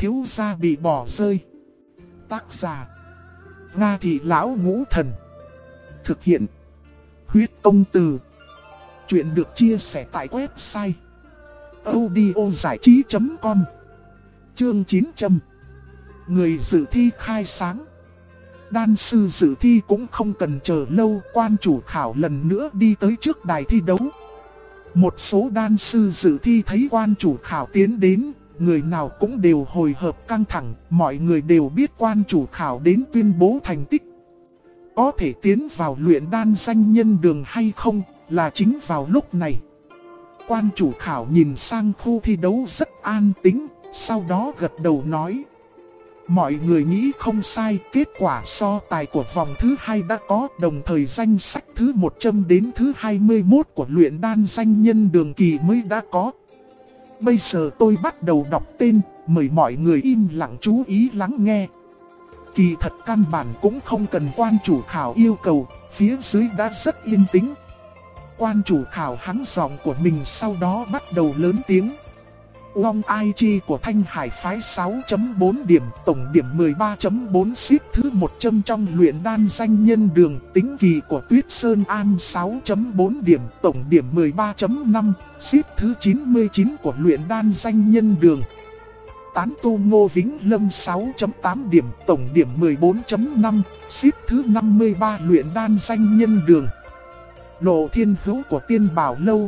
thiếu gia bị bỏ rơi. Tác giả Nga Thị Lão Ngũ Thần. Thực hiện Huyết Công Từ. Chuyện được chia sẻ tại website audiozảichí.com. Chương 900. Người dự thi khai sáng. Đan sư dự thi cũng không cần chờ lâu, quan chủ khảo lần nữa đi tới trước đài thi đấu. Một số đan sư dự thi thấy quan chủ khảo tiến đến, người nào cũng đều hồi hộp căng thẳng, mọi người đều biết quan chủ khảo đến tuyên bố thành tích. Có thể tiến vào luyện đan danh nhân đường hay không, là chính vào lúc này. Quan chủ khảo nhìn sang khu thi đấu rất an tĩnh, sau đó gật đầu nói: mọi người nghĩ không sai, kết quả so tài của vòng thứ 2 đã có, đồng thời danh sách thứ 100 đến thứ 21 của luyện đan danh nhân đường kỳ mới đã có. Bây giờ tôi bắt đầu đọc tên, mời mọi người im lặng chú ý lắng nghe. Kỳ thật căn bản cũng không cần quan chủ khảo yêu cầu, phía dưới đã rất yên tĩnh. Quan chủ khảo hắng giọng của mình, sau đó bắt đầu lớn tiếng. Wong Ai Chi của Thanh Hải phái 6.4 điểm, tổng điểm 13.4, xếp thứ 100 trong luyện đan danh nhân đường. Tính Kỳ của Tuyết Sơn An 6.4 điểm, tổng điểm 13.5, xếp thứ 99 của luyện đan danh nhân đường. Tán Tu Ngô Vĩnh Lâm 6.8 điểm, tổng điểm 14.5, xếp thứ 53 luyện đan danh nhân đường. Lộ Thiên Hữu của Tiên Bảo Lâu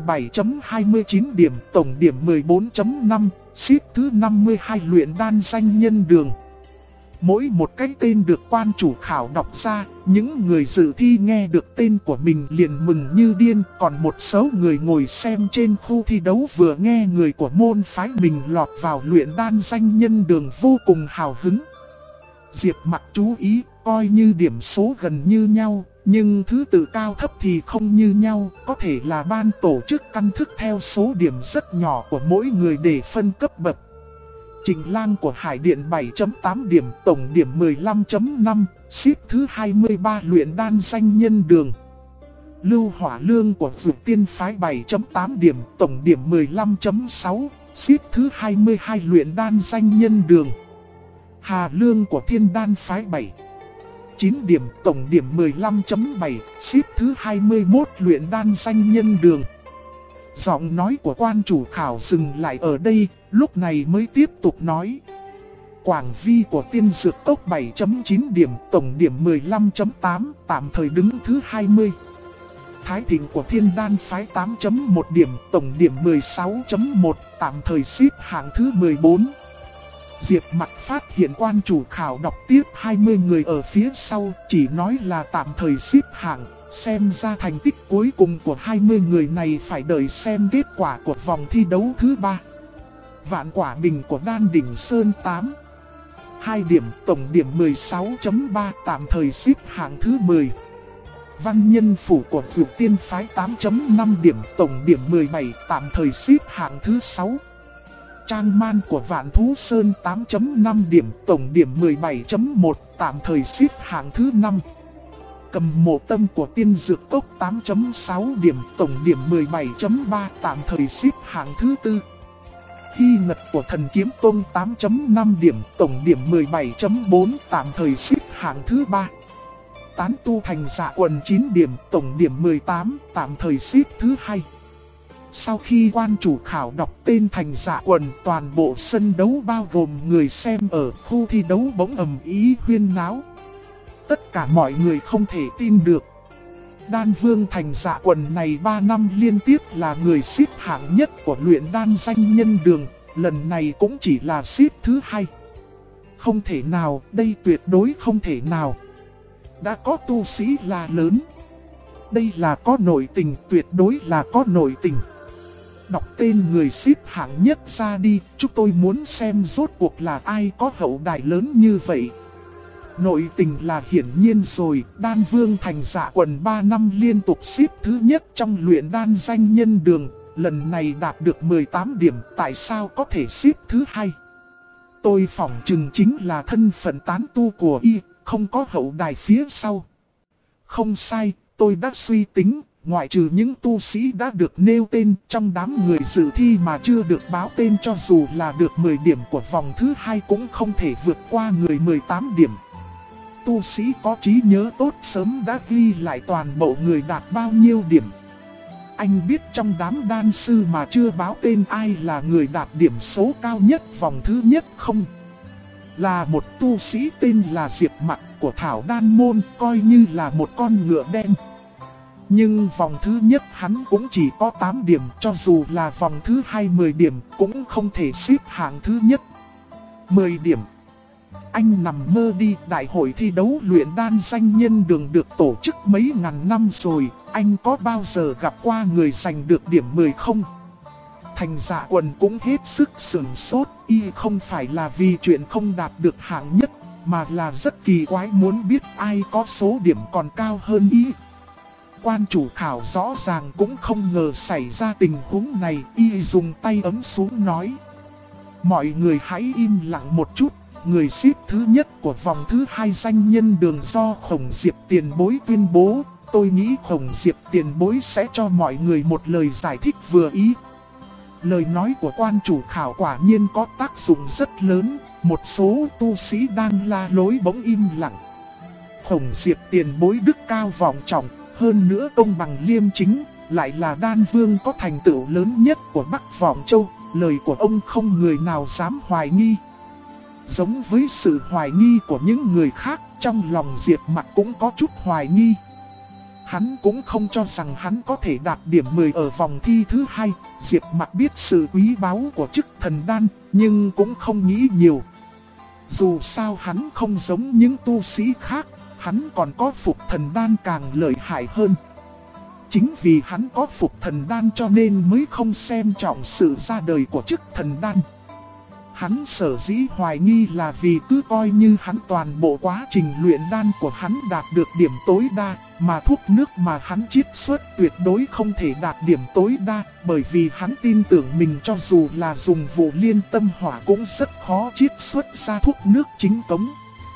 7.29 điểm, tổng điểm 14.5, xếp thứ 52 luyện đan danh nhân đường. Mỗi một cái tên được quan chủ khảo đọc ra, những người dự thi nghe được tên của mình liền mừng như điên. Còn một số người ngồi xem trên khu thi đấu vừa nghe người của môn phái mình lọt vào luyện đan danh nhân đường vô cùng hào hứng. Diệp Mặc chú ý, coi như điểm số gần như nhau, nhưng thứ tự cao thấp thì không như nhau, có thể là ban tổ chức căn thức theo số điểm rất nhỏ của mỗi người để phân cấp bậc. Trình Lang của Hải Điện 7.8 điểm, tổng điểm 15.5, xếp thứ 23 luyện đan danh nhân đường. Lưu Hỏa Lương của Dược Tiên phái 7.8 điểm, tổng điểm 15.6, xếp thứ 22 luyện đan danh nhân đường. Hà Lương của Thiên Đan phái 9 điểm, tổng điểm 15.7, xếp thứ 21 luyện đan danh nhân đường. Giọng nói của quan chủ khảo dừng lại ở đây, lúc này mới tiếp tục nói. Quảng Vi của Tiên Dược Cốc 7.9 điểm, tổng điểm 15.8, tạm thời đứng thứ 20. Thái Thịnh của Thiên Đan phái 8.1 điểm, tổng điểm 16.1, tạm thời xếp hạng thứ 14. Diệp Mặc phát hiện quan chủ khảo đọc tiếp 20 người ở phía sau, chỉ nói là tạm thời xếp hạng, xem ra thành tích cuối cùng của 20 người này phải đợi xem kết quả của vòng thi đấu thứ 3. Vạn Quả Bình của Đan Đỉnh Sơn 2 điểm, tổng điểm 16.3, tạm thời xếp hạng thứ 10. Văn Nhân Phủ của Dược Tiên phái 8.5 điểm, tổng điểm 17, tạm thời xếp hạng thứ 6. Trang Man của Vạn Thú Sơn 8.5 điểm, tổng điểm 17.1, tạm thời xếp hạng thứ 5. Cầm Mộ Tâm của Tiên Dược Cốc 8.6 điểm, tổng điểm 17.3, tạm thời xếp hạng thứ 4. Hy Ngật của Thần Kiếm Tông 8.5 điểm, tổng điểm 17.4, tạm thời xếp hạng thứ 3. Tán Tu Thành Dạ Quần 9 điểm, tổng điểm 18, tạm thời xếp thứ 2. Sau khi quan chủ khảo đọc tên Thành Dạ Quần, toàn bộ sân đấu bao gồm người xem ở khu thi đấu bỗng ầm ĩ huyên náo. Tất cả mọi người không thể tin được. Đan Vương Thành Dạ Quần này 3 năm liên tiếp là người xếp hạng nhất của luyện đan danh nhân đường, lần này cũng chỉ là xếp thứ 2. Không thể nào, đây tuyệt đối không thể nào. Đã có tu sĩ là lớn. Đây là có nội tình, tuyệt đối là có nội tình. Đọc tên người xếp hạng nhất ra đi, chúng tôi muốn xem rốt cuộc là ai có hậu đài lớn như vậy. Nội tình là hiển nhiên rồi, Đan Vương Thành Dạ Quần 3 năm liên tục xếp thứ nhất trong luyện đan danh nhân đường, lần này đạt được 18 điểm, tại sao có thể xếp thứ 2? Tôi phỏng chừng chính là thân phận tán tu của y, không có hậu đài phía sau. Không sai, tôi đã suy tính, ngoại trừ những tu sĩ đã được nêu tên trong đám người dự thi mà chưa được báo tên, cho dù là được 10 điểm của vòng thứ 2 cũng không thể vượt qua người 18 điểm. Tu sĩ có trí nhớ tốt sớm đã ghi lại toàn bộ người đạt bao nhiêu điểm. Anh biết trong đám đan sư mà chưa báo tên ai là người đạt điểm số cao nhất vòng thứ nhất không? Là một tu sĩ tên là Diệp Mặc của Thảo Đan Môn, coi như là một con ngựa đen. Nhưng vòng thứ nhất hắn cũng chỉ có 8 điểm, cho dù là vòng thứ 2 10 điểm cũng không thể xếp hạng thứ nhất. 10 điểm. Anh nằm mơ đi, đại hội thi đấu luyện đan danh nhân đường được tổ chức mấy ngàn năm rồi, anh có bao giờ gặp qua người giành được điểm 10 không? Thành Dạ Quần cũng hết sức sửng sốt, y không phải là vì chuyện không đạt được hạng nhất, mà là rất kỳ quái muốn biết ai có số điểm còn cao hơn y. Quan chủ khảo rõ ràng cũng không ngờ xảy ra tình huống này, y dùng tay ấm xuống nói: mọi người hãy im lặng một chút, người xếp thứ nhất của vòng thứ 2 danh nhân đường do Khổng Diệp tiền bối tuyên bố. Tôi nghĩ Khổng Diệp tiền bối sẽ cho mọi người một lời giải thích vừa ý. Lời nói của quan chủ khảo quả nhiên có tác dụng rất lớn, một số tu sĩ đang la lối bỗng im lặng. Khổng Diệp tiền bối đức cao vọng trọng, hơn nữa công bằng liêm chính, lại là đan vương có thành tựu lớn nhất của Bắc Vọng Châu, lời của ông không người nào dám hoài nghi. Giống với sự hoài nghi của những người khác, trong lòng Diệp Mặc cũng có chút hoài nghi. Hắn cũng không cho rằng hắn có thể đạt điểm 10 ở vòng thi thứ 2. Diệp Mặc biết sự quý báu của chức thần đan, nhưng cũng không nghĩ nhiều. Dù sao hắn không giống những tu sĩ khác, hắn còn có phục thần đan càng lợi hại hơn. Chính vì hắn có phục thần đan cho nên mới không xem trọng sự ra đời của chức thần đan. Hắn sở dĩ hoài nghi là vì cứ coi như hắn toàn bộ quá trình luyện đan của hắn đạt được điểm tối đa, mà thuốc nước mà hắn chiết xuất tuyệt đối không thể đạt điểm tối đa, bởi vì hắn tin tưởng mình cho dù là dùng vụ liên tâm hỏa cũng rất khó chiết xuất ra thuốc nước chính cống.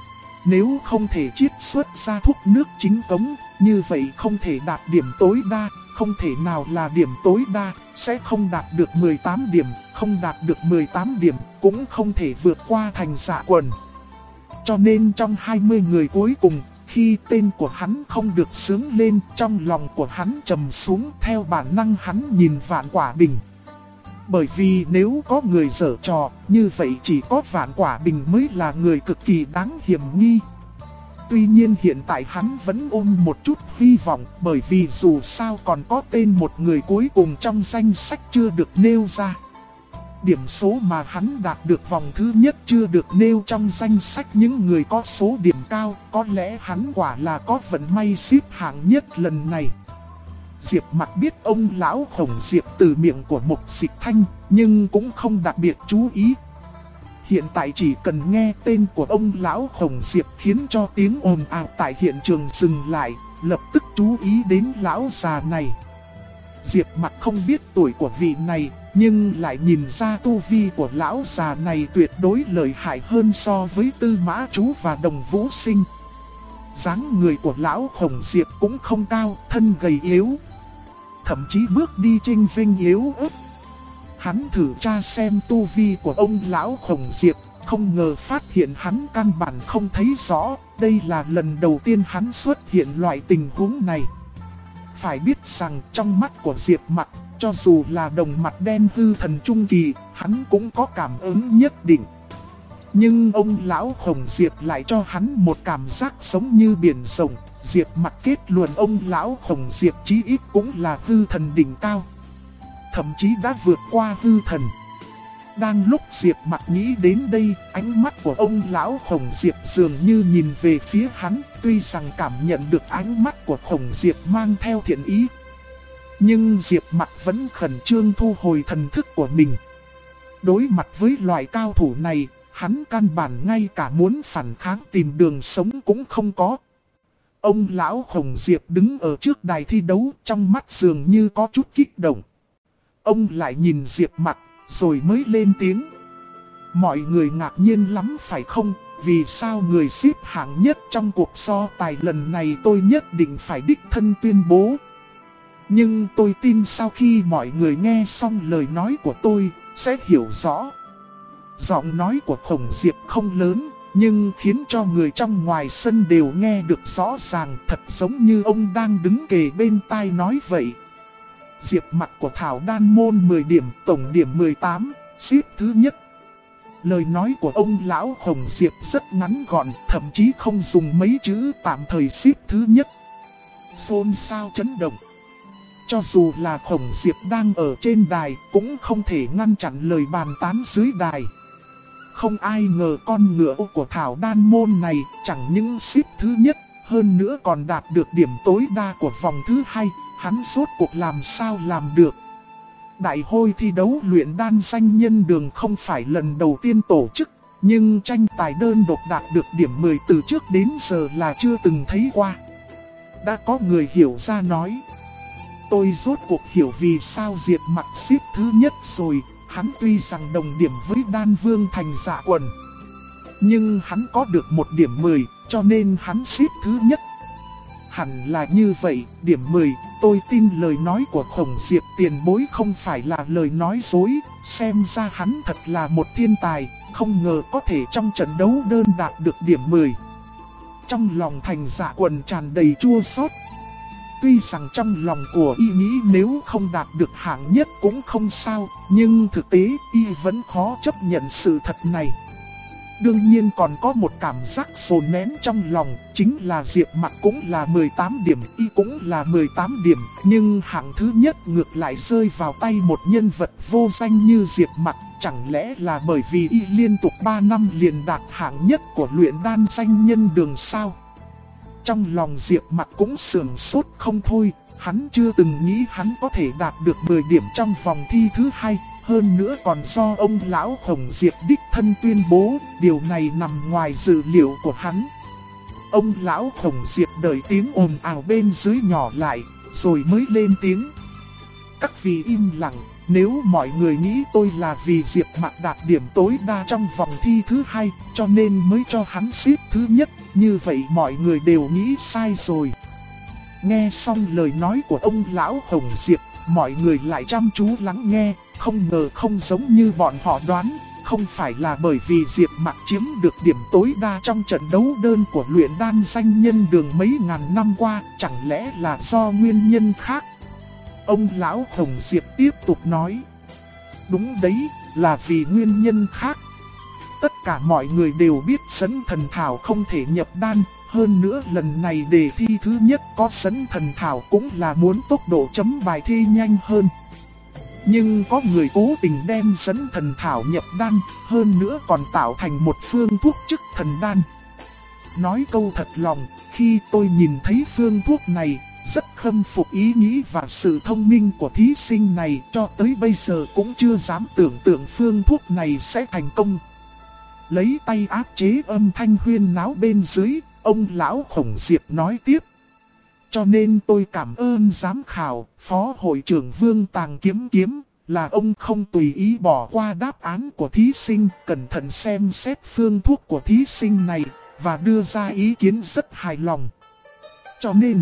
Nếu không thể chiết xuất ra thuốc nước chính cống, như vậy không thể đạt điểm tối đa, không thể nào là điểm tối đa, sẽ không đạt được 18 điểm, không đạt được 18 điểm, cũng không thể vượt qua Thành Dạ Quần. Cho nên trong 20 người cuối cùng, khi tên của hắn không được xướng lên, trong lòng của hắn trầm xuống, theo bản năng hắn nhìn Vạn Quả Bình. Bởi vì nếu có người giở trò, như vậy chỉ có Vạn Quả Bình mới là người cực kỳ đáng hiểm nghi. Tuy nhiên hiện tại hắn vẫn ôm một chút hy vọng, bởi vì dù sao còn có tên một người cuối cùng trong danh sách chưa được nêu ra. Điểm số mà hắn đạt được vòng thứ nhất chưa được nêu trong danh sách những người có số điểm cao, có lẽ hắn quả là có vận may xếp hạng nhất lần này. Diệp Mặc biết ông lão Khổng Diệp từ miệng của Mục Dịch Thanh, nhưng cũng không đặc biệt chú ý. Hiện tại chỉ cần nghe tên của ông lão Khổng Diệp khiến cho tiếng ồn ào tại hiện trường dừng lại, lập tức chú ý đến lão già này. Diệp Mặc không biết tuổi của vị này, nhưng lại nhìn ra tu vi của lão già này tuyệt đối lợi hại hơn so với Tư Mã Chú và Đồng Vũ Sinh. Dáng người của lão Khổng Diệp cũng không cao, thân gầy yếu, thậm chí bước đi chênh vênh yếu ớt. Hắn thử tra xem tu vi của ông lão Khổng Diệp, không ngờ phát hiện hắn căn bản không thấy rõ, đây là lần đầu tiên hắn xuất hiện loại tình huống này. Phải biết rằng trong mắt của Diệp Mặc, cho dù là đồng mặt đen hư thần trung kỳ, hắn cũng có cảm ứng nhất định. Nhưng ông lão Khổng Diệp lại cho hắn một cảm giác giống như biển rộng. Diệp Mặc kết luận ông lão Khổng Diệp chí ít cũng là hư thần đỉnh cao, thậm chí đã vượt qua hư thần. Đang lúc Diệp Mặc nghĩ đến đây, ánh mắt của ông lão Khổng Diệp dường như nhìn về phía hắn, tuy rằng cảm nhận được ánh mắt của Khổng Diệp mang theo thiện ý. Nhưng Diệp Mặc vẫn khẩn trương thu hồi thần thức của mình. Đối mặt với loại cao thủ này, hắn căn bản ngay cả muốn phản kháng tìm đường sống cũng không có. Ông lão Khổng Diệp đứng ở trước đài thi đấu, trong mắt dường như có chút kích động. Ông lại nhìn Diệp Mặc, rồi mới lên tiếng. Mọi người ngạc nhiên lắm phải không? Vì sao người xếp hạng nhất trong cuộc so tài lần này tôi nhất định phải đích thân tuyên bố? Nhưng tôi tin sau khi mọi người nghe xong lời nói của tôi, sẽ hiểu rõ. Giọng nói của Khổng Diệp không lớn, nhưng khiến cho người trong ngoài sân đều nghe được rõ ràng, thật giống như ông đang đứng kề bên tai nói vậy. Diệp Mặc của Thảo Đan Môn 10 điểm, tổng điểm 18, xếp thứ nhất. Lời nói của ông lão Khổng Diệp rất ngắn gọn, thậm chí không dùng mấy chữ tạm thời xếp thứ nhất. Xôn xao chấn động. Cho dù là Khổng Diệp đang ở trên đài, cũng không thể ngăn chặn lời bàn tán dưới đài. Không ai ngờ con ngựa của Thảo Đan Môn này chẳng những xếp thứ nhất, hơn nữa còn đạt được điểm tối đa của vòng thứ 2, hắn rốt cuộc làm sao làm được. Đại hội thi đấu luyện đan danh nhân đường không phải lần đầu tiên tổ chức, nhưng tranh tài đơn độc đạt được điểm 10 từ trước đến giờ là chưa từng thấy qua. Đã có người hiểu ra nói: tôi rốt cuộc hiểu vì sao Diệp Mặc xếp thứ nhất rồi. Hắn tuy rằng đồng điểm với Đan Vương Thành Dạ Quần, nhưng hắn có được một điểm 10, cho nên hắn xếp thứ nhất. Hẳn là như vậy, điểm 10, tôi tin lời nói của Khổng Diệp tiền bối không phải là lời nói dối, xem ra hắn thật là một thiên tài, không ngờ có thể trong trận đấu đơn đạt được điểm 10. Trong lòng Thành Dạ Quần tràn đầy chua xót. Tuy rằng trong lòng của y nghĩ nếu không đạt được hạng nhất cũng không sao, nhưng thực tế y vẫn khó chấp nhận sự thật này. Đương nhiên còn có một cảm giác dồn nén trong lòng, chính là Diệp Mặc cũng là 18 điểm, y cũng là 18 điểm, nhưng hạng thứ nhất ngược lại rơi vào tay một nhân vật vô danh như Diệp Mặc, chẳng lẽ là bởi vì y liên tục 3 năm liền đạt hạng nhất của luyện đan danh nhân đường sao? Trong lòng Diệp Mặc cũng sườn sốt không thôi, hắn chưa từng nghĩ hắn có thể đạt được 10 điểm trong vòng thi thứ 2, hơn nữa còn do ông lão Khổng Diệp đích thân tuyên bố, điều này nằm ngoài dự liệu của hắn. Ông lão Khổng Diệp đợi tiếng ồn ào bên dưới nhỏ lại, rồi mới lên tiếng: các vị im lặng, nếu mọi người nghĩ tôi là vì Diệp Mặc đạt điểm tối đa trong vòng thi thứ 2, cho nên mới cho hắn xếp thứ nhất, như vậy mọi người đều nghĩ sai rồi. Nghe xong lời nói của ông lão Khổng Diệp, mọi người lại chăm chú lắng nghe, không ngờ không giống như bọn họ đoán, không phải là bởi vì Diệp Mặc chiếm được điểm tối đa trong trận đấu đơn của luyện đan danh nhân đường mấy ngàn năm qua, chẳng lẽ là do nguyên nhân khác. Ông lão Khổng Diệp tiếp tục nói: đúng đấy, là vì nguyên nhân khác. Tất cả mọi người đều biết Sấn Thần Thảo không thể nhập đan, hơn nữa lần này đề thi thứ nhất có Sấn Thần Thảo cũng là muốn tốc độ chấm bài thi nhanh hơn. Nhưng có người cố tình đem Sấn Thần Thảo nhập đan, hơn nữa còn tạo thành một phương thuốc chức thần đan. Nói câu thật lòng, khi tôi nhìn thấy phương thuốc này, rất khâm phục ý nghĩ và sự thông minh của thí sinh này, cho tới bây giờ cũng chưa dám tưởng tượng phương thuốc này sẽ thành công. Lấy tay áp chế âm thanh huyên náo bên dưới, ông lão Khổng Diệp nói tiếp: cho nên tôi cảm ơn giám khảo, phó hội trưởng Vương Tàng Kiếm, là ông không tùy ý bỏ qua đáp án của thí sinh, cẩn thận xem xét phương thuốc của thí sinh này, và đưa ra ý kiến rất hài lòng. Cho nên,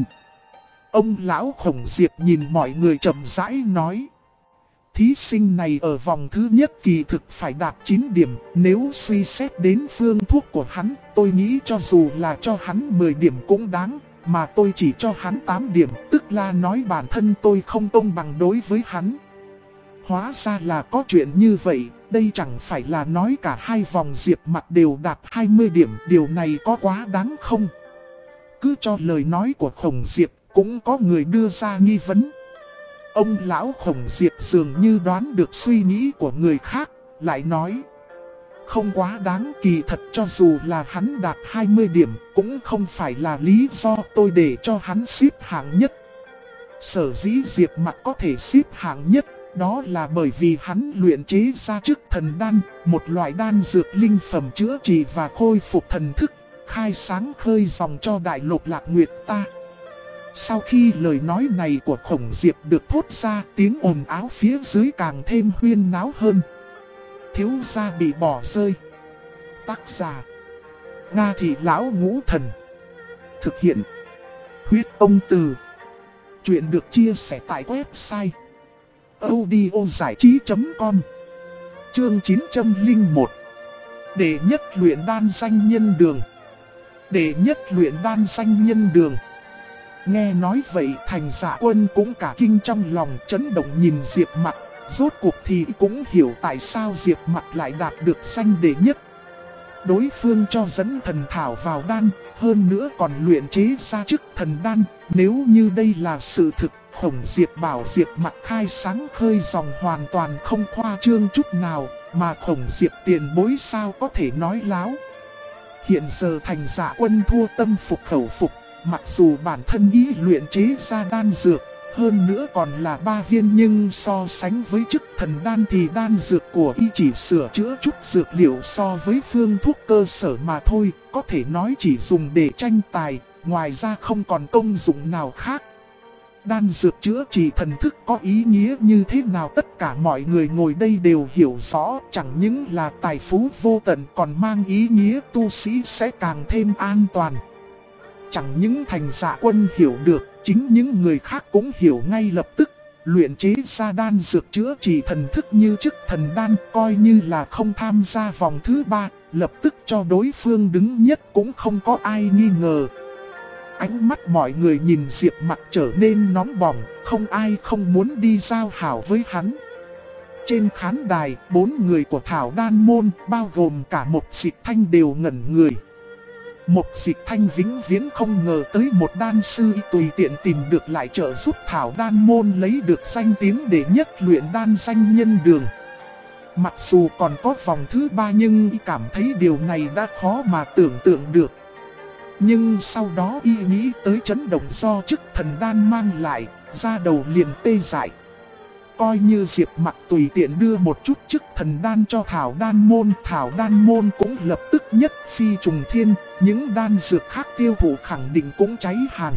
ông lão Khổng Diệp nhìn mọi người chậm rãi nói: thí sinh này ở vòng thứ nhất kỳ thực phải đạt 9 điểm, nếu suy xét đến phương thuốc của hắn, tôi nghĩ cho dù là cho hắn 10 điểm cũng đáng, mà tôi chỉ cho hắn 8 điểm, tức là nói bản thân tôi không công bằng đối với hắn. Hóa ra là có chuyện như vậy, đây chẳng phải là nói cả hai vòng Diệp Mặc đều đạt 20 điểm, điều này có quá đáng không? Cứ cho lời nói của Khổng Diệp, cũng có người đưa ra nghi vấn. Ông lão Khổng Diệp dường như đoán được suy nghĩ của người khác, lại nói: không quá đáng, kỳ thật cho dù là hắn đạt 20 điểm, cũng không phải là lý do tôi để cho hắn xếp hạng nhất. Sở dĩ Diệp Mặc có thể xếp hạng nhất, đó là bởi vì hắn luyện chế ra chức thần đan, một loại đan dược linh phẩm chữa trị và khôi phục thần thức, khai sáng khơi dòng cho đại lục Lạc Nguyệt ta. Sau khi lời nói này của Khổng Diệp được thốt ra, tiếng ồn ào phía dưới càng thêm huyên náo hơn. Thiếu gia bị bỏ rơi. Tác giả: Nga Thị Lão Ngũ Thần. Thực hiện: Huyết Ông Từ. Chuyện được chia sẻ tại website audiozảichí.com. Chương 901. Đệ nhất luyện đan danh nhân đường. Đệ nhất luyện đan danh nhân đường. Nghe nói vậy Thành Dạ Quân cũng cả kinh trong lòng, chấn động nhìn Diệp Mặc. Rốt cuộc thì cũng hiểu tại sao Diệp Mặc lại đạt được danh đệ nhất. Đối phương cho dẫn thần thảo vào đan, hơn nữa còn luyện chế ra chức thần đan. Nếu như đây là sự thực, Khổng Diệp bảo Diệp Mặc khai sáng khơi dòng hoàn toàn không khoa trương chút nào, mà Khổng Diệp tiền bối sao có thể nói láo. Hiện giờ Thành Dạ Quân thua tâm phục khẩu phục, mặc dù bản thân ý luyện chế ra đan dược, hơn nữa còn là 3 viên, nhưng so sánh với chức thần đan thì đan dược của y chỉ sửa chữa chút dược liệu so với phương thuốc cơ sở mà thôi, có thể nói chỉ dùng để tranh tài, ngoài ra không còn công dụng nào khác. Đan dược chữa trị thần thức có ý nghĩa như thế nào tất cả mọi người ngồi đây đều hiểu rõ, chẳng những là tài phú vô tận còn mang ý nghĩa tu sĩ sẽ càng thêm an toàn. Chẳng những Thành Dạ Quân hiểu được, chính những người khác cũng hiểu ngay lập tức. Luyện chế ra đan dược chữa trị thần thức như chức thần đan, coi như là không tham gia vòng thứ 3, lập tức cho đối phương đứng nhất cũng không có ai nghi ngờ. Ánh mắt mọi người nhìn Diệp Mặc trở nên nóng bỏng, không ai không muốn đi giao hảo với hắn. Trên khán đài, 4 người của Thảo Đan Môn, bao gồm cả Mộc Dịch Thanh đều ngẩn người. Mộc Dịch Thanh vĩnh viễn không ngờ tới một đan sư tùy tiện tìm được lại trợ giúp Thảo Đan Môn lấy được danh tiếng đệ nhất luyện đan danh nhân đường. Mặc dù còn có vòng thứ 3 nhưng y cảm thấy điều này đã khó mà tưởng tượng được. Nhưng sau đó y nghĩ tới chấn động do chức thần đan mang lại, da đầu liền tê dại. Coi như Diệp Mặc tùy tiện đưa một chút chức thần đan cho Thảo Đan Môn cũng lập tức nhất phi trùng thiên, những đan dược khác tiêu thụ khẳng định cũng cháy hàng.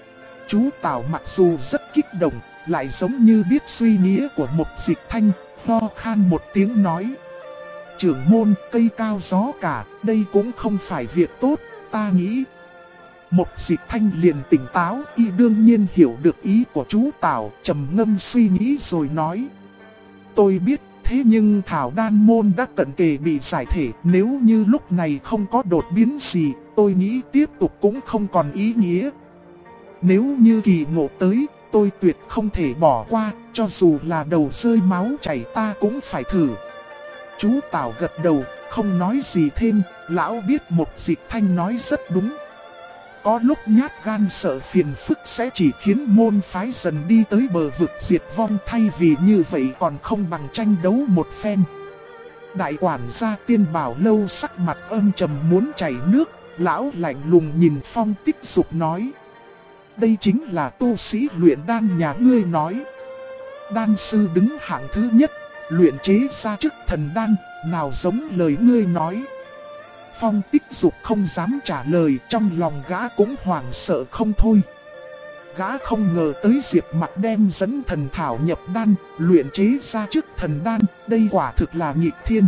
Chú Tào mặc dù rất kích động, lại giống như biết suy nghĩ của Mộc Dịch Thanh, ho khan một tiếng nói: trưởng môn, cây cao gió cả, đây cũng không phải việc tốt, ta nghĩ. Mộc Dịch Thanh liền tỉnh táo, y đương nhiên hiểu được ý của chú Tào, trầm ngâm suy nghĩ rồi nói: tôi biết, thế nhưng Thảo Đan Môn đã cận kề bị giải thể, nếu như lúc này không có đột biến gì, tôi nghĩ tiếp tục cũng không còn ý nghĩa. Nếu như kỳ ngộ tới, tôi tuyệt không thể bỏ qua, cho dù là đầu rơi máu chảy ta cũng phải thử. Chú Tào gật đầu, không nói gì thêm, lão biết Mộc Dịch Thanh nói rất đúng. Có lúc nhát gan sợ phiền phức sẽ chỉ khiến môn phái dần đi tới bờ vực diệt vong, thay vì như vậy còn không bằng tranh đấu một phen. Đại quản gia Tiên Bảo Lâu sắc mặt âm trầm muốn chảy nước, lão lạnh lùng nhìn Phong Tích Dục nói: đây chính là tu sĩ luyện đan nhà ngươi nói. Đan sư đứng hạng thứ nhất, luyện chế ra chức thần đan, nào giống lời ngươi nói. Phong Tích Dục không dám trả lời, trong lòng gã cũng hoảng sợ không thôi. Gã không ngờ tới Diệp Mặc đem dẫn thần thảo nhập đan, luyện chế ra chức thần đan, đây quả thực là nghịch thiên.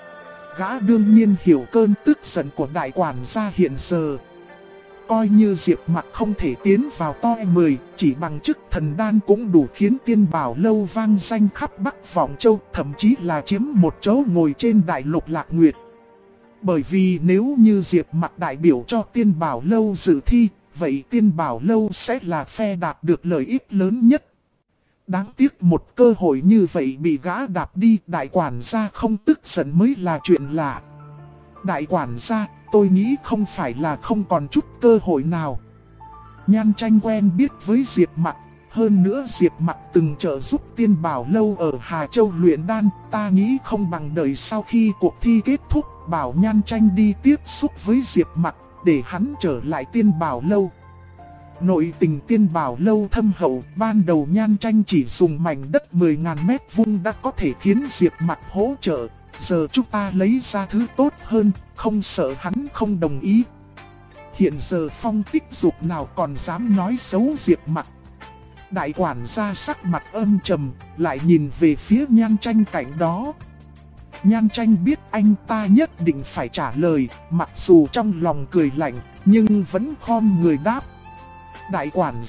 Gã đương nhiên hiểu cơn tức giận của đại quản gia hiện giờ. Coi như Diệp Mặc không thể tiến vào top 10, chỉ bằng chức thần đan cũng đủ khiến Tiên Bảo Lâu vang danh khắp Bắc Vọng Châu, thậm chí là chiếm một chỗ ngồi trên đại lục Lạc Nguyệt. Bởi vì nếu như Diệp Mặc đại biểu cho Tiên Bảo Lâu dự thi, vậy Tiên Bảo Lâu sẽ là phe đạt được lợi ích lớn nhất. Đáng tiếc một cơ hội như vậy bị gã đạp đi, đại quản gia không tức giận mới là chuyện lạ. Đại quản gia, tôi nghĩ không phải là không còn chút cơ hội nào. Nhan Tranh quen biết với Diệp Mặc, hơn nữa Diệp Mặc từng trợ giúp Tiên Bảo Lâu ở Hà Châu luyện đan, ta nghĩ không bằng đợi sau khi cuộc thi kết thúc, bảo Nhan Tranh đi tiếp xúc với Diệp Mặc, để hắn trở lại Tiên Bảo Lâu. Nội tình Tiên Bảo Lâu thâm hậu, ban đầu Nhan Tranh chỉ dùng mảnh đất 10.000 mét vuông đã có thể khiến Diệp Mặc hỗ trợ. Giờ chúng ta lấy ra thứ tốt hơn, không sợ hắn không đồng ý. Hiện giờ Phong Tích Dục nào còn dám nói xấu Diệp Mặc. Đại quản gia sắc mặt âm trầm, lại nhìn về phía Nhan Tranh cạnh đó. Nhan Tranh biết anh ta nhất định phải trả lời, mặc dù trong lòng cười lạnh, nhưng vẫn khom người đáp: đại quản gia,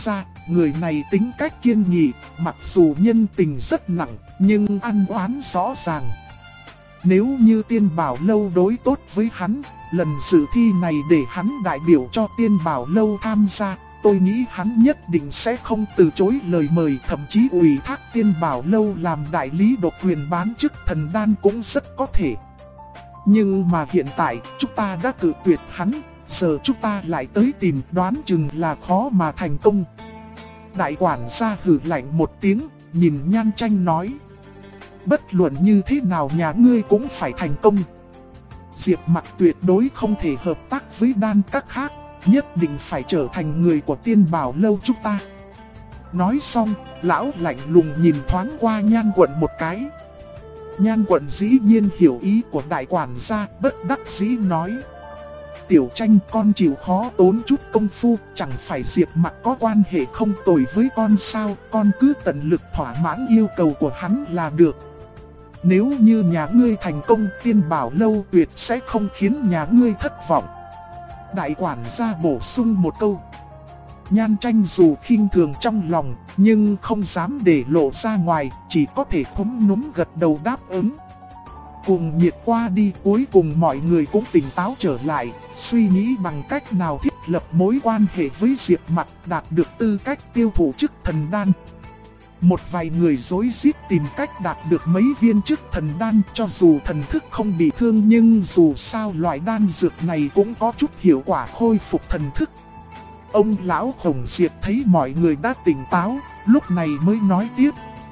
người này tính cách kiên nghị, mặc dù nhân tình rất nặng, nhưng ăn oán rõ ràng. Nếu như Tiên Bảo Lâu đối tốt với hắn, lần dự thi này để hắn đại biểu cho Tiên Bảo Lâu tham gia, tôi nghĩ hắn nhất định sẽ không từ chối lời mời, thậm chí ủy thác Tiên Bảo Lâu làm đại lý độc quyền bán chức thần đan cũng rất có thể. Nhưng mà hiện tại, chúng ta đã cự tuyệt hắn, giờ chúng ta lại tới tìm, đoán chừng là khó mà thành công. Đại quản gia hừ lạnh một tiếng, nhìn Nhan Tranh nói: bất luận như thế nào nhà ngươi cũng phải thành công. Diệp Mặc tuyệt đối không thể hợp tác với đan các khác, nhất định phải trở thành người của Tiên Bảo Lâu chúng ta. Nói xong, lão lạnh lùng nhìn thoáng qua Nhan Quận một cái. Nhan Quận dĩ nhiên hiểu ý của đại quản gia, bất đắc dĩ nói: Tiểu Tranh, con chịu khó tốn chút công phu, chẳng phải Diệp Mặc có quan hệ không tồi với con sao, con cứ tận lực thỏa mãn yêu cầu của hắn là được. Nếu như nhà ngươi thành công, Tiên Bảo Lâu tuyệt sẽ không khiến nhà ngươi thất vọng. Đại quản gia bổ sung một câu. Nhan Tranh dù khinh thường trong lòng, nhưng không dám để lộ ra ngoài, chỉ có thể khúm núm gật đầu đáp ứng. Cùng nhiệt qua đi, cuối cùng mọi người cũng tỉnh táo trở lại, suy nghĩ bằng cách nào thiết lập mối quan hệ với Diệp Mặc, đạt được tư cách tiêu thụ chức thần đan. Một vài người rối rít tìm cách đạt được mấy viên chức thần đan, cho dù thần thức không bị thương nhưng dù sao loại đan dược này cũng có chút hiệu quả khôi phục thần thức. Ông lão Khổng Diệp thấy mọi người đã tỉnh táo, lúc này mới nói tiếp.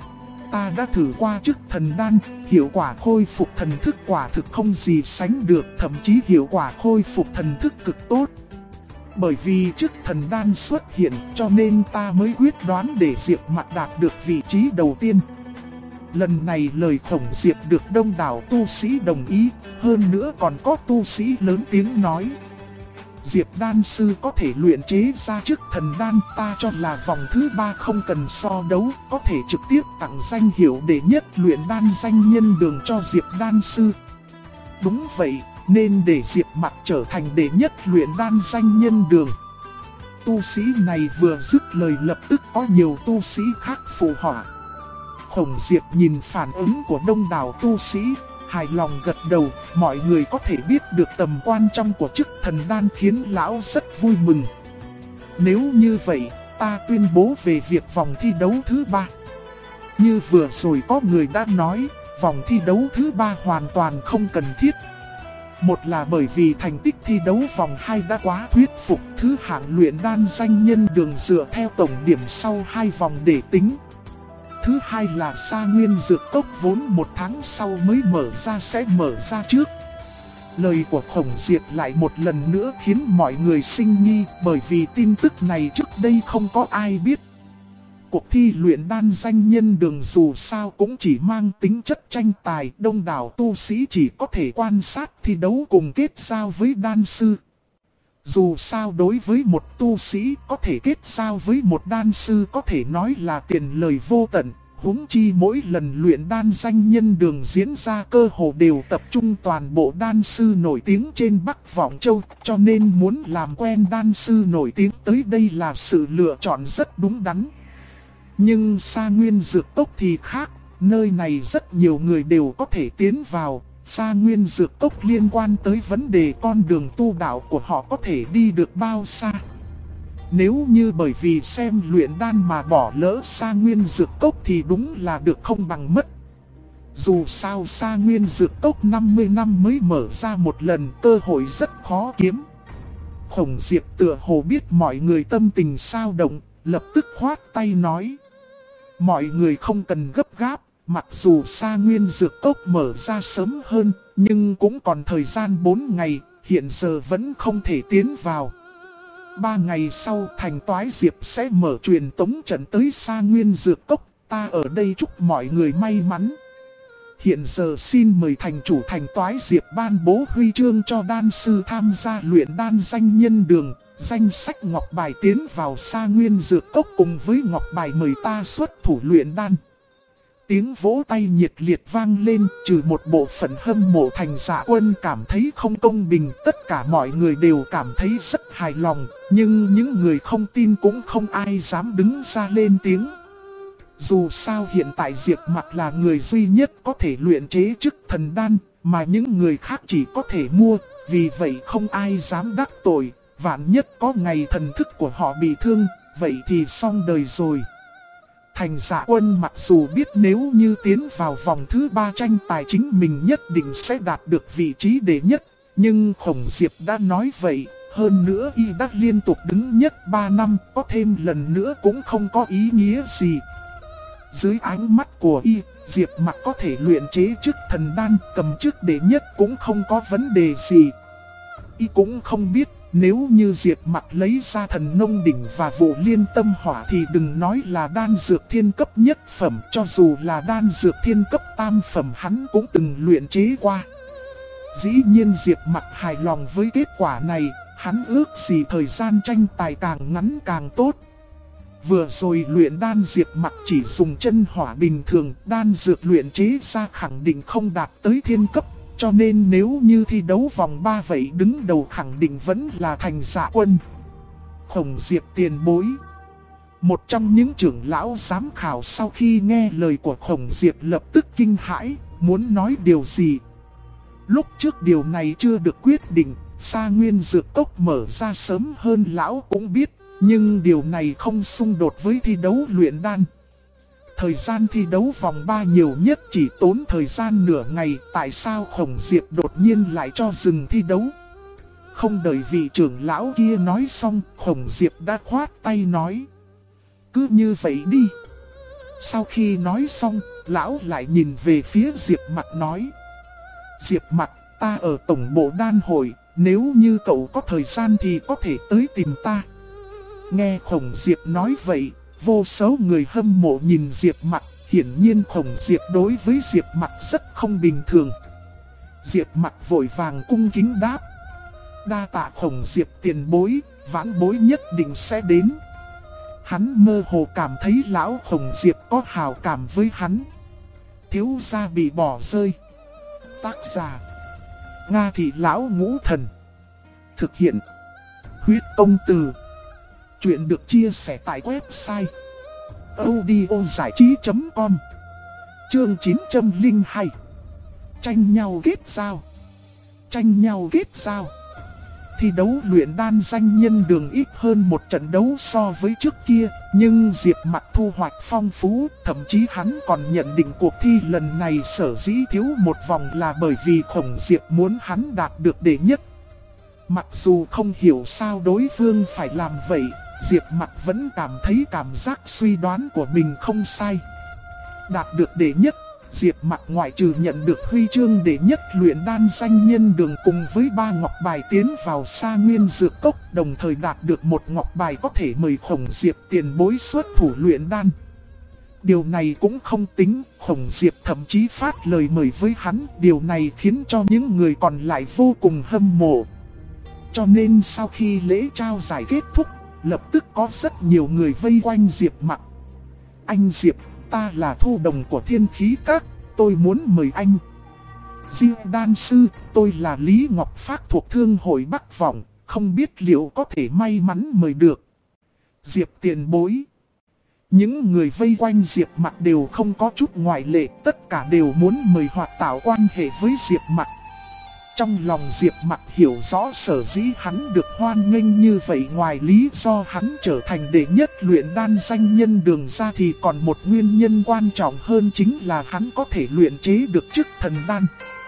Ta đã thử qua chức thần đan, hiệu quả khôi phục thần thức quả thực không gì sánh được, thậm chí hiệu quả khôi phục thần thức cực tốt. Bởi vì chức thần đan xuất hiện cho nên ta mới quyết đoán để Diệp Mặc đạt được vị trí đầu tiên. Lần này lời Khổng Diệp được đông đảo tu sĩ đồng ý, hơn nữa còn có tu sĩ lớn tiếng nói. Diệp đan sư có thể luyện chế ra chức thần đan, ta cho là vòng thứ 3 không cần so đấu, có thể trực tiếp tặng danh hiệu đệ nhất luyện đan danh nhân đường cho Diệp đan sư. Đúng vậy, nên để Diệp Mặc trở thành đệ nhất luyện đan danh nhân đường. Tu sĩ này vừa dứt lời lập tức có nhiều tu sĩ khác phụ họa. Khổng Diệp nhìn phản ứng của đông đảo tu sĩ, hài lòng gật đầu, mọi người có thể biết được tầm quan trọng của chức thần đan khiến lão rất vui mừng. Nếu như vậy, ta tuyên bố về việc vòng thi đấu thứ 3. Như vừa rồi có người đã nói, vòng thi đấu thứ 3 hoàn toàn không cần thiết. Một là bởi vì thành tích thi đấu vòng 2 đã quá thuyết phục, thứ hạng luyện đan danh nhân đường dựa theo tổng điểm sau 2 vòng để tính. Thứ hai là Sa Nguyên Dược Cốc vốn 1 tháng sau mới mở ra sẽ mở ra trước. Lời của Khổng Diệp lại một lần nữa khiến mọi người sinh nghi, bởi vì tin tức này trước đây không có ai biết. Cuộc thi luyện đan danh nhân đường dù sao cũng chỉ mang tính chất tranh tài, đông đảo tu sĩ chỉ có thể quan sát thi đấu cùng kết giao với đan sư. Dù sao đối với một tu sĩ có thể kết giao với một đan sư có thể nói là tiền lời vô tận, huống chi mỗi lần luyện đan danh nhân đường diễn ra cơ hồ đều tập trung toàn bộ đan sư nổi tiếng trên Bắc Vọng Châu, cho nên muốn làm quen đan sư nổi tiếng tới đây là sự lựa chọn rất đúng đắn. Nhưng Sa Nguyên Dược Cốc thì khác, nơi này rất nhiều người đều có thể tiến vào. Sa Nguyên Dược Cốc liên quan tới vấn đề con đường tu đạo của họ có thể đi được bao xa. Nếu như bởi vì xem luyện đan mà bỏ lỡ Sa Nguyên Dược Cốc thì đúng là được không bằng mất. Dù sao Sa Nguyên Dược Cốc 50 năm mới mở ra một lần, cơ hội rất khó kiếm. Khổng Diệp tựa hồ biết mọi người tâm tình sao động, lập tức khoát tay nói. Mọi người không cần gấp gáp, mặc dù Sa Nguyên Dược Cốc mở ra sớm hơn, nhưng cũng còn thời gian 4 ngày, hiện giờ vẫn không thể tiến vào. 3 ngày sau Thành Toái Diệp sẽ mở truyền tống trận tới Sa Nguyên Dược Cốc, ta ở đây chúc mọi người may mắn. Hiện giờ xin mời thành chủ Thành Toái Diệp ban bố huy chương cho đan sư tham gia luyện đan danh nhân đường. Danh sách ngọc bài tiến vào Sa Nguyên Dược Cốc cùng với ngọc bài mời ta xuất thủ luyện đan. Tiếng vỗ tay nhiệt liệt vang lên, trừ một bộ phận hâm mộ Thành Dạ Quân cảm thấy không công bình, tất cả mọi người đều cảm thấy rất hài lòng, Nhưng những người không tin cũng không ai dám đứng ra lên tiếng. Dù sao hiện tại Diệp Mặc là người duy nhất có thể luyện chế chức thần đan, mà những người khác chỉ có thể mua, vì vậy không ai dám đắc tội. Vạn nhất có ngày thần thức của họ bị thương, vậy thì xong đời rồi. Thành Dạ Quân mặc dù biết nếu như tiến vào vòng thứ 3 tranh tài chính mình nhất định sẽ đạt được vị trí đệ nhất, nhưng Khổng Diệp đã nói vậy, hơn nữa y đã liên tục đứng nhất 3 năm, có thêm lần nữa cũng không có ý nghĩa gì. Dưới ánh mắt của y, Diệp Mặc có thể luyện chế chức thần đan, cầm chức đệ nhất cũng không có vấn đề gì. Y cũng không biết, nếu như Diệp Mặc lấy ra thần nông đỉnh và vụ liên tâm hỏa thì đừng nói là đan dược thiên cấp nhất phẩm, cho dù là đan dược thiên cấp tam phẩm hắn cũng từng luyện chế qua. Dĩ nhiên Diệp Mặc hài lòng với kết quả này, hắn ước gì thời gian tranh tài càng ngắn càng tốt. Vừa rồi luyện đan Diệp Mặc chỉ dùng chân hỏa bình thường, đan dược luyện chế ra khẳng định không đạt tới thiên cấp. Cho nên nếu như thi đấu vòng 3 vậy đứng đầu khẳng định vẫn là Thành Dạ Quân. Khổng Diệp tiền bối. Một trong những trưởng lão giám khảo sau khi nghe lời của Khổng Diệp lập tức kinh hãi, muốn nói điều gì. Lúc trước điều này chưa được quyết định, Sa Nguyên Dược Cốc mở ra sớm hơn lão cũng biết, nhưng điều này không xung đột với thi đấu luyện đan. Thời gian thi đấu vòng 3 nhiều nhất chỉ tốn thời gian nửa ngày, tại sao Khổng Diệp đột nhiên lại cho dừng thi đấu? Không đợi vị trưởng lão kia nói xong, Khổng Diệp đã khoát tay nói: cứ như vậy đi. Sau khi nói xong, lão lại nhìn về phía Diệp Mặc nói: Diệp Mặc, ta ở tổng bộ đan hội, nếu như cậu có thời gian thì có thể tới tìm ta. Nghe Khổng Diệp nói vậy, vô số người hâm mộ nhìn Diệp Mặc, hiển nhiên Khổng Diệp đối với Diệp Mặc rất không bình thường. Diệp Mặc vội vàng cung kính đáp: đa tạ Khổng Diệp tiền bối, vãn bối nhất định sẽ đến. Hắn mơ hồ cảm thấy lão Khổng Diệp có hào cảm với hắn. Thiếu gia bị bỏ rơi. Tác giả: Nga Thị Lão Ngũ Thần. Thực hiện: Huyết Công Từ. Chuyện được chia sẻ tại website audiozảichí.com. Chương 902. Tranh nhau kết giao. Tranh nhau kết giao. Thi đấu luyện đan danh nhân đường ít hơn một trận đấu so với trước kia, nhưng Diệp Mặc thu hoạch phong phú, thậm chí hắn còn nhận định cuộc thi lần này sở dĩ thiếu một vòng là bởi vì Khổng Diệp muốn hắn đạt được đệ nhất. Mặc dù không hiểu sao đối phương phải làm vậy, Diệp Mặc vẫn cảm thấy cảm giác suy đoán của mình không sai. Đạt được đệ nhất, Diệp Mặc ngoại trừ nhận được huy chương đệ nhất luyện đan danh nhân đường cùng với 3 ngọc bài tiến vào Sa Nguyên Dược Cốc, đồng thời đạt được một ngọc bài có thể mời Khổng Diệp tiền bối xuất thủ luyện đan. Điều này cũng không tính, Khổng Diệp thậm chí phát lời mời với hắn, điều này khiến cho những người còn lại vô cùng hâm mộ. Cho nên sau khi lễ trao giải kết thúc, lập tức có rất nhiều người vây quanh Diệp Mặc. Anh Diệp, ta là Thu Đồng của Thiên Khí Các, tôi muốn mời anh. Diêu đan sư, tôi là Lý Ngọc Phác thuộc Thương hội Bắc Vọng, không biết liệu có thể may mắn mời được. Diệp tiền bối. Những người vây quanh Diệp Mặc đều không có chút ngoại lệ, tất cả đều muốn mời hoặc tạo quan hệ với Diệp Mặc. Trong lòng Diệp Mặc hiểu rõ sở dĩ hắn được hoan nghênh như vậy, ngoài lý do hắn trở thành đệ nhất luyện đan danh nhân đường ra thì còn một nguyên nhân quan trọng hơn, chính là hắn có thể luyện chế được chức thần đan.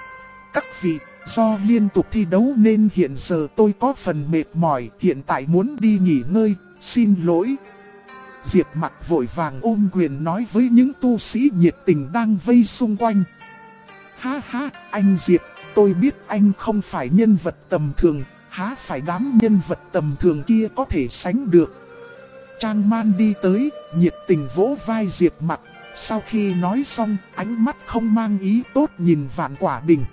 Các vị, do liên tục thi đấu nên hiện giờ tôi có phần mệt mỏi, hiện tại muốn đi nghỉ ngơi, xin lỗi. Diệp Mặc vội vàng ôm quyền nói với những tu sĩ nhiệt tình đang vây xung quanh. Ha ha, anh Diệp, tôi biết anh không phải nhân vật tầm thường, há phải đám nhân vật tầm thường kia có thể sánh được. Trang Man đi tới, nhiệt tình vỗ vai Diệp Mặc, sau khi nói xong, ánh mắt không mang ý tốt nhìn Vạn Quả Bình.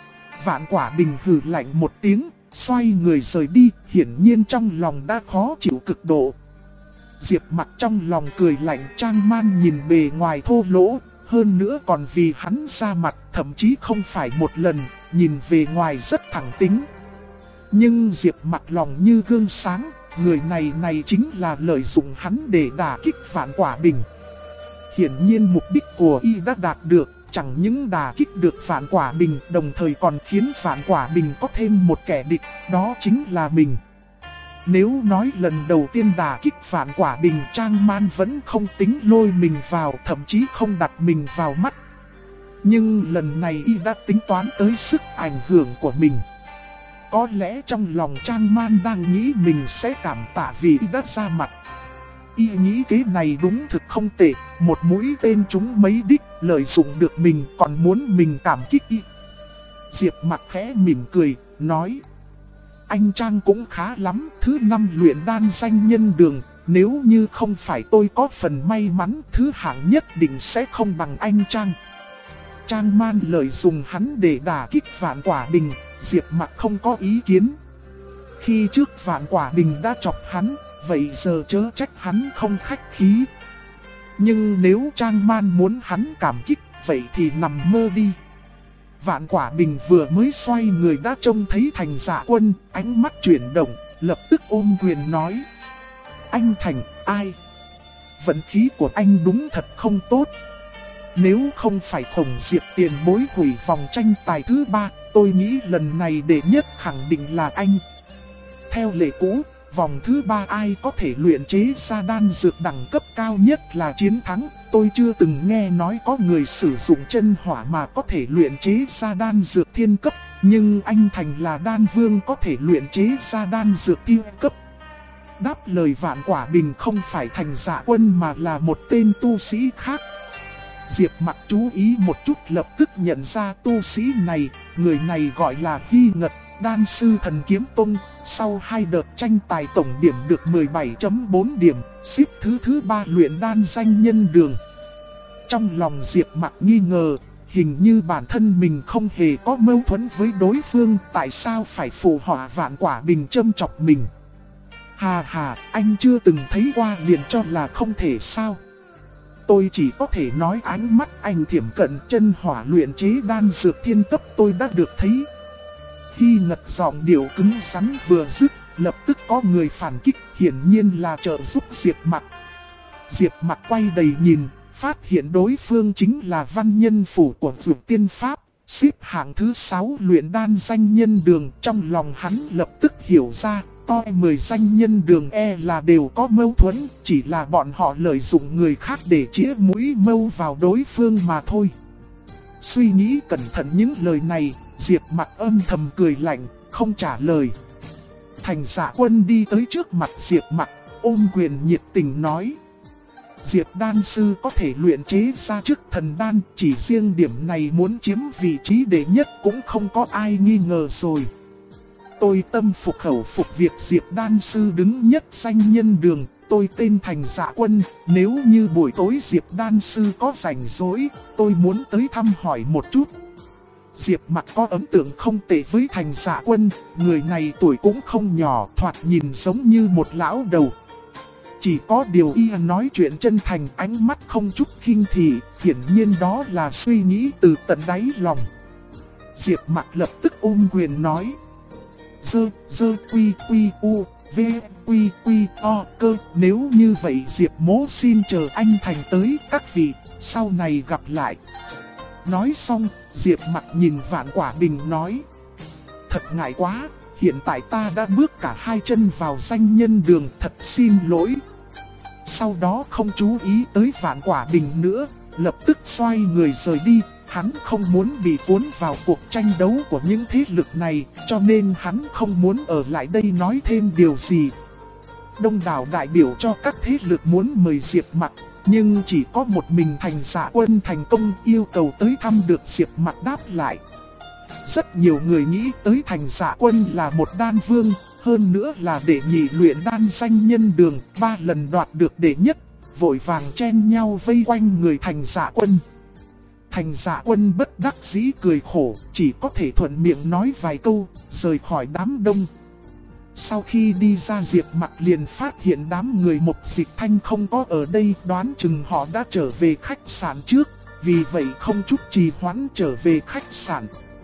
Vạn Quả Bình hừ lạnh một tiếng, xoay người rời đi, hiển nhiên trong lòng đã khó chịu cực độ. Diệp Mặc trong lòng cười lạnh, Trang Man nhìn bề ngoài thô lỗ, hơn nữa còn vì hắn ra mặt, thậm chí không phải một lần, nhìn về ngoài rất thẳng tính. Nhưng Diệp Mặc lòng như gương sáng, người này chính là lợi dụng hắn để đả kích Vạn Quả Bình. Hiển nhiên mục đích của y đã đạt được, chẳng những đả kích được Vạn Quả Bình, đồng thời còn khiến Vạn Quả Bình có thêm một kẻ địch, đó chính là mình. Nếu nói lần đầu tiên đả kích Vạn Quả Bình, Trang Man vẫn không tính lôi mình vào, thậm chí không đặt mình vào mắt. Nhưng lần này y đã tính toán tới sức ảnh hưởng của mình. Có lẽ trong lòng Trang Man đang nghĩ mình sẽ cảm tạ vì y đã ra mặt. Y nghĩ cái này đúng thực không tệ, một mũi tên trúng mấy đích, lợi dụng được mình còn muốn mình cảm kích y. Diệp Mặc khẽ mỉm cười, nói: anh Trang cũng khá lắm, thứ 5 luyện đan danh nhân đường, nếu như không phải tôi có phần may mắn, thứ hạng nhất định sẽ không bằng anh Trang. Trang Man lợi dụng hắn để đả kích Vạn Quả Bình, Diệp Mặc không có ý kiến. Khi trước Vạn Quả Bình đã chọc hắn, vậy giờ chớ trách hắn không khách khí. Nhưng nếu Trang Man muốn hắn cảm kích, vậy thì nằm mơ đi. Vạn Quả Bình vừa mới xoay người đã trông thấy Thành Dạ Quân, ánh mắt chuyển động, lập tức ôm quyền nói: anh Thành, ai? Vận khí của anh đúng thật không tốt. Nếu không phải Khổng Diệp tiền bối hủy vòng tranh tài thứ 3, tôi nghĩ lần này đệ nhất khẳng định là anh. Theo lệ cũ, vòng thứ 3 ai có thể luyện chế ra đan dược đẳng cấp cao nhất là chiến thắng. Tôi chưa từng nghe nói có người sử dụng chân hỏa mà có thể luyện chế ra đan dược thiên cấp. Nhưng anh Thành là đan vương có thể luyện chế ra đan dược thiên cấp. Đáp lời Vạn Quả Bình không phải Thành Dạ Quân mà là một tên tu sĩ khác. Diệp Mặc chú ý một chút lập tức nhận ra tu sĩ này, người này gọi là Hy Ngật, đan sư Thần Kiếm Tông. Sau 2 đợt tranh tài tổng điểm được 17.4 điểm, xếp thứ 3 luyện đan danh nhân đường. Trong lòng Diệp Mặc nghi ngờ, hình như bản thân mình không hề có mâu thuẫn với đối phương, tại sao phải phụ họa Vạn Quả Bình châm chọc mình. Hà, anh chưa từng thấy qua liền cho là không thể sao? Tôi chỉ có thể nói ánh mắt anh thiểm cận chân hỏa luyện chế đan dược thiên cấp tôi đã được thấy. Hy Ngật giọng điệu cứng rắn vừa dứt, lập tức có người phản kích, hiển nhiên là trợ giúp Diệp Mặc. Diệp Mặc quay đầy nhìn, phát hiện đối phương chính là văn nhân phủ của Dược Tiên Pháp, xếp hạng thứ 6 luyện đan danh nhân đường. Trong lòng hắn lập tức hiểu ra, toi 10 danh nhân đường là đều có mâu thuẫn, chỉ là bọn họ lợi dụng người khác để chĩa mũi mâu vào đối phương mà thôi. Suy nghĩ cẩn thận những lời này, Diệp Mặc âm thầm cười lạnh, không trả lời. Thành Dạ Quân đi tới trước mặt Diệp Mặc, ôm quyền nhiệt tình nói: Diệp đan sư có thể luyện chế ra chức thần đan, chỉ riêng điểm này muốn chiếm vị trí đệ nhất cũng không có ai nghi ngờ rồi. Tôi tâm phục khẩu phục việc Diệp đan sư đứng nhất danh nhân đường. Tôi tên Thành Dạ Quân, nếu như buổi tối Diệp đan sư có rảnh rỗi, tôi muốn tới thăm hỏi một chút. Diệp Mặc có ấn tượng không tệ với Thành Dạ Quân, người này tuổi cũng không nhỏ, thoạt nhìn giống như một lão đầu. Chỉ có điều y nói chuyện chân thành, ánh mắt không chút khinh thị, hiển nhiên đó là suy nghĩ từ tận đáy lòng. Diệp Mặc lập tức ôm quyền nói: Dơ quy u, v quy o cơ. Nếu như vậy Diệp mỗ xin chờ anh Thành tới, các vị, sau này gặp lại. Nói xong, Diệp Mặc nhìn Vạn Quả Bình nói: thật ngại quá, hiện tại ta đã bước cả 2 chân vào danh nhân đường, thật xin lỗi. Sau đó không chú ý tới Vạn Quả Bình nữa, lập tức xoay người rời đi. Hắn không muốn bị cuốn vào cuộc tranh đấu của những thế lực này, cho nên hắn không muốn ở lại đây nói thêm điều gì. Đông đảo đại biểu cho các thế lực muốn mời Diệp Mặc, nhưng chỉ có một mình Thành Dạ Quân thành công yêu cầu tới thăm được Diệp Mặc đáp lại. Rất nhiều người nghĩ tới Thành Dạ Quân là một đan vương, hơn nữa là đệ nhị luyện đan danh nhân đường, 3 lần đoạt được đệ nhất, vội vàng chen nhau vây quanh người Thành Dạ Quân. Thành Dạ Quân bất đắc dĩ cười khổ, chỉ có thể thuận miệng nói vài câu, rời khỏi đám đông. Sau khi đi ra, Diệp Mặc liền phát hiện đám người Mộc Dịch Thanh không có ở đây, đoán chừng họ đã trở về khách sạn trước, vì vậy không chút trì hoãn trở về khách sạn.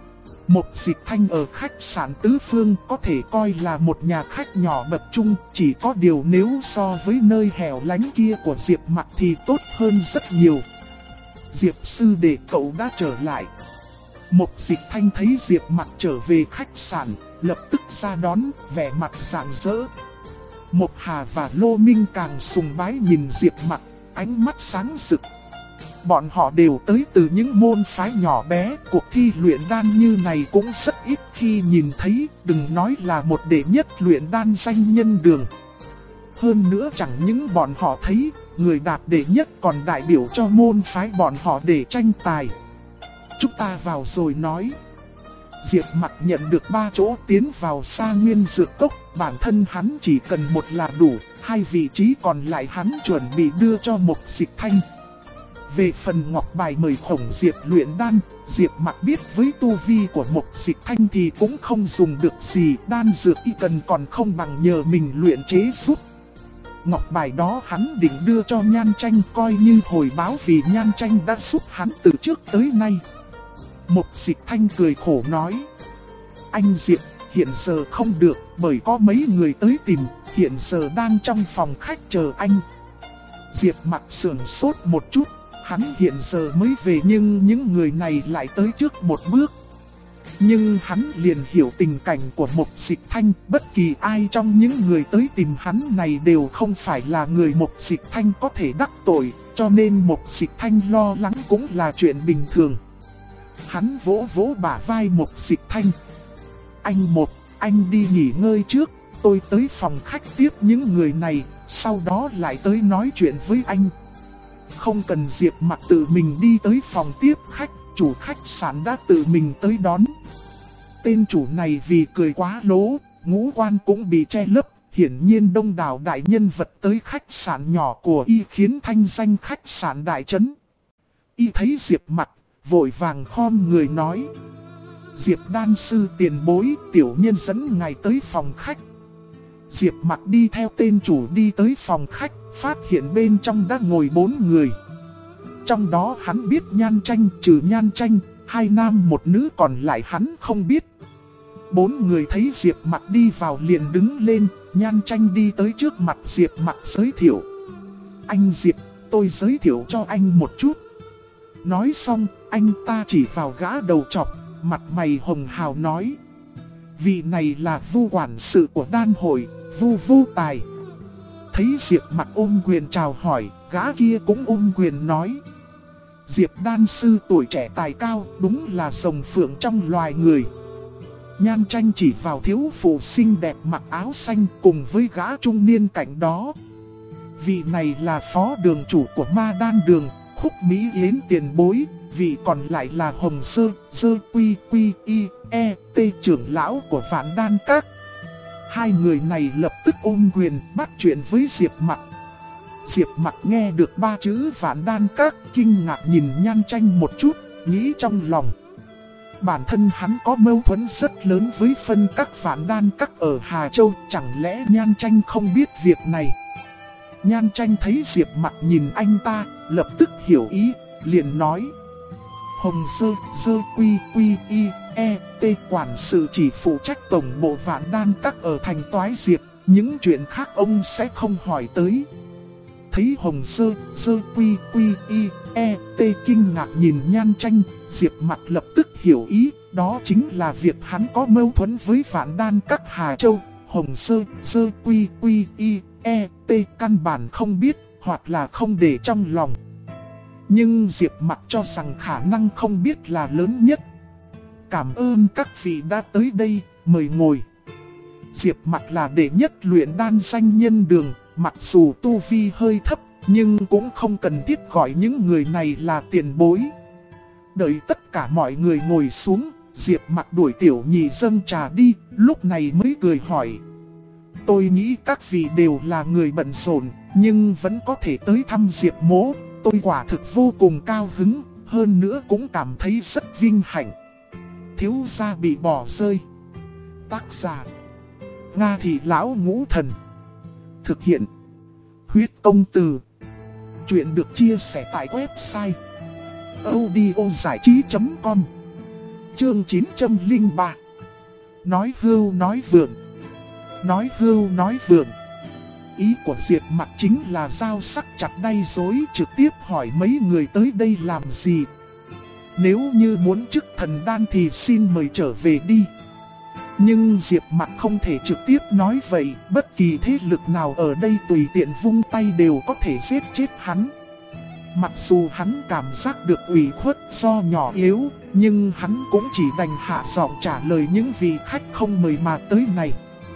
Mục Dịch Thanh ở khách sạn Tứ Phương có thể coi là một nhà khách nhỏ bậc trung, chỉ có điều nếu so với nơi hẻo lánh kia của Diệp Mặc thì tốt hơn rất nhiều. Diệp sư đệ cậu đã trở lại. Mục Dịch Thanh thấy Diệp Mặc trở về khách sạn, lập tức ra đón, vẻ mặt rạng rỡ. Mục Hà và Lô Minh càng sùng bái nhìn Diệp Mặc, ánh mắt sáng rực. Bọn họ đều tới từ những môn phái nhỏ bé, cuộc thi luyện đan như này cũng rất ít khi nhìn thấy, đừng nói là một đệ nhất luyện đan danh nhân đường. Hơn nữa chẳng những bọn họ thấy, người đạt đệ nhất còn đại biểu cho môn phái bọn họ để tranh tài. Chúng ta vào rồi nói. Diệp Mặc nhận được 3 chỗ tiến vào Sa Nguyên Dược Cốc, bản thân hắn chỉ cần một là đủ, 2 vị trí còn lại hắn chuẩn bị đưa cho Mục Dịch Thanh. Về phần ngọc bài mời Khổng Diệp luyện đan, Diệp Mặc biết với tu vi của Mục Dịch Thanh thì cũng không dùng được gì, đan dược y cần còn không bằng nhờ mình luyện chế giúp. Ngọc bài đó hắn định đưa cho Nhan Tranh coi như hồi báo vì Nhan Tranh đã giúp hắn từ trước tới nay. Mục Dịch Thanh cười khổ nói: Anh Diệp, hiện giờ không được bởi có mấy người tới tìm, hiện giờ đang trong phòng khách chờ anh. Diệp Mặc sườn sốt một chút, hắn hiện giờ mới về nhưng những người này lại tới trước một bước. Nhưng hắn liền hiểu tình cảnh của Mục Dịch Thanh, bất kỳ ai trong những người tới tìm hắn này đều không phải là người Mục Dịch Thanh có thể đắc tội, cho nên Mục Dịch Thanh lo lắng cũng là chuyện bình thường. Hắn vỗ vỗ bả vai Mục Dịch Thanh. Anh đi nghỉ ngơi trước, tôi tới phòng khách tiếp những người này, sau đó lại tới nói chuyện với anh. Không cần Diệp Mặc tự mình đi tới phòng tiếp khách, chủ khách sạn đã tự mình tới đón. Tên chủ này vì cười quá lố, ngũ quan cũng bị che lấp, hiển nhiên đông đảo đại nhân vật tới khách sạn nhỏ của y khiến thanh danh khách sạn đại chấn. Y thấy Diệp Mặc, vội vàng khom người nói: Diệp đan sư tiền bối, tiểu nhân dẫn ngài tới phòng khách. Diệp Mặc đi theo tên chủ đi tới phòng khách, phát hiện bên trong đã ngồi 4 người. Trong đó hắn biết Nhan Tranh, trừ Nhan Tranh, 2 nam 1 nữ còn lại hắn không biết. 4 người thấy Diệp Mặc đi vào liền đứng lên, Nhan Tranh đi tới trước mặt Diệp Mặc giới thiệu: Anh Diệp, tôi giới thiệu cho anh một chút. Nói xong, anh ta chỉ vào gã đầu trọc, mặt mày hồng hào nói: Vị này là Vu quản sự của đan hội, Vu Tài. Thấy Diệp Mặc ôm quyền chào hỏi, gã kia cũng ôm quyền nói: Diệp đan sư tuổi trẻ tài cao, đúng là rồng phượng trong loài người. Nhan Tranh chỉ vào thiếu phụ xinh đẹp mặc áo xanh cùng với gã trung niên cạnh đó. Vị này là phó đường chủ của Ma Đan Đường, Khúc Mỹ Yến tiền bối. Vị còn lại là Hồng Sơ Quy Y E T trưởng lão của Vạn Đan Các. 2 người này lập tức ôm quyền bắt chuyện với Diệp Mặc. Diệp Mặc nghe được 3 chữ Vạn Đan Các, kinh ngạc nhìn Nhan Tranh một chút, nghĩ trong lòng: bản thân hắn có mâu thuẫn rất lớn với phân các Vạn Đan Các ở Hà Châu, chẳng lẽ Nhan Tranh không biết việc này? Nhan Tranh thấy Diệp Mặc nhìn anh ta, lập tức hiểu ý, liền nói: Hồng Sơ Quy Y E T quản sự chỉ phụ trách tổng bộ Vạn Đan Các ở thành Toái Diệp, những chuyện khác ông sẽ không hỏi tới. Thấy Hồng Sơ Quy Y E T kinh ngạc nhìn Nhan Tranh, Diệp Mặc lập tức hiểu ý, đó chính là việc hắn có mâu thuẫn với Vạn Đan Các Hà Châu. Hồng Sơ Quy Y E T căn bản không biết, hoặc là không để trong lòng. Nhưng Diệp Mặc cho rằng khả năng không biết là lớn nhất. Cảm ơn các vị đã tới đây, mời ngồi. Diệp Mặc là đệ nhất luyện đan danh nhân đường, mặc dù tu vi hơi thấp, nhưng cũng không cần thiết gọi những người này là tiền bối. Đợi tất cả mọi người ngồi xuống, Diệp Mặc đuổi tiểu nhị dâng trà đi, lúc này mới cười hỏi: Tôi nghĩ các vị đều là người bận rộn, nhưng vẫn có thể tới thăm Diệp mỗ. Tôi quả thực vô cùng cao hứng, hơn nữa cũng cảm thấy rất vinh hạnh. Thiếu gia bị bỏ rơi. Tác giả: Nga Thị Lão Ngũ Thần. Thực hiện: Huyết Công Từ. Chuyện được chia sẻ tại website audiozảichí.com. Chương 903. Nói hưu nói vượng. Nói hưu nói vượng. Ý của Diệp Mặc chính là dao sắc chặt đay dối, trực tiếp hỏi mấy người tới đây làm gì. Nếu như muốn chức thần đan thì xin mời trở về đi. Nhưng Diệp Mặc không thể trực tiếp nói vậy, bất kỳ thế lực nào ở đây tùy tiện vung tay đều có thể giết chết hắn. Mặc dù hắn cảm giác được ủy khuất do nhỏ yếu, nhưng hắn cũng chỉ đành hạ giọng trả lời những vị khách không mời mà tới này.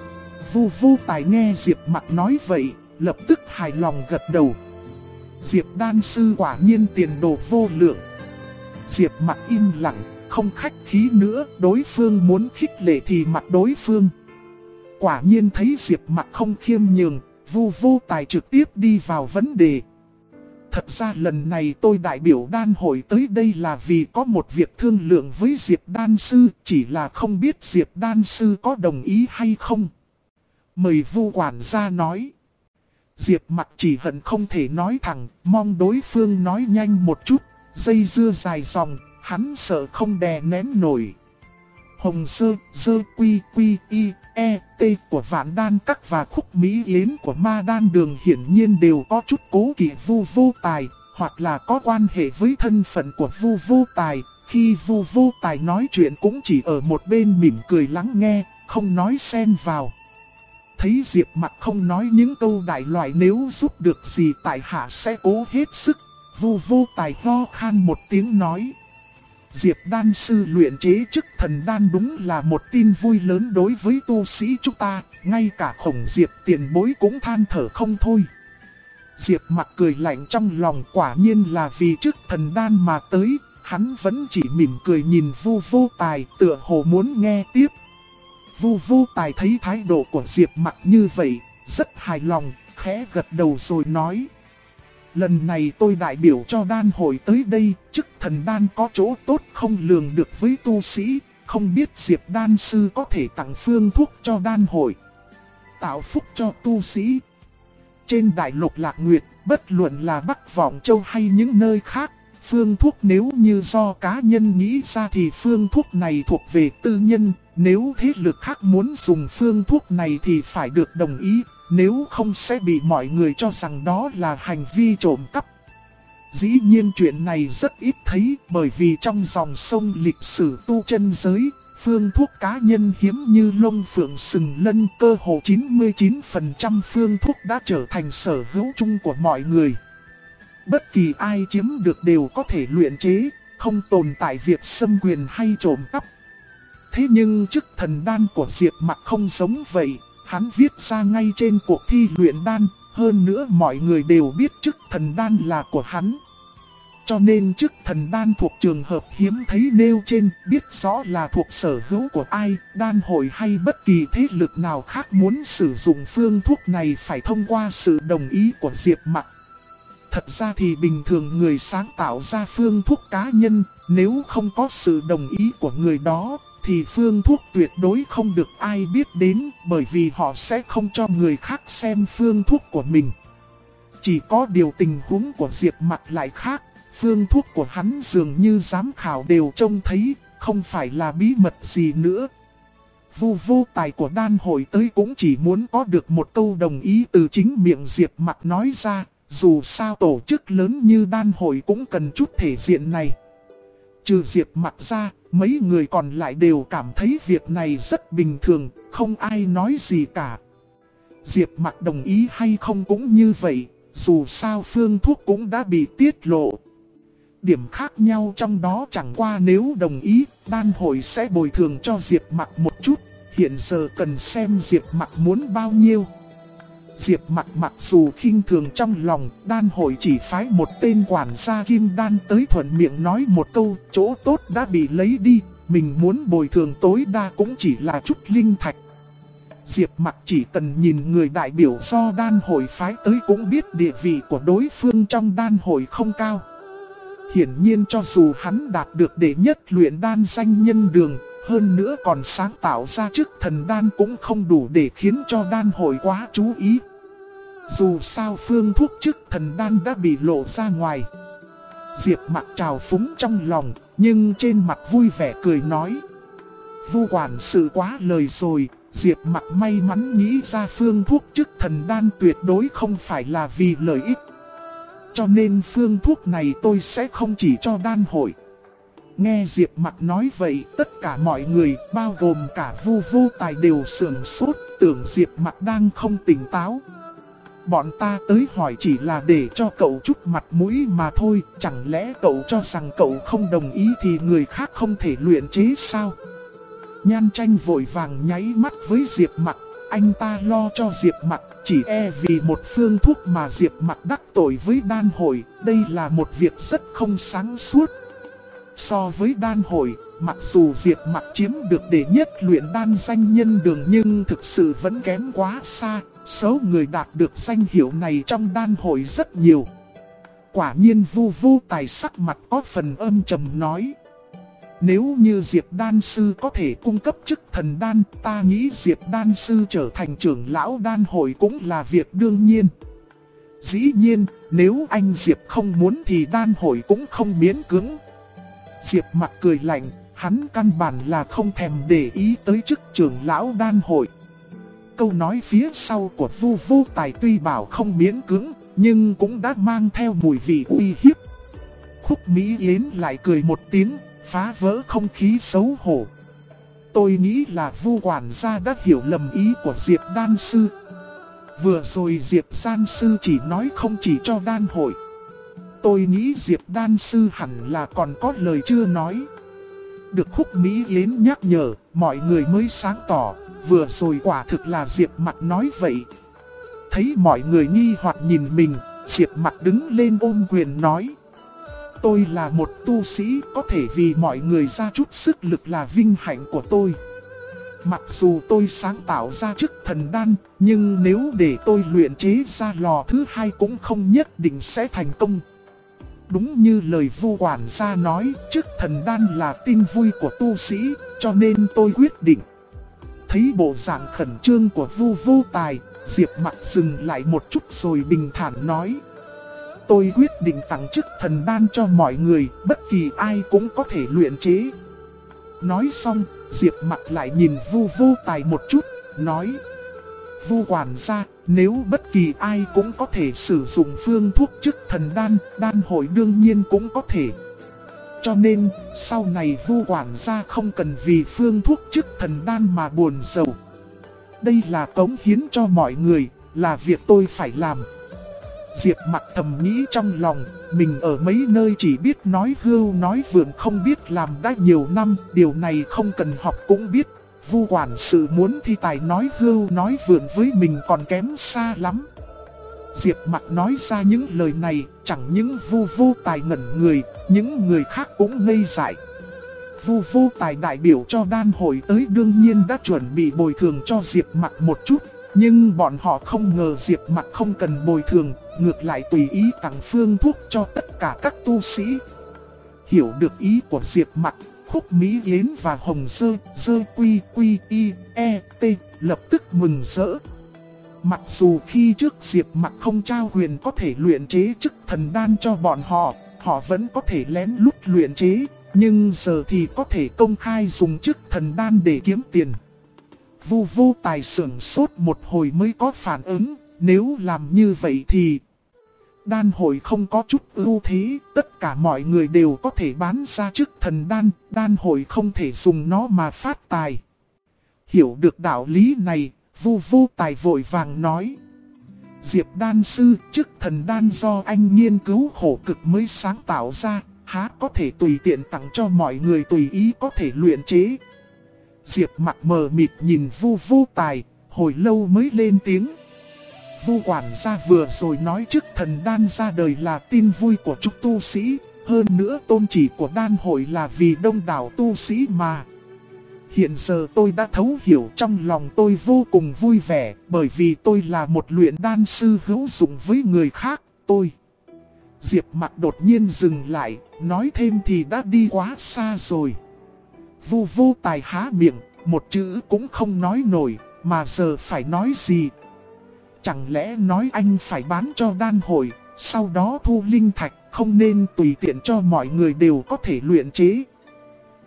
Vu Vô Tài nghe Diệp Mặc nói vậy, lập tức hài lòng gật đầu. Diệp đan sư quả nhiên tiền đồ vô lượng. Diệp Mặc im lặng, không khách khí nữa, đối phương muốn khích lệ thì mặc đối phương. Quả nhiên thấy Diệp Mặc không khiêm nhường, Vu Vô Tài trực tiếp đi vào vấn đề. Thật ra lần này tôi đại biểu đan hội tới đây là vì có một việc thương lượng với Diệp đan sư, chỉ là không biết Diệp đan sư có đồng ý hay không. Mời Vu quản gia nói. Diệp Mặc chỉ hận không thể nói thẳng, mong đối phương nói nhanh một chút, dây dưa dài dòng, hắn sợ không đè nén nổi. Hồng Sơ, Dơ Quy Quy Y, E, T của Vạn Đan Các và Khúc Mỹ Yến của Ma Đan Đường hiển nhiên đều có chút cố kỵ Vu Vô Tài, hoặc là có quan hệ với thân phận của Vu Vô Tài. Khi Vu Vô Tài nói chuyện cũng chỉ ở một bên mỉm cười lắng nghe, không nói xen vào. Thấy Diệp Mặc không nói những câu đại loại nếu giúp được gì tại hạ sẽ cố hết sức, Vu Vô Tài ho khan một tiếng nói. Diệp đan sư luyện chế chức thần đan đúng là một tin vui lớn đối với tu sĩ chúng ta, ngay cả Khổng Diệp tiền bối cũng than thở không thôi. Diệp Mặc cười lạnh trong lòng, quả nhiên là vì chức thần đan mà tới, hắn vẫn chỉ mỉm cười nhìn Vu Vô Tài tựa hồ muốn nghe tiếp. Vu Vô Tài thấy thái độ của Diệp Mặc như vậy, rất hài lòng, khẽ gật đầu rồi nói. Lần này tôi đại biểu cho đan hội tới đây, chức thần đan có chỗ tốt không lường được với tu sĩ, không biết Diệp đan sư có thể tặng phương thuốc cho đan hội, tạo phúc cho tu sĩ. Trên đại lục Lạc Nguyệt, bất luận là Bắc Vọng Châu hay những nơi khác, phương thuốc nếu như do cá nhân nghĩ ra thì phương thuốc này thuộc về tư nhân, nếu thế lực khác muốn dùng phương thuốc này thì phải được đồng ý. Nếu không sẽ bị mọi người cho rằng đó là hành vi trộm cắp. Dĩ nhiên chuyện này rất ít thấy, bởi vì trong dòng sông lịch sử tu chân giới, phương thuốc cá nhân hiếm như lông phượng sừng lân, cơ hồ 99% phương thuốc đã trở thành sở hữu chung của mọi người. Bất kỳ ai chiếm được đều có thể luyện chế, không tồn tại việc xâm quyền hay trộm cắp. Thế nhưng chức thần đan của Diệp Mặc không giống vậy. Hắn viết ra ngay trên cuộc thi luyện đan, hơn nữa mọi người đều biết chức thần đan là của hắn. Cho nên chức thần đan thuộc trường hợp hiếm thấy nêu trên, biết rõ là thuộc sở hữu của ai, đan hội hay bất kỳ thế lực nào khác muốn sử dụng phương thuốc này phải thông qua sự đồng ý của Diệp Mặc. Thật ra thì bình thường người sáng tạo ra phương thuốc cá nhân, nếu không có sự đồng ý của người đó, thì phương thuốc tuyệt đối không được ai biết đến, bởi vì họ sẽ không cho người khác xem phương thuốc của mình. Chỉ có điều tình huống của Diệp Mặc lại khác, phương thuốc của hắn dường như giám khảo đều trông thấy, không phải là bí mật gì nữa. Vu Vô Tài của đan hội tới cũng chỉ muốn có được một câu đồng ý từ chính miệng Diệp Mặc nói ra, dù sao tổ chức lớn như đan hội cũng cần chút thể diện này. Trừ Diệp Mặc ra, mấy người còn lại đều cảm thấy việc này rất bình thường, không ai nói gì cả. Diệp Mặc đồng ý hay không cũng như vậy, dù sao phương thuốc cũng đã bị tiết lộ. Điểm khác nhau trong đó chẳng qua nếu đồng ý, đan hội sẽ bồi thường cho Diệp Mặc một chút, hiện giờ cần xem Diệp Mặc muốn bao nhiêu. Diệp Mặc mặc dù khinh thường trong lòng, đan hội chỉ phái một tên quản gia kim đan tới thuận miệng nói một câu, chỗ tốt đã bị lấy đi, mình muốn bồi thường tối đa cũng chỉ là chút linh thạch. Diệp Mặc chỉ cần nhìn người đại biểu do đan hội phái tới cũng biết địa vị của đối phương trong đan hội không cao. Hiển nhiên cho dù hắn đạt được đệ nhất luyện đan danh nhân đường, hơn nữa còn sáng tạo ra chức thần đan cũng không đủ để khiến cho đan hội quá chú ý. Dù sao phương thuốc chức thần đan đã bị lộ ra ngoài. Diệp Mặc trào phúng trong lòng, nhưng trên mặt vui vẻ cười nói. Vu quản sự quá lời rồi, Diệp Mặc may mắn nghĩ ra phương thuốc chức thần đan tuyệt đối không phải là vì lợi ích. Cho nên phương thuốc này tôi sẽ không chỉ cho đan hội. Nghe Diệp Mặc nói vậy, tất cả mọi người, bao gồm cả Vu Vô Tài đều sửng sốt, tưởng Diệp Mặc đang không tỉnh táo. Bọn ta tới hỏi chỉ là để cho cậu chút mặt mũi mà thôi, chẳng lẽ cậu cho rằng cậu không đồng ý thì người khác không thể luyện chế sao? Nhan Tranh vội vàng nháy mắt với Diệp Mặc, anh ta lo cho Diệp Mặc, chỉ e vì một phương thuốc mà Diệp Mặc đắc tội với đan hội, đây là một việc rất không sáng suốt. So với đan hội, mặc dù Diệp Mặc chiếm được đệ nhất luyện đan danh nhân đường nhưng thực sự vẫn kém quá xa, số người đạt được danh hiệu này trong đan hội rất nhiều. Quả nhiên Vu Vô Tài sắc mặt có phần âm trầm nói. Nếu như Diệp Đan Sư có thể cung cấp chức thần đan, ta nghĩ Diệp Đan Sư trở thành trưởng lão đan hội cũng là việc đương nhiên. Dĩ nhiên, nếu anh Diệp không muốn thì đan hội cũng không miễn cưỡng. Diệp Mặc cười lạnh, hắn căn bản là không thèm để ý tới chức trưởng lão đan hội. Câu nói phía sau của Vu Vô Tài tuy bảo không miễn cưỡng, nhưng cũng đã mang theo mùi vị uy hiếp. Khúc Mỹ Yến lại cười một tiếng, phá vỡ không khí xấu hổ. Tôi nghĩ là Vu quản gia đã hiểu lầm ý của Diệp Đan Sư. Vừa rồi Diệp Đan Sư chỉ nói không chỉ cho đan hội. Tôi nghĩ Diệp Đan Sư hẳn là còn có lời chưa nói. Được Khúc Mỹ Yến nhắc nhở, mọi người mới sáng tỏ, vừa rồi quả thực là Diệp Mặc nói vậy. Thấy mọi người nghi hoặc nhìn mình, Diệp Mặc đứng lên ôm quyền nói. Tôi là một tu sĩ, có thể vì mọi người ra chút sức lực là vinh hạnh của tôi. Mặc dù tôi sáng tạo ra chức thần đan, nhưng nếu để tôi luyện chế ra lò thứ hai cũng không nhất định sẽ thành công. Đúng như lời Vu quản gia nói, chức thần đan là tin vui của tu sĩ, cho nên tôi quyết định. Thấy bộ dạng khẩn trương của Vu Vô Tài, Diệp Mặc dừng lại một chút rồi bình thản nói. Tôi quyết định tặng chức thần đan cho mọi người, bất kỳ ai cũng có thể luyện chế. Nói xong, Diệp Mặc lại nhìn Vu Vô Tài một chút, nói. Vu quản gia, nếu bất kỳ ai cũng có thể sử dụng phương thuốc chức thần đan, đan hội đương nhiên cũng có thể. Cho nên, sau này Vu quản gia không cần vì phương thuốc chức thần đan mà buồn rầu. Đây là cống hiến cho mọi người, là việc tôi phải làm. Diệp Mặc thầm nghĩ trong lòng, mình ở mấy nơi chỉ biết nói hưu nói vượn không biết làm đã nhiều năm, điều này không cần học cũng biết. Vu quản sự muốn thi tài nói hưu nói vượn với mình còn kém xa lắm. Diệp Mặc nói ra những lời này, chẳng những Vu Vô Tài ngẩn người, những người khác cũng ngây dại. Vu Vô Tài đại biểu cho đan hội tới đương nhiên đã chuẩn bị bồi thường cho Diệp Mặc một chút, nhưng bọn họ không ngờ Diệp Mặc không cần bồi thường, ngược lại tùy ý tặng phương thuốc cho tất cả các tu sĩ. Hiểu được ý của Diệp Mặc, Khúc Mỹ Yến và Hồng Dơ Quy Quy Y E T lập tức mừng rỡ. Mặc dù khi trước Diệp Mặc không trao quyền có thể luyện chế chức thần đan cho bọn họ, họ vẫn có thể lén lút luyện chế, nhưng giờ thì có thể công khai dùng chức thần đan để kiếm tiền. Vu Vô Tài sửng sốt một hồi mới có phản ứng, nếu làm như vậy thì đan hội không có chút ưu thế, tất cả mọi người đều có thể bán ra chức thần đan, đan hội không thể dùng nó mà phát tài. Hiểu được đạo lý này, Vu Vô Tài vội vàng nói. Diệp Đan Sư, chức thần đan do anh nghiên cứu khổ cực mới sáng tạo ra, há có thể tùy tiện tặng cho mọi người tùy ý có thể luyện chế. Diệp Mặc mờ mịt nhìn Vu Vô Tài, hồi lâu mới lên tiếng. Vu quản gia vừa rồi nói chức thần đan ra đời là tin vui của chúng tu sĩ, hơn nữa tôn chỉ của đan hội là vì đông đảo tu sĩ mà. Hiện giờ tôi đã thấu hiểu, trong lòng tôi vô cùng vui vẻ, bởi vì tôi là một luyện đan sư hữu dụng với người khác, tôi. Diệp Mặc đột nhiên dừng lại, nói thêm thì đã đi quá xa rồi. Vu Vô Tài há miệng, một chữ cũng không nói nổi, mà giờ phải nói gì? Chẳng lẽ nói anh phải bán cho đan hội, sau đó thu linh thạch, không nên tùy tiện cho mọi người đều có thể luyện chế,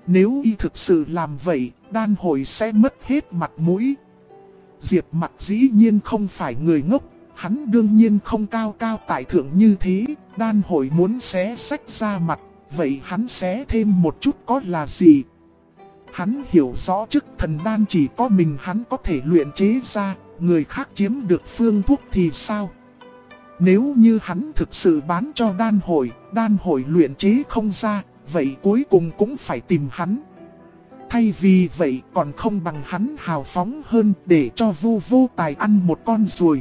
Nếu y thực sự làm vậy, đan hội sẽ mất hết mặt mũi. Diệp Mặc dĩ nhiên không phải người ngốc, hắn đương nhiên không cao cao tại thượng như thế. Đan hội muốn xé sách ra mặt, vậy hắn xé thêm một chút có là gì? Hắn hiểu rõ chức thần đan chỉ có mình hắn có thể luyện chế ra, người khác chiếm được phương thuốc thì sao? Nếu như hắn thực sự bán cho đan hội luyện chế không ra, vậy cuối cùng cũng phải tìm hắn. Thay vì vậy còn không bằng hắn hào phóng hơn để cho Vu Vô Tài ăn một con ruồi.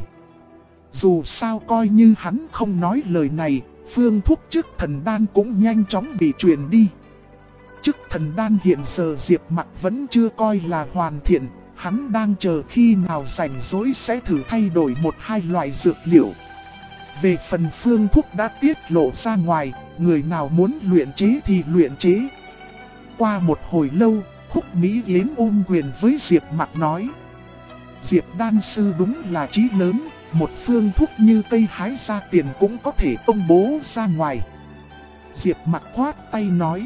Dù sao coi như hắn không nói lời này, phương thuốc chức thần đan cũng nhanh chóng bị truyền đi. Chức thần đan hiện giờ Diệp Mặc vẫn chưa coi là hoàn thiện, hắn đang chờ khi nào rảnh rỗi sẽ thử thay đổi một hai loại dược liệu. Về phần phương thuốc đã tiết lộ ra ngoài, người nào muốn luyện chế thì luyện chế. Qua một hồi lâu, Khúc Mỹ Yến ôm quyền với Diệp Mặc nói: Diệp đan sư đúng là trí lớn, một phương thuốc như cây hái ra tiền cũng có thể công bố ra ngoài. Diệp Mặc khoát tay nói: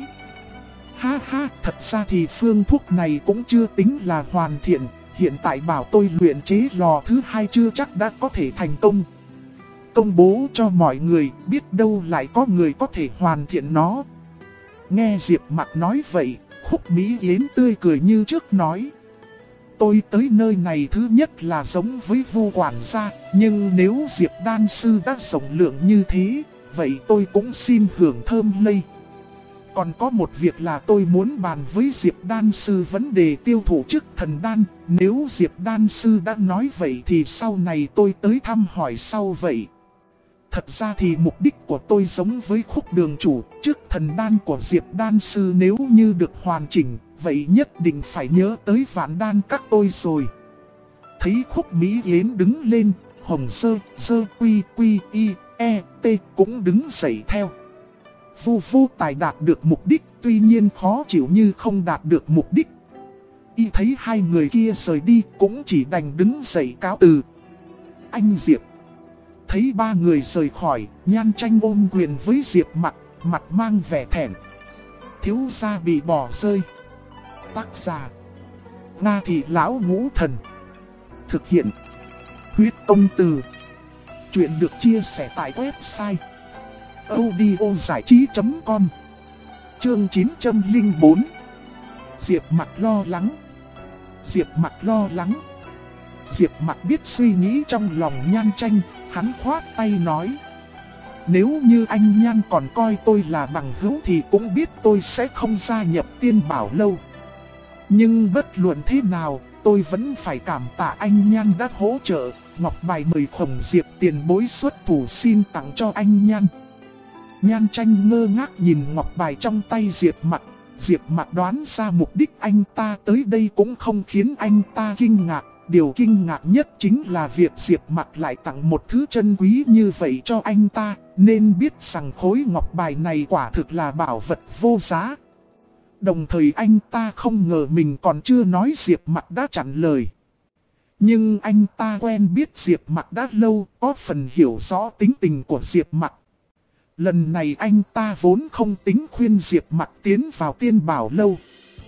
Ha ha, thật ra thì phương thuốc này cũng chưa tính là hoàn thiện, hiện tại bảo tôi luyện chế lò thứ hai chưa chắc đã có thể thành công. Công bố cho mọi người, biết đâu lại có người có thể hoàn thiện nó. Nghe Diệp Mặc nói vậy, Khúc Mỹ Yến tươi cười như trước nói: Tôi tới nơi này thứ nhất là giống với Vu quản gia, nhưng nếu Diệp đan sư đã rộng lượng như thế, vậy tôi cũng xin hưởng thơm lây. Còn có một việc là tôi muốn bàn với Diệp đan sư vấn đề tiêu thụ chức thần đan. Nếu Diệp đan sư đã nói vậy thì sau này tôi tới thăm hỏi sau vậy. Thật ra thì mục đích của tôi giống với Khúc đường chủ, chức thần đan của Diệp đan sư nếu như được hoàn chỉnh, vậy nhất định phải nhớ tới Vạn Đan các tôi rồi. Thấy Khúc Mỹ Yến đứng lên, Hồng Sơ Quy Quy Y E T cũng đứng dậy theo. Vu Vô Tài đạt được mục đích, tuy nhiên khó chịu như không đạt được mục đích. Y thấy hai người kia rời đi cũng chỉ đành đứng dậy cáo từ. Anh Diệp. Thấy ba người rời khỏi, Nhan Tranh ôm quyền với Diệp Mặc, mặt mang vẻ thẹn. Thiếu gia bị bỏ rơi. Tác giả: Nga Thị Lão Ngũ Thần. Thực hiện: Huyết Công Từ. Chuyện được chia sẻ tại website audiozảichí.com. Chương 904. Diệp Mặc lo lắng. Diệp Mặc lo lắng. Diệp Mặc biết suy nghĩ trong lòng Nhan Tranh, hắn khoát tay nói: Nếu như anh Nhan còn coi tôi là bằng hữu thì cũng biết tôi sẽ không gia nhập Tiên Bảo Lâu. Nhưng bất luận thế nào, tôi vẫn phải cảm tạ anh Nhan đã hỗ trợ. Ngọc bài mời Khổng Diệp tiền bối xuất thủ xin tặng cho anh Nhan. Nhan Tranh ngơ ngác nhìn ngọc bài trong tay Diệp Mặc. Diệp Mặc đoán ra mục đích anh ta tới đây cũng không khiến anh ta kinh ngạc. Điều kinh ngạc nhất chính là việc Diệp Mặc lại tặng một thứ chân quý như vậy cho anh ta, nên biết rằng khối ngọc bài này quả thực là bảo vật vô giá. Đồng thời anh ta không ngờ mình còn chưa nói Diệp Mặc đã chặn lời. Nhưng anh ta quen biết Diệp Mặc đã lâu, có phần hiểu rõ tính tình của Diệp Mặc. Lần này anh ta vốn không tính khuyên Diệp Mặc tiến vào Tiên Bảo Lâu.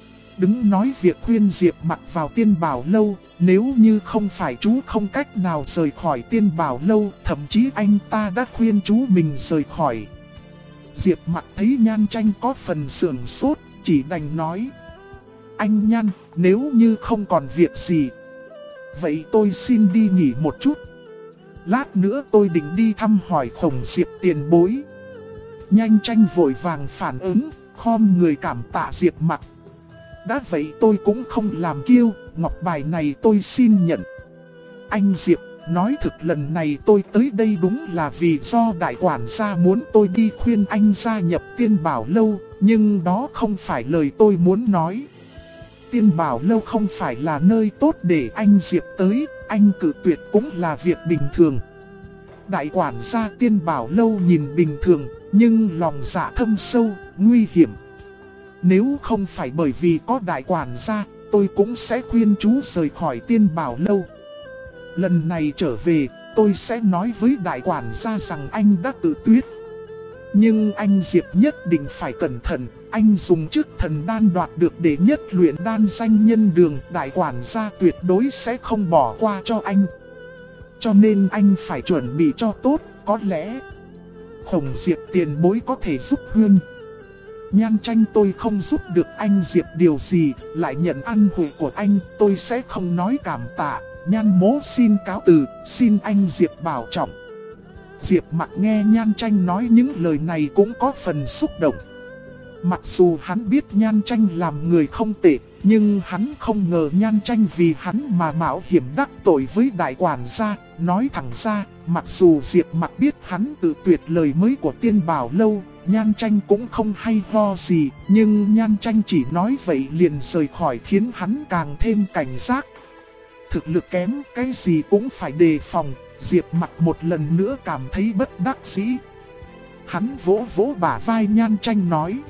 Đừng nói việc khuyên Diệp Mặc vào Tiên Bảo Lâu, nếu như không phải chú không cách nào rời khỏi Tiên Bảo Lâu, thậm chí anh ta đã khuyên chú mình rời khỏi. Diệp Mặc thấy Nhan Tranh có phần sườn sốt, chỉ đành nói: Anh Nhan, nếu như không còn việc gì, vậy tôi xin đi nghỉ một chút. Lát nữa tôi định đi thăm hỏi Khổng Diệp tiền bối. Nhan Tranh vội vàng phản ứng, khom người cảm tạ Diệp Mặc. Đã vậy tôi cũng không làm kiêu, ngọc bài này tôi xin nhận. Anh Diệp, nói thực lần này tôi tới đây đúng là vì do đại quản gia muốn tôi đi khuyên anh gia nhập Tiên Bảo Lâu, nhưng đó không phải lời tôi muốn nói. Tiên Bảo Lâu không phải là nơi tốt để anh Diệp tới, anh cự tuyệt cũng là việc bình thường. Đại quản gia Tiên Bảo Lâu nhìn bình thường, nhưng lòng dạ thâm sâu, nguy hiểm. Nếu không phải bởi vì có đại quản gia, tôi cũng sẽ khuyên chú rời khỏi Tiên Bảo Lâu. Lần này trở về, tôi sẽ nói với đại quản gia rằng anh đã tự tuyết. Nhưng anh Diệp nhất định phải cẩn thận, anh dùng chức thần đan đoạt được đệ nhất luyện đan danh nhân Đường, đại quản gia tuyệt đối sẽ không bỏ qua cho anh. Cho nên anh phải chuẩn bị cho tốt, có lẽ Khổng Diệp tiền bối có thể giúp Huyên. Nhan Tranh tôi không giúp được anh Diệp điều gì, lại nhận ăn hủi của anh, tôi sẽ không nói cảm tạ. Nhan mố xin cáo từ, xin anh Diệp bảo trọng. Diệp Mặc nghe Nhan Tranh nói những lời này cũng có phần xúc động. Mặc dù hắn biết Nhan Tranh làm người không tệ, nhưng hắn không ngờ Nhan Tranh vì hắn mà mạo hiểm đắc tội với đại quản gia. Nói thẳng ra, mặc dù Diệp Mặc biết hắn tự tuyệt lời mới của Tiên Bảo Lâu, Nhan Tranh cũng không hay ho gì, nhưng Nhan Tranh chỉ nói vậy liền rời khỏi khiến hắn càng thêm cảnh giác. Thực lực kém, cái gì cũng phải đề phòng. Diệp Mặc một lần nữa cảm thấy bất đắc dĩ. Hắn vỗ vỗ bả vai Nhan Tranh nói: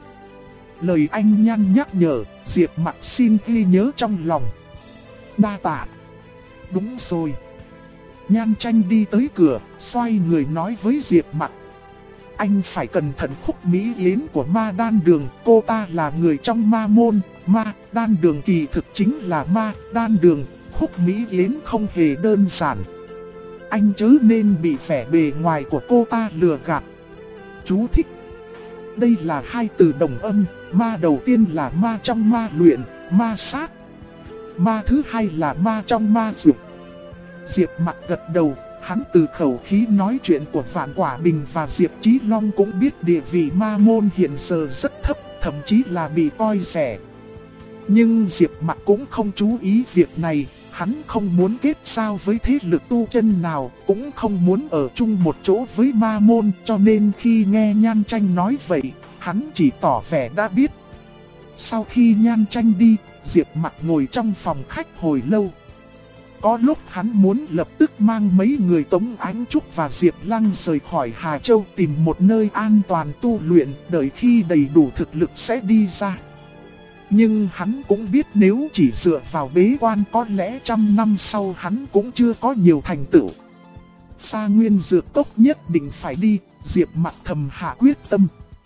lời anh Nhan nhắc nhở, Diệp Mặc xin ghi nhớ trong lòng. Đa tạ. Đúng rồi. Nhan Tranh đi tới cửa, xoay người nói với Diệp Mặc: anh phải cẩn thận Khúc Mỹ Yến của Ma Đan Đường, cô ta là người trong ma môn. Ma Đan Đường kỳ thực chính là Ma Đan Đường, Khúc Mỹ Yến không hề đơn giản. Anh chớ nên bị vẻ bề ngoài của cô ta lừa gạt. Chú thích: đây là hai từ đồng âm, ma đầu tiên là ma trong ma luyện, ma sát. Ma thứ hai là ma trong ma dược. Diệp Mặc gật đầu, hắn từ khẩu khí nói chuyện của Vạn Quả Bình và Diệp Chí Long cũng biết địa vị ma môn hiện giờ rất thấp, thậm chí là bị coi rẻ. Nhưng Diệp Mặc cũng không chú ý việc này, hắn không muốn kết giao với thế lực tu chân nào, cũng không muốn ở chung một chỗ với ma môn, cho nên khi nghe Nhan Tranh nói vậy, hắn chỉ tỏ vẻ đã biết. Sau khi Nhan Tranh đi, Diệp Mặc ngồi trong phòng khách hồi lâu. Có lúc hắn muốn lập tức mang mấy người Tống Ánh Trúc và Diệp Lăng rời khỏi Hà Châu tìm một nơi an toàn tu luyện, đợi khi đầy đủ thực lực sẽ đi ra. Nhưng hắn cũng biết nếu chỉ dựa vào bế quan có lẽ 100 năm sau hắn cũng chưa có nhiều thành tựu. Sa Nguyên Dược Cốc nhất định phải đi, Diệp Mặc thầm hạ quyết tâm.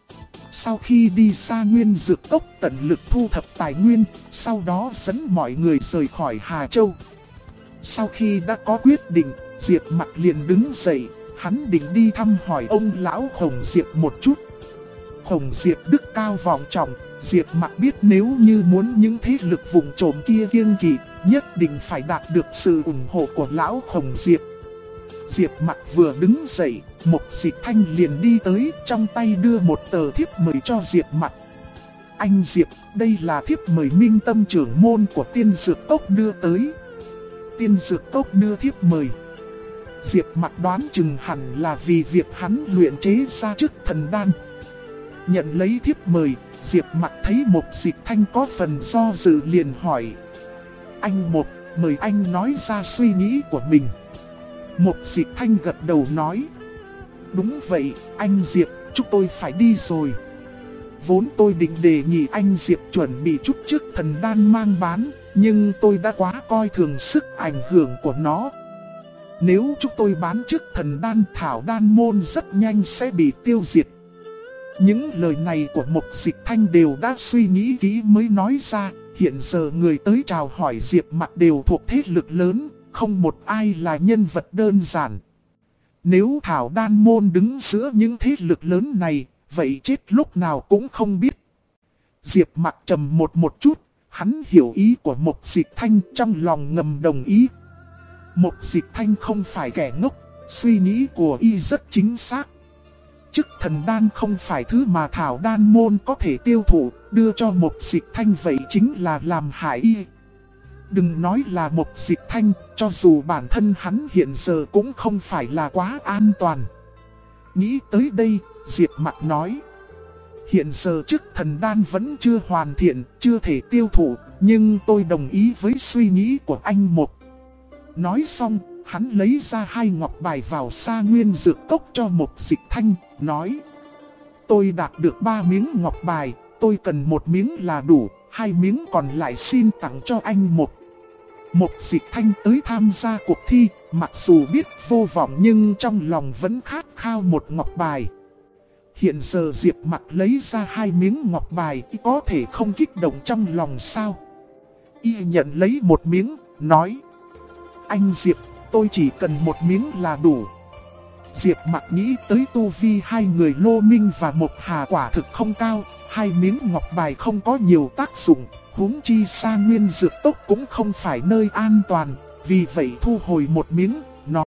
Sau khi đi Sa Nguyên Dược Cốc tận lực thu thập tài nguyên, sau đó dẫn mọi người rời khỏi Hà Châu. Sau khi đã có quyết định, Diệp Mặc liền đứng dậy, hắn định đi thăm hỏi ông lão Khổng Diệp một chút. Khổng Diệp đức cao vọng trọng, Diệp Mặc biết nếu như muốn những thế lực vùng trộm kia kiêng kỵ, nhất định phải đạt được sự ủng hộ của lão Khổng Diệp. Diệp Mặc vừa đứng dậy, Mục Dịch Thanh liền đi tới, trong tay đưa một tờ thiếp mời cho Diệp Mặc. Anh Diệp, đây là thiếp mời Minh Tâm trưởng môn của Tiên Dược Cốc đưa tới. Tiên Dược Cốc đưa thiếp mời. Diệp Mặc đoán chừng hẳn là vì việc hắn luyện chế ra chức thần đan. Nhận lấy thiếp mời, Diệp Mặc thấy Mục Dịch Thanh có phần do dự liền hỏi: anh Mục, mời anh nói ra suy nghĩ của mình. Mục Dịch Thanh gật đầu nói: đúng vậy, anh Diệp, chúng tôi phải đi rồi. Vốn tôi định đề nghị anh Diệp chuẩn bị chút chức thần đan mang bán, nhưng tôi đã quá coi thường sức ảnh hưởng của nó. Nếu chúng tôi bán chức thần đan, Thảo Đan môn rất nhanh sẽ bị tiêu diệt. Những lời này của Mục Dịch Thanh đều đã suy nghĩ kỹ mới nói ra. Hiện giờ người tới chào hỏi Diệp Mặc đều thuộc thế lực lớn, không một ai là nhân vật đơn giản. Nếu Thảo Đan môn đứng giữa những thế lực lớn này, vậy chết lúc nào cũng không biết. Diệp Mặc trầm một chút, hắn hiểu ý của Mục Dịch Thanh, trong lòng ngầm đồng ý. Mục Dịch Thanh không phải kẻ ngốc, suy nghĩ của y rất chính xác. Chức thần đan không phải thứ mà Thảo Đan môn có thể tiêu thụ, đưa cho Mục Dịch Thanh vậy chính là làm hại y. Đừng nói là Mục Dịch Thanh, cho dù bản thân hắn hiện giờ cũng không phải là quá an toàn. Nghĩ tới đây, Diệp Mặc nói: hiện giờ chức thần đan vẫn chưa hoàn thiện, chưa thể tiêu thụ, nhưng tôi đồng ý với suy nghĩ của anh Mục. Nói xong, hắn lấy ra 2 ngọc bài vào Sa Nguyên Dược Cốc cho Mục Dịch Thanh, nói: tôi đạt được 3 miếng ngọc bài, tôi cần 1 miếng là đủ, 2 miếng còn lại xin tặng cho anh Mục. Mục Dịch Thanh tới tham gia cuộc thi, mặc dù biết vô vọng nhưng trong lòng vẫn khát khao một ngọc bài. Hiện giờ Diệp Mặc lấy ra 2 miếng ngọc bài, có thể không kích động trong lòng sao? Y nhận lấy một miếng, nói: anh Diệp, tôi chỉ cần một miếng là đủ. Diệp Mặc nghĩ tới tu vi hai người Lô Minh và Mộc Hà quả thực không cao, 2 miếng ngọc bài không có nhiều tác dụng, huống chi Sa Nguyên Dược Tốc cũng không phải nơi an toàn, vì vậy thu hồi một miếng, nói: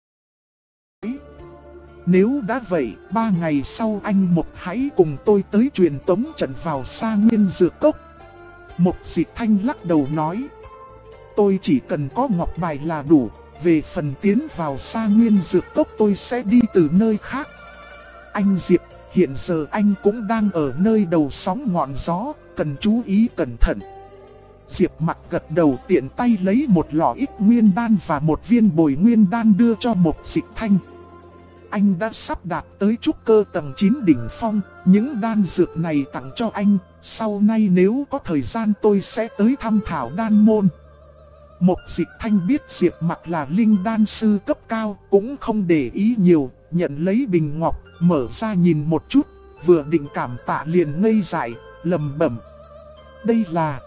nếu đã vậy, 3 ngày sau anh Mộc hãy cùng tôi tới truyền tống trận vào Sa Nguyên Dược Cốc. Mộc Dịch Thanh lắc đầu nói: tôi chỉ cần có ngọc bài là đủ, về phần tiến vào Sa Nguyên Dược Cốc tôi sẽ đi từ nơi khác. Anh Diệp, hiện giờ anh cũng đang ở nơi đầu sóng ngọn gió, cần chú ý cẩn thận. Diệp Mặc gật đầu, tiện tay lấy một lọ Ích Nguyên Đan và một viên Bồi Nguyên Đan đưa cho Mộc Dịch Thanh. Anh đã sắp đạt tới trúc cơ tầng 9 đỉnh phong, những đan dược này tặng cho anh, sau này nếu có thời gian tôi sẽ tới thăm Thảo Đan Môn. Mộc Dịch Thanh biết Diệp Mặc là linh đan sư cấp cao, cũng không để ý nhiều, nhận lấy bình ngọc, mở ra nhìn một chút, vừa định cảm tạ liền ngây dại, lẩm bẩm: đây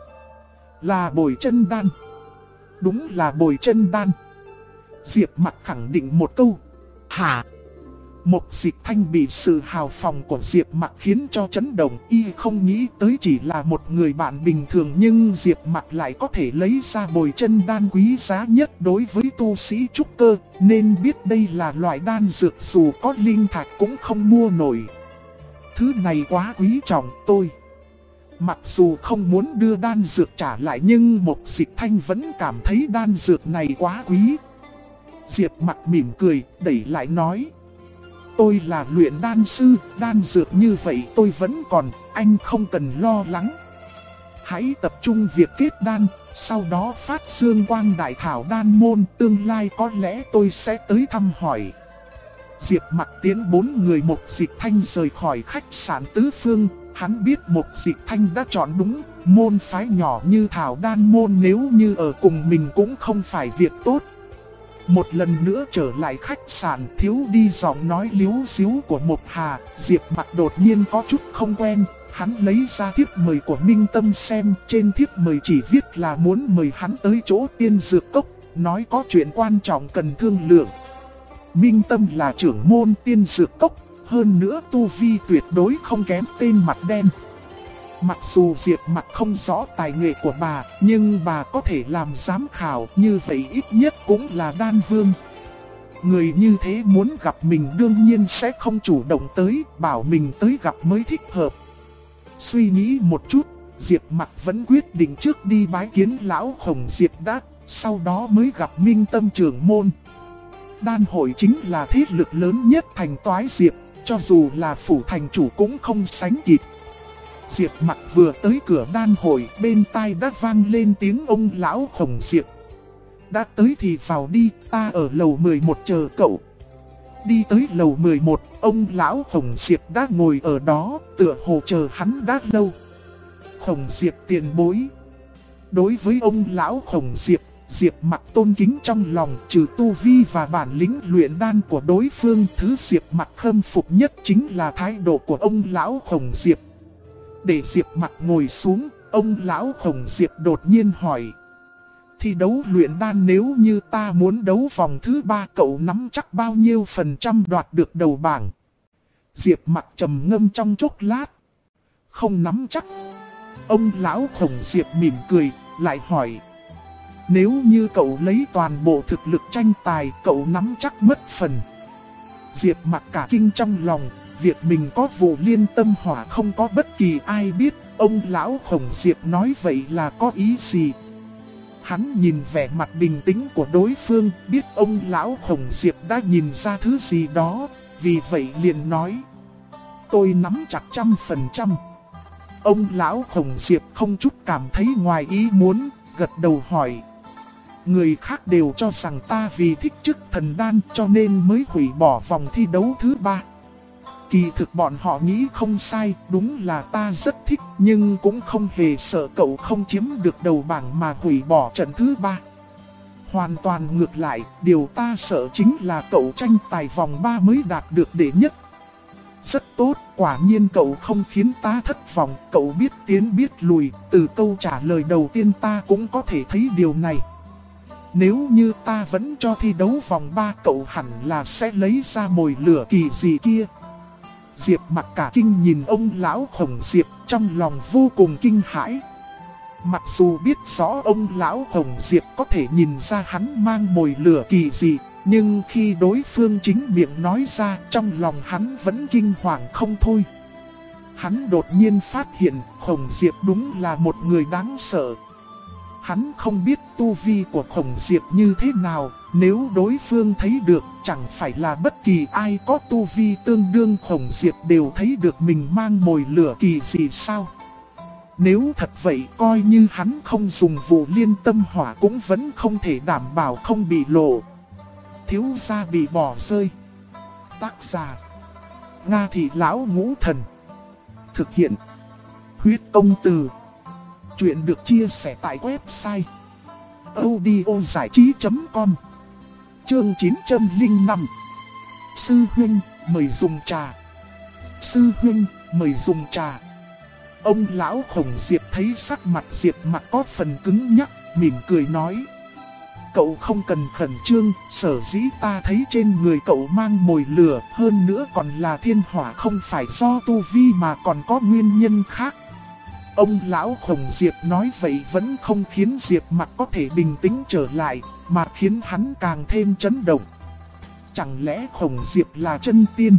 là Bồi Chân Đan. Đúng là Bồi Chân Đan. Diệp Mặc khẳng định một câu: hả? Mộc Dịch Thanh bị sự hào phóng của Diệp Mặc khiến cho chấn động, y không nghĩ tới chỉ là một người bạn bình thường nhưng Diệp Mặc lại có thể lấy ra Bồi Chân Đan quý giá nhất đối với tu sĩ trúc cơ, nên biết đây là loại đan dược dù có linh thạch cũng không mua nổi. Thứ này quá quý trọng tôi. Mặc dù không muốn đưa đan dược trả lại nhưng Mộc Dịch Thanh vẫn cảm thấy đan dược này quá quý. Diệp Mặc mỉm cười, đẩy lại nói: tôi là luyện đan sư, đan dược như vậy tôi vẫn còn, anh không cần lo lắng. Hãy tập trung việc kết đan, sau đó phát dương quang đại Thảo Đan Môn, tương lai có lẽ tôi sẽ tới thăm hỏi. Diệp Mặc tiến 4 người Mộc Dịch Thanh rời khỏi khách sạn Tứ Phương, hắn biết Mộc Dịch Thanh đã chọn đúng, môn phái nhỏ như Thảo Đan Môn nếu như ở cùng mình cũng không phải việc tốt. Một lần nữa trở lại khách sạn, thiếu đi giọng nói líu xíu của Mộc Hà, Diệp Mặc đột nhiên có chút không quen, hắn lấy ra thiếp mời của Minh Tâm xem, trên thiếp mời chỉ viết là muốn mời hắn tới chỗ Tiên Dược Cốc, nói có chuyện quan trọng cần thương lượng. Minh Tâm là trưởng môn Tiên Dược Cốc, hơn nữa tu vi tuyệt đối không kém tên mặt đen. Mặc dù Diệp Mặc không rõ tài nghệ của bà, nhưng bà có thể làm giám khảo, như vậy ít nhất cũng là đan vương. Người như thế muốn gặp mình đương nhiên sẽ không chủ động tới, bảo mình tới gặp mới thích hợp. Suy nghĩ một chút, Diệp Mặc vẫn quyết định trước đi bái kiến lão Khổng Diệp Đát, sau đó mới gặp Minh Tâm trưởng môn. Đan hội chính là thế lực lớn nhất thành Toái Diệp, cho dù là phủ thành chủ cũng không sánh kịp. Diệp Mặc vừa tới cửa đan hội, bên tai đã vang lên tiếng ông lão Khổng Diệp: đã tới thì vào đi, ta ở lầu 11 chờ cậu. Đi tới lầu 11, ông lão Khổng Diệp đã ngồi ở đó, tựa hồ chờ hắn đã lâu. Khổng Diệp tiền bối. Đối với ông lão Khổng Diệp, Diệp Mặc tôn kính trong lòng, trừ tu vi và bản lĩnh luyện đan của đối phương, thứ Diệp Mặc khâm phục nhất chính là thái độ của ông lão Khổng Diệp. Để Diệp Mặc ngồi xuống, ông lão Khổng Diệp đột nhiên hỏi: thi đấu luyện đan nếu như ta muốn đấu vòng thứ 3, cậu nắm chắc bao nhiêu % đoạt được đầu bảng? Diệp Mặc trầm ngâm trong chốc lát: không nắm chắc. Ông lão Khổng Diệp mỉm cười, lại hỏi: nếu như cậu lấy toàn bộ thực lực tranh tài, cậu nắm chắc mất phần? Diệp Mặc cả kinh trong lòng, việc mình có vụ liên tâm hỏa không có bất kỳ ai biết, ông lão Khổng Diệp nói vậy là có ý gì? Hắn nhìn vẻ mặt bình tĩnh của đối phương, biết ông lão Khổng Diệp đã nhìn ra thứ gì đó, vì vậy liền nói: tôi nắm chắc 100%. Ông lão Khổng Diệp không chút cảm thấy ngoài ý muốn, gật đầu hỏi: người khác đều cho rằng ta vì thích chức thần đan cho nên mới hủy bỏ vòng thi đấu thứ 3. Kỳ thực bọn họ nghĩ không sai, đúng là ta rất thích, nhưng cũng không hề sợ cậu không chiếm được đầu bảng mà hủy bỏ trận thứ 3. Hoàn toàn ngược lại, điều ta sợ chính là cậu tranh tài vòng 3 mới đạt được đệ nhất. Rất tốt, quả nhiên cậu không khiến ta thất vọng, cậu biết tiến biết lùi, từ câu trả lời đầu tiên ta cũng có thể thấy điều này. Nếu như ta vẫn cho thi đấu vòng 3 cậu hẳn là sẽ lấy ra mồi lửa kỳ gì kia. Diệp Mặc cả kinh nhìn ông lão Khổng Diệp, trong lòng vô cùng kinh hãi. Mặc dù biết rõ ông lão Khổng Diệp có thể nhìn ra hắn mang mồi lửa kỳ dị, nhưng khi đối phương chính miệng nói ra, trong lòng hắn vẫn kinh hoàng không thôi. Hắn đột nhiên phát hiện Khổng Diệp đúng là một người đáng sợ. Hắn không biết tu vi của Khổng Diệp như thế nào, nếu đối phương thấy được, chẳng phải là bất kỳ ai có tu vi tương đương Khổng Diệp đều thấy được mình mang mồi lửa kỳ dị sao? Nếu thật vậy, coi như hắn không dùng vụ liên tâm hỏa cũng vẫn không thể đảm bảo không bị lộ. Thiếu gia bị bỏ rơi. Tác giả: Nga Thị Lão Ngũ Thần. Thực hiện: Huyết Công Từ. Chuyện được chia sẻ tại website audiozảichí.com. Chương 905. Sư huynh, mời dùng trà. Sư huynh, mời dùng trà. Ông lão Khổng Diệp thấy sắc mặt Diệp Mặc có phần cứng nhắc, mỉm cười nói: Cậu không cần khẩn trương, sở dĩ ta thấy trên người cậu mang mồi lửa, hơn nữa còn là thiên hỏa, không phải do tu vi mà còn có nguyên nhân khác. Ông lão Khổng Diệp nói vậy vẫn không khiến Diệp Mặc có thể bình tĩnh trở lại, mà khiến hắn càng thêm chấn động. Chẳng lẽ Khổng Diệp là chân tiên?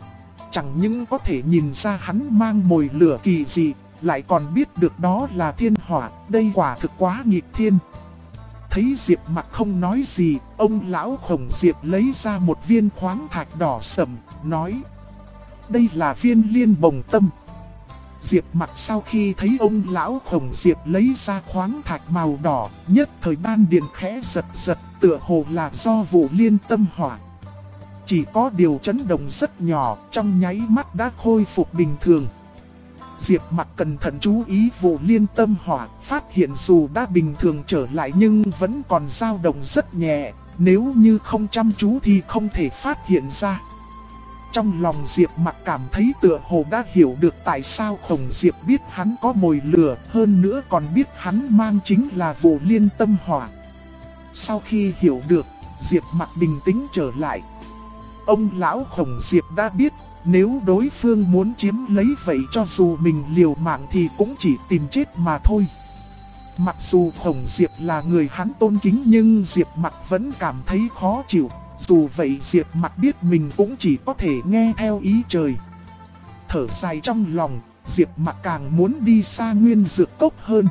Chẳng những có thể nhìn ra hắn mang mồi lửa kỳ dị, lại còn biết được đó là thiên hỏa, đây quả thực quá nghịch thiên. Thấy Diệp Mặc không nói gì, ông lão Khổng Diệp lấy ra một viên khoáng thạch đỏ sẫm, nói: Đây là viên liên bồng tâm. Diệp Mặc sau khi thấy ông lão Khổng Diệp lấy ra khoáng thạch màu đỏ, nhất thời đan điền khẽ giật giật, tựa hồ là do vụ liên tâm hỏa. Chỉ có điều chấn động rất nhỏ, trong nháy mắt đã khôi phục bình thường. Diệp Mặc cẩn thận chú ý vụ liên tâm hỏa, phát hiện dù đã bình thường trở lại nhưng vẫn còn dao động rất nhẹ, nếu như không chăm chú thì không thể phát hiện ra. Trong lòng Diệp Mặc cảm thấy tựa hồ đã hiểu được tại sao Khổng Diệp biết hắn có mồi lửa, hơn nữa còn biết hắn mang chính là vụ liên tâm hỏa. Sau khi hiểu được, Diệp Mặc bình tĩnh trở lại. Ông lão Khổng Diệp đã biết, nếu đối phương muốn chiếm lấy vậy cho dù mình liều mạng thì cũng chỉ tìm chết mà thôi. Mặc dù Khổng Diệp là người hắn tôn kính nhưng Diệp Mặc vẫn cảm thấy khó chịu. Dù vậy Diệp Mặc biết mình cũng chỉ có thể nghe theo ý trời. Thở dài trong lòng, Diệp Mặc càng muốn đi xa Nguyên Dược Cốc hơn.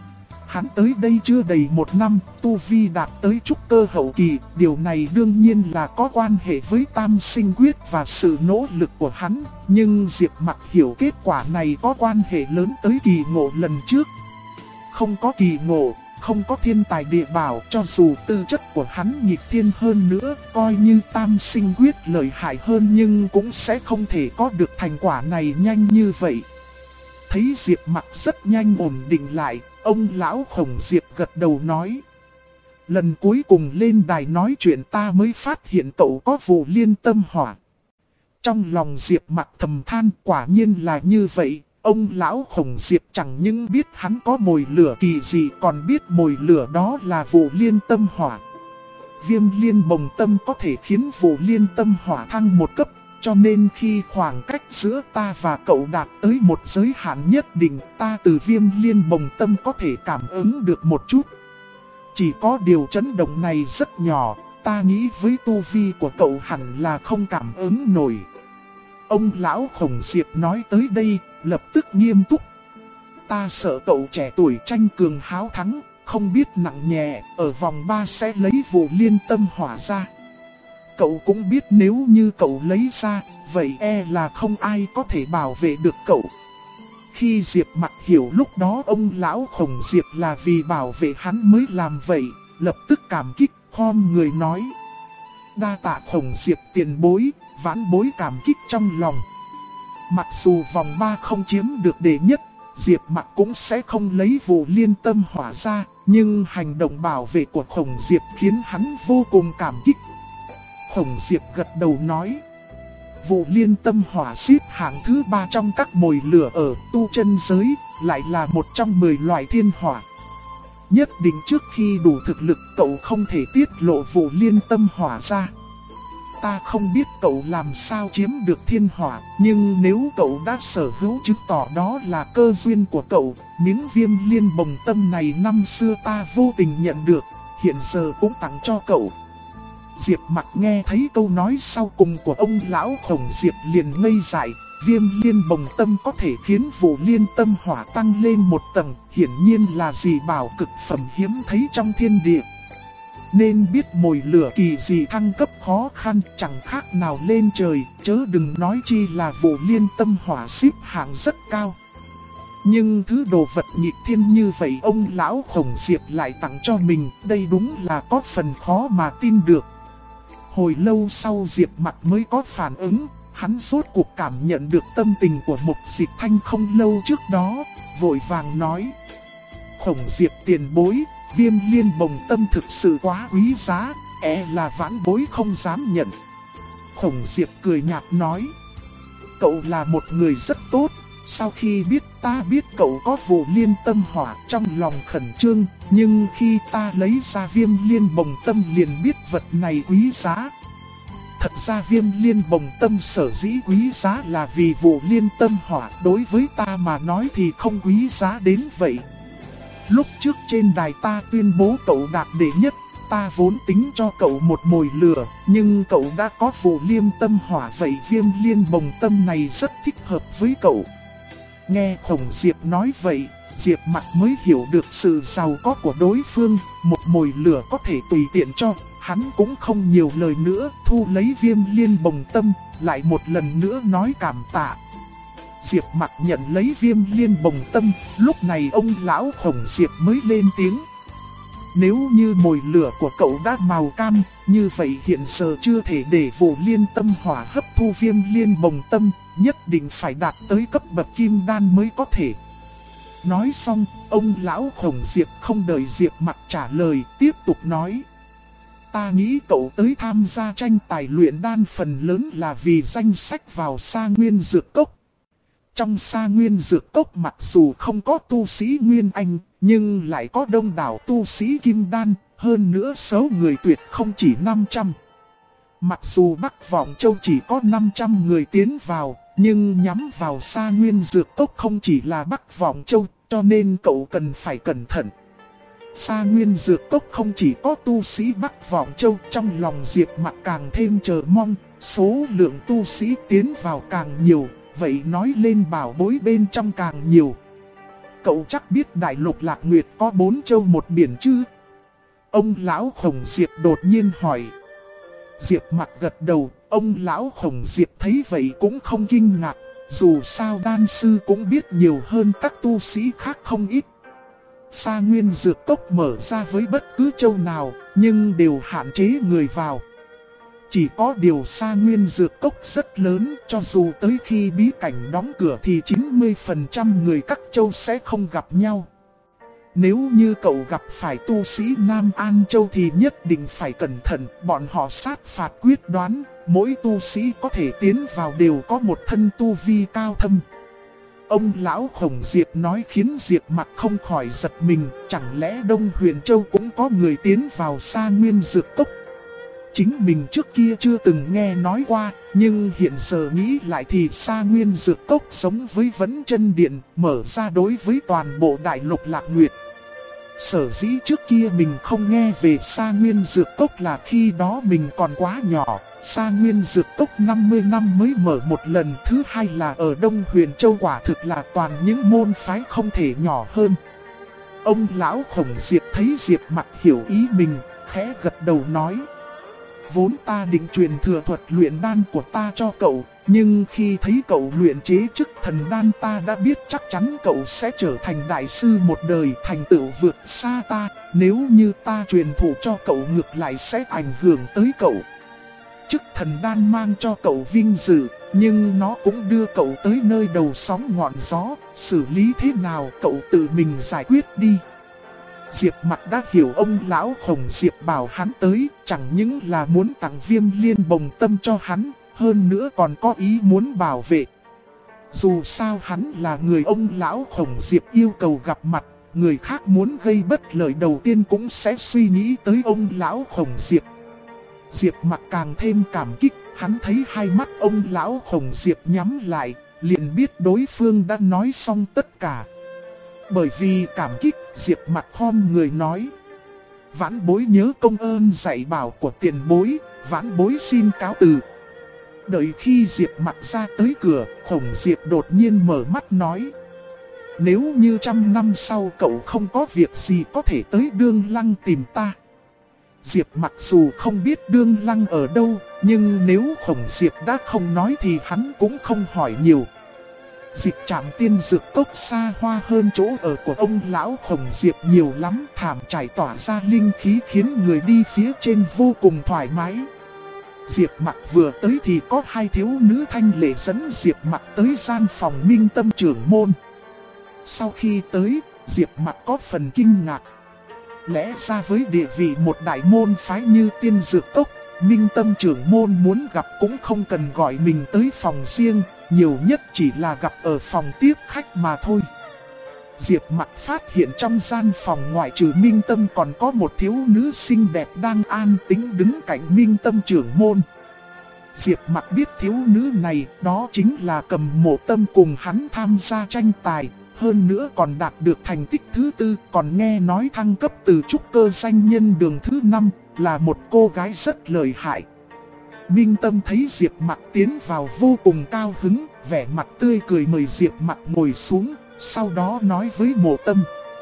Hắn tới đây chưa đầy 1 năm, tu vi đạt tới trúc cơ hậu kỳ, điều này đương nhiên là có quan hệ với Tam Sinh Quyết và sự nỗ lực của hắn, nhưng Diệp Mặc hiểu kết quả này có quan hệ lớn tới kỳ ngộ lần trước. Không có kỳ ngộ, không có thiên tài địa bảo, cho dù tư chất của hắn nghịch thiên hơn nữa, coi như Tam Sinh Quyết lợi hại hơn nhưng cũng sẽ không thể có được thành quả này nhanh như vậy. Thấy Diệp Mặc rất nhanh ổn định lại, ông lão Khổng Diệp gật đầu nói: Lần cuối cùng lên đài nói chuyện ta mới phát hiện cậu có vụ liên tâm hỏa. Trong lòng Diệp Mặc thầm than, quả nhiên là như vậy. Ông lão Khổng Diệp chẳng những biết hắn có mồi lửa kỳ dị, còn biết mồi lửa đó là vụ liên tâm hỏa. Viêm liên bồng tâm có thể khiến vụ liên tâm hỏa thăng một cấp, cho nên khi khoảng cách giữa ta và cậu đạt tới một giới hạn nhất định, ta từ viêm liên bồng tâm có thể cảm ứng được một chút. Chỉ có điều chấn động này rất nhỏ, ta nghĩ với tu vi của cậu hẳn là không cảm ứng nổi. Ông lão Khổng Diệp nói tới đây, lập tức nghiêm túc. Ta sợ cậu trẻ tuổi tranh cường háo thắng, không biết nặng nhẹ, ở vòng 3 sẽ lấy vụ liên tâm hỏa ra. Cậu cũng biết nếu như cậu lấy ra, vậy là không ai có thể bảo vệ được cậu. Khi Diệp Mặc hiểu lúc đó ông lão Khổng Diệp là vì bảo vệ hắn mới làm vậy, lập tức cảm kích, khom người nói: Đa tạ Khổng Diệp tiền bối, vãn bối cảm kích trong lòng. Mặc dù vòng 3 không chiếm được đệ nhất, Diệp Mặc cũng sẽ không lấy vụ liên tâm hỏa ra, nhưng hành động bảo vệ của Khổng Diệp khiến hắn vô cùng cảm kích. Khổng Diệp gật đầu nói: Vụ liên tâm hỏa xếp hạng thứ 3 trong các mồi lửa ở tu chân giới, lại là một trong 10 loại thiên hỏa. Nhất định trước khi đủ thực lực cậu không thể tiết lộ vụ liên tâm hỏa ra. Ta không biết cậu làm sao chiếm được thiên hỏa, nhưng nếu cậu đã sở hữu chứng tỏ đó là cơ duyên của cậu. Miếng viêm liên bồng tâm này năm xưa ta vô tình nhận được, hiện giờ cũng tặng cho cậu. Diệp Mặc nghe thấy câu nói sau cùng của ông lão Khổng Diệp liền ngây dại. Viêm liên bồng tâm có thể khiến vụ liên tâm hỏa tăng lên một tầng, hiển nhiên là dị bảo cực phẩm hiếm thấy trong thiên địa. Nên biết mồi lửa kỳ dị thăng cấp khó khăn chẳng khác nào lên trời, chớ đừng nói chi là vụ liên tâm hỏa xếp hạng rất cao. Nhưng thứ đồ vật nghịch thiên như vậy ông lão Khổng Diệp lại tặng cho mình, đây đúng là có phần khó mà tin được. Hồi lâu sau Diệp Mặc mới có phản ứng, hắn rốt cuộc cảm nhận được tâm tình của Mục Dịch Thanh không lâu trước đó, vội vàng nói. Khổng Diệp tiền bối, viêm liên bồng tâm thực sự quá quý giá, là vãn bối không dám nhận. Khổng Diệp cười nhạt nói. Cậu là một người rất tốt, sau khi ta biết cậu có vụ liên tâm hỏa trong lòng khẩn trương, nhưng khi ta lấy ra viêm liên bồng tâm liền biết vật này quý giá. Thật ra viêm liên bồng tâm sở dĩ quý giá là vì vụ liên tâm hỏa đối với ta mà nói thì không quý giá đến vậy. Lúc trước trên đài ta tuyên bố cậu đạt đệ nhất, ta vốn tính cho cậu một mồi lửa, nhưng cậu đã có vụ liên tâm hỏa vậy viêm liên bồng tâm này rất thích hợp với cậu. Nghe Khổng Diệp nói vậy, Diệp Mặc mới hiểu được sự giàu có của đối phương, một mồi lửa có thể tùy tiện cho. Hắn cũng không nhiều lời nữa, thu lấy viêm liên bồng tâm, lại một lần nữa nói cảm tạ. Diệp Mặc nhận lấy viêm liên bồng tâm, lúc này ông lão Khổng Diệp mới lên tiếng. Nếu như mồi lửa của cậu đã màu cam, như vậy hiện giờ chưa thể để vụ liên tâm hỏa hấp thu viêm liên bồng tâm, nhất định phải đạt tới cấp bậc kim đan mới có thể. Nói xong, ông lão Khổng Diệp không đợi Diệp Mặc trả lời, tiếp tục nói. Ta nghĩ cậu tới tham gia tranh tài luyện đan phần lớn là vì danh sách vào Sa Nguyên Dược Cốc. Trong Sa Nguyên Dược Cốc mặc dù không có tu sĩ Nguyên Anh, nhưng lại có đông đảo tu sĩ Kim Đan, hơn nữa số người tuyệt không chỉ 500. Mặc dù Bắc Vọng Châu chỉ có 500 người tiến vào, nhưng nhắm vào Sa Nguyên Dược Cốc không chỉ là Bắc Vọng Châu, cho nên cậu cần phải cẩn thận. Sa Nguyên Dược Cốc không chỉ có tu sĩ Bắc Vọng Châu, trong lòng Diệp Mặc càng thêm chờ mong, số lượng tu sĩ tiến vào càng nhiều, vậy nói lên bảo bối bên trong càng nhiều. Cậu chắc biết Đại Lục Lạc Nguyệt có 4 châu một biển chứ? Ông lão Khổng Diệp đột nhiên hỏi. Diệp Mặc gật đầu, ông lão Khổng Diệp thấy vậy cũng không kinh ngạc, dù sao đan sư cũng biết nhiều hơn các tu sĩ khác không ít. Sa Nguyên Dược Cốc mở ra với bất cứ châu nào, nhưng đều hạn chế người vào. Chỉ có điều Sa Nguyên Dược Cốc rất lớn, cho dù tới khi bí cảnh đóng cửa thì 90% người các châu sẽ không gặp nhau. Nếu như cậu gặp phải tu sĩ Nam An Châu thì nhất định phải cẩn thận, bọn họ sát phạt quyết đoán, mỗi tu sĩ có thể tiến vào đều có một thân tu vi cao thâm. Ông lão Khổng Diệp nói khiến Diệp Mặc không khỏi giật mình, chẳng lẽ Đông Huyền Châu cũng có người tiến vào Sa Nguyên Dược Cốc? Chính mình trước kia chưa từng nghe nói qua, nhưng hiện giờ nghĩ lại thì Sa Nguyên Dược Cốc giống với Vấn Chân Điện, mở ra đối với toàn bộ Đại Lục Lạc Nguyệt. Sở dĩ trước kia mình không nghe về Sa Nguyên Dược Cốc là khi đó mình còn quá nhỏ. Sa Nguyên Dược Cốc 50 năm mới mở một lần, thứ hai là ở Đông Huyền Châu quả thực là toàn những môn phái không thể nhỏ hơn. Ông lão Khổng Diệp thấy Diệp Mặc hiểu ý mình, khẽ gật đầu nói. Vốn ta định truyền thừa thuật luyện đan của ta cho cậu, nhưng khi thấy cậu luyện chế chức thần đan ta đã biết chắc chắn cậu sẽ trở thành đại sư một đời, thành tựu vượt xa ta. Nếu như ta truyền thụ cho cậu ngược lại sẽ ảnh hưởng tới cậu. Chức thần đan mang cho cậu vinh dự, nhưng nó cũng đưa cậu tới nơi đầu sóng ngọn gió, xử lý thế nào cậu tự mình giải quyết đi. Diệp Mặc đã hiểu ông lão Khổng Diệp bảo hắn tới, chẳng những là muốn tặng viêm liên bồng tâm cho hắn, hơn nữa còn có ý muốn bảo vệ. Dù sao hắn là người ông lão Khổng Diệp yêu cầu gặp mặt, người khác muốn gây bất lợi đầu tiên cũng sẽ suy nghĩ tới ông lão Khổng Diệp. Diệp Mặc càng thêm cảm kích, hắn thấy hai mắt ông lão Khổng Diệp nhắm lại, liền biết đối phương đã nói xong tất cả. Bởi vì cảm kích, Diệp Mặc khom người nói: vãn bối nhớ công ơn dạy bảo của tiền bối, vãn bối xin cáo từ. Đợi khi Diệp Mặc ra tới cửa, Khổng Diệp đột nhiên mở mắt nói: nếu như 100 năm sau cậu không có việc gì có thể tới Đương Lăng tìm ta. Diệp mặc dù không biết Đương Lăng ở đâu, nhưng nếu Khổng Diệp đã không nói thì hắn cũng không hỏi nhiều. Dịch trạm tiên dược cốc xa hoa hơn chỗ ở của ông lão Khổng Diệp nhiều lắm, thảm trải tỏa ra linh khí khiến người đi phía trên vô cùng thoải mái. Diệp mặc vừa tới thì có hai thiếu nữ thanh lệ dẫn Diệp mặc tới gian phòng Minh Tâm trưởng môn. Sau khi tới, Diệp mặc có phần kinh ngạc. Lẽ ra với địa vị một đại môn phái như tiên dược cốc, Minh Tâm trưởng môn muốn gặp cũng không cần gọi mình tới phòng riêng, nhiều nhất chỉ là gặp ở phòng tiếp khách mà thôi. Diệp mặc phát hiện trong gian phòng ngoại trừ Minh Tâm còn có một thiếu nữ xinh đẹp đang an tĩnh đứng cạnh Minh Tâm trưởng môn. Diệp mặc biết thiếu nữ này đó chính là Cầm Mộ Tâm cùng hắn tham gia tranh tài, hơn nữa còn đạt được thành tích thứ 4, còn nghe nói thăng cấp từ trúc cơ danh nhân đường thứ 5, là một cô gái rất lợi hại. Minh Tâm thấy Diệp mặc tiến vào vô cùng cao hứng, vẻ mặt tươi cười mời Diệp mặc ngồi xuống, sau đó nói với Mộ Tâm: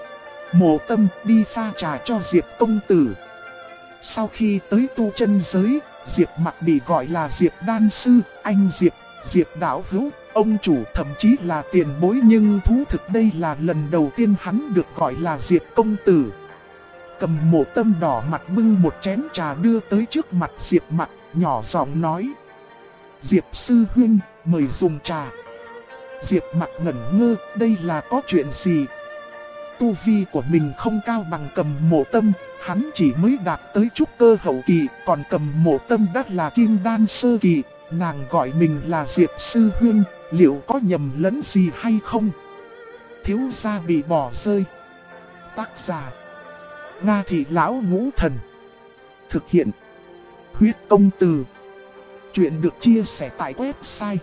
Mộ Tâm, đi pha trà cho Diệp công tử. Sau khi tới tu chân giới, Diệp mặc bị gọi là Diệp đan sư, anh Diệp, Diệp đạo hữu, ông chủ, thậm chí là tiền bối, nhưng thú thực đây là lần đầu tiên hắn được gọi là Diệp công tử. Cầm Mộ Tâm đỏ mặt bưng một chén trà đưa tới trước mặt Diệp mặc, nhỏ giọng nói: Diệp sư huynh, mời dùng trà. Diệp mặc ngẩn ngơ, đây là có chuyện gì? Tu vi của mình không cao bằng Cầm Mộ Tâm, hắn chỉ mới đạt tới trúc cơ hậu kỳ, còn Cầm Mộ Tâm đã là kim đan sơ kỳ. Nàng gọi mình là Diệp sư huynh, liệu có nhầm lẫn gì hay không? Thiếu gia bị bỏ rơi. Tác giả: Nga Thị Lão Ngũ Thần. Thực hiện: Huyết Công Từ. Chuyện được chia sẻ tại website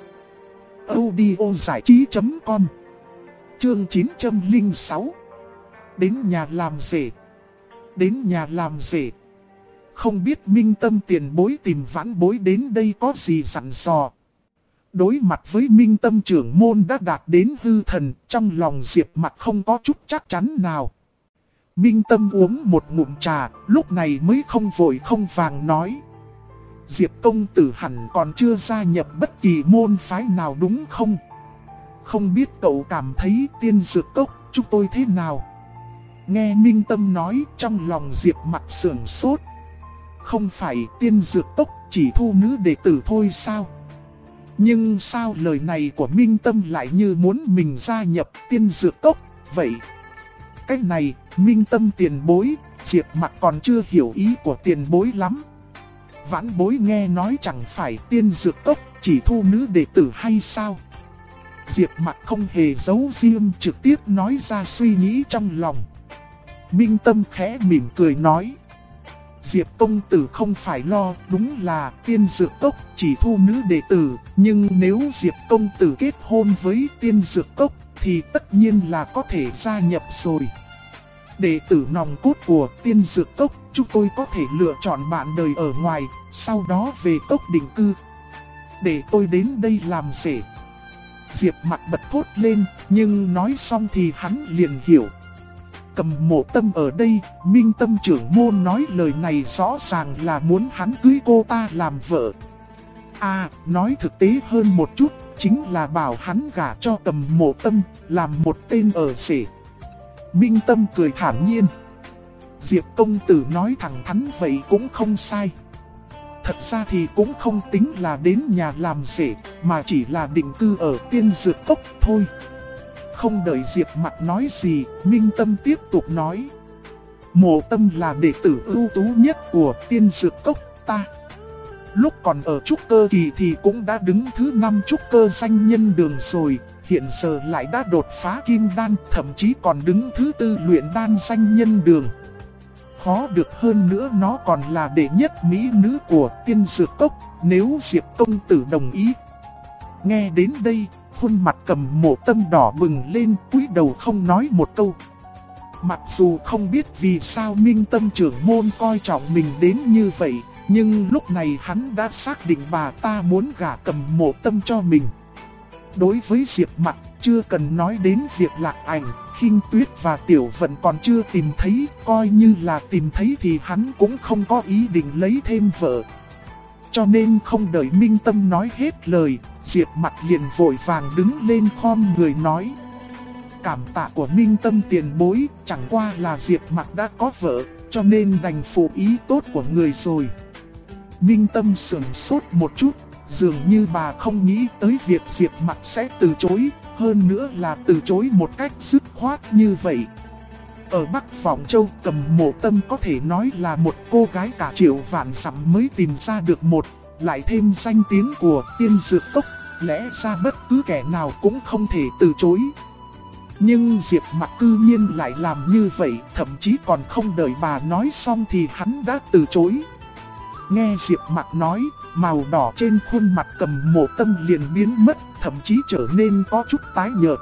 audiozảichí.com. Chương 906. Đến nhà làm rể. Đến nhà làm rể. Không biết Minh Tâm tiền bối tìm vãn bối đến đây có gì dặn dò. Đối mặt với Minh Tâm trưởng môn đã đạt đến hư thần, trong lòng Diệp mặc không có chút chắc chắn nào. Minh Tâm uống một ngụm trà, lúc này mới không vội không vàng nói: Diệp công tử hẳn còn chưa gia nhập bất kỳ môn phái nào đúng không? Không biết cậu cảm thấy tiên dược cốc chúng tôi thế nào? Nghe Minh Tâm nói, trong lòng Diệp mặc sưởng sốt. Không phải tiên dược cốc chỉ thu nữ đệ tử thôi sao? Nhưng sao lời này của Minh Tâm lại như muốn mình gia nhập tiên dược cốc vậy? Cái này, Minh Tâm tiền bối, Diệp mặc còn chưa hiểu ý của tiền bối lắm. Vãn bối nghe nói chẳng phải tiên dược cốc chỉ thu nữ đệ tử hay sao? Diệp mặc không hề giấu riêng, trực tiếp nói ra suy nghĩ trong lòng. Minh Tâm khẽ mỉm cười nói: Diệp công tử không phải lo, đúng là tiên dược cốc chỉ thu nữ đệ tử, nhưng nếu Diệp công tử kết hôn với tiên dược cốc thì tất nhiên là có thể gia nhập rồi. Đệ tử nòng cốt của tiên dược cốc, chúng tôi có thể lựa chọn bạn đời ở ngoài, sau đó về cốc định cư. Để tôi đến đây làm rể. Diệp mặt bật thốt lên, nhưng nói xong thì hắn liền hiểu. Cầm Mộ Tâm ở đây, Minh Tâm trưởng môn nói lời này rõ ràng là muốn hắn cưới cô ta làm vợ. À, nói thực tế hơn một chút, chính là bảo hắn gả cho Cầm Mộ Tâm, làm một tên ở rể. Minh Tâm cười thản nhiên. Diệp công tử nói thẳng thắn vậy cũng không sai. Thật ra thì cũng không tính là đến nhà làm rể, mà chỉ là định cư ở tiên dược cốc thôi. Không đợi Diệp mặc nói gì, Minh Tâm tiếp tục nói: Mộ Tâm là đệ tử ưu tú nhất của tiên dược cốc ta. lúc còn ở trúc cơ kỳ thì cũng đã đứng thứ 5 trúc cơ danh nhân đường rồi, hiện giờ lại đã đột phá kim đan, thậm chí còn đứng thứ 4 luyện đan danh nhân đường. Khó được hơn nữa, nó còn là đệ nhất mỹ nữ của Tiên Dược Cốc, nếu Diệp công tử đồng ý. Nghe đến đây, khuôn mặt Cầm Mộ Tâm đỏ bừng lên, cúi đầu không nói một câu. Mặc dù không biết vì sao Minh Tâm trưởng môn coi trọng mình đến như vậy, nhưng lúc này hắn đã xác định bà ta muốn gả Cầm Mộ Tâm cho mình. Đối với Diệp Mặc, chưa cần nói đến việc Lạc Ảnh, Khinh Tuyết và Tiểu Vận còn chưa tìm thấy, coi như là tìm thấy thì hắn cũng không có ý định lấy thêm vợ. Cho nên không đợi Minh Tâm nói hết lời, Diệp Mặc liền vội vàng đứng lên khom người nói: cảm tạ của Minh Tâm tiền bối, chẳng qua là Diệp Mặc đã có vợ, cho nên đành phụ ý tốt của người rồi. Minh Tâm sửng sốt một chút, dường như bà không nghĩ tới việc Diệp Mặc sẽ từ chối, hơn nữa là từ chối một cách dứt khoát như vậy. Ở Bắc Vọng Châu, Cầm Mộ Tâm có thể nói là một cô gái cả triệu vạn dặm mới tìm ra được một, lại thêm danh tiếng của Tiên Dược Cốc, lẽ ra bất cứ kẻ nào cũng không thể từ chối. Nhưng Diệp Mặc cư nhiên lại làm như vậy, thậm chí còn không đợi bà nói xong thì hắn đã từ chối. Nghe Diệp Mặc nói, màu đỏ trên khuôn mặt Cầm Mộ Tâm liền biến mất, thậm chí trở nên có chút tái nhợt.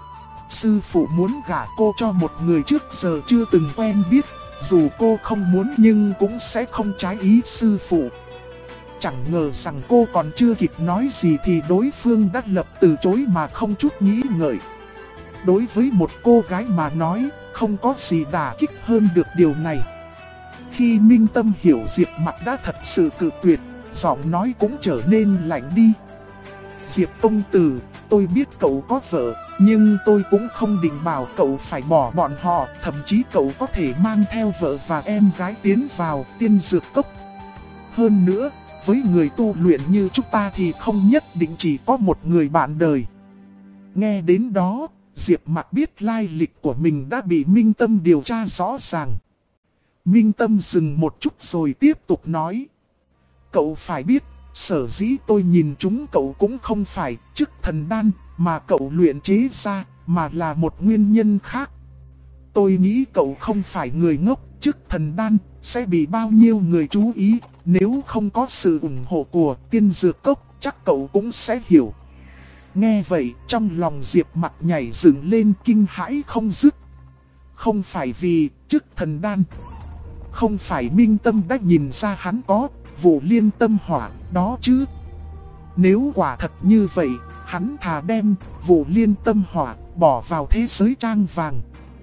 Sư phụ muốn gả cô cho một người trước giờ chưa từng quen biết, dù cô không muốn nhưng cũng sẽ không trái ý sư phụ. Chẳng ngờ rằng cô còn chưa kịp nói gì thì đối phương đã lập từ chối mà không chút nghĩ ngợi. Đối với một cô gái mà nói, không có gì đả kích hơn được điều này. Khi Minh Tâm hiểu Diệp Mặc đã thật sự cự tuyệt, giọng nói cũng trở nên lạnh đi. Diệp công tử, tôi biết cậu có vợ, nhưng tôi cũng không định bảo cậu phải bỏ bọn họ, thậm chí cậu có thể mang theo vợ và em gái tiến vào Tiên Dược Cốc. Hơn nữa, với người tu luyện như chúng ta thì không nhất định chỉ có một người bạn đời. Nghe đến đó, Diệp Mặc biết lai lịch của mình đã bị Minh Tâm điều tra rõ ràng. Minh Tâm dừng một chút rồi tiếp tục nói: cậu phải biết, sở dĩ tôi nhìn chúng cậu cũng không phải chức thần đan mà cậu luyện chế ra, mà là một nguyên nhân khác. Tôi nghĩ cậu không phải người ngốc, chức thần đan sẽ bị bao nhiêu người chú ý, nếu không có sự ủng hộ của Tiên Dược Cốc chắc cậu cũng sẽ hiểu. Nghe vậy, trong lòng Diệp Mặc nhảy dựng lên kinh hãi không dứt. Không phải vì chức thần đan, không phải Minh Tâm đã nhìn ra hắn có Vụ Liên Tâm Hỏa đó chứ. Nếu quả thật như vậy, hắn thà đem Vụ Liên Tâm Hỏa bỏ vào thế giới trang vàng.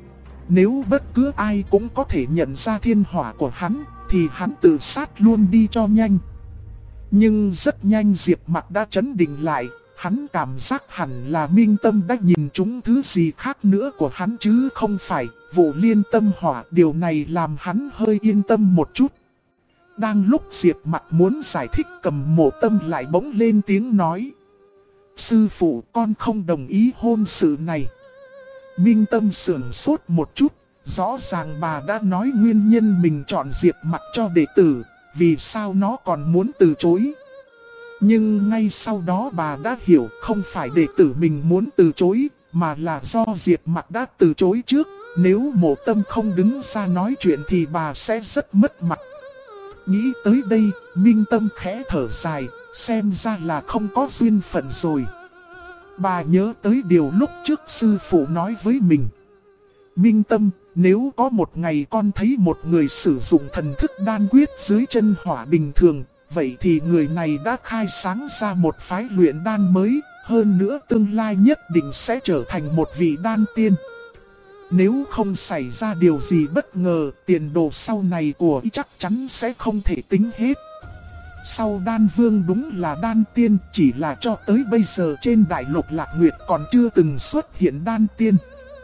Nếu bất cứ ai cũng có thể nhận ra thiên hỏa của hắn, thì hắn tự sát luôn đi cho nhanh. Nhưng rất nhanh Diệp Mặc đã trấn định lại. Hắn cảm giác hẳn là Minh Tâm đã nhìn trúng thứ gì khác nữa của hắn chứ không phải Vụ Liên Tâm Hỏa. Điều này làm hắn hơi yên tâm một chút. Đang lúc Diệp Mặc muốn giải thích, Cầm Mộ Tâm lại bỗng lên tiếng nói: sư phụ, con không đồng ý hôn sự này. Minh Tâm sửng sốt một chút, rõ ràng bà đã nói nguyên nhân mình chọn Diệp Mặc cho đệ tử, vì sao nó còn muốn từ chối. Nhưng ngay sau đó bà đã hiểu không phải đệ tử mình muốn từ chối, mà là do Diệp Mặc đã từ chối trước. Nếu Mộ Tâm không đứng ra nói chuyện thì bà sẽ rất mất mặt. Nghĩ tới đây, Minh Tâm khẽ thở dài, xem ra là không có duyên phận rồi. Bà nhớ tới điều lúc trước sư phụ nói với mình: Minh Tâm, nếu có một ngày con thấy một người sử dụng thần thức đan quyết dưới chân hỏa bình thường, vậy thì người này đã khai sáng ra một phái luyện đan mới, hơn nữa tương lai nhất định sẽ trở thành một vị đan tiên. Nếu không xảy ra điều gì bất ngờ, tiền đồ sau này của y chắc chắn sẽ không thể tính hết. Sau đan vương đúng là đan tiên, chỉ là cho tới bây giờ trên đại lục Lạc Nguyệt còn chưa từng xuất hiện đan tiên.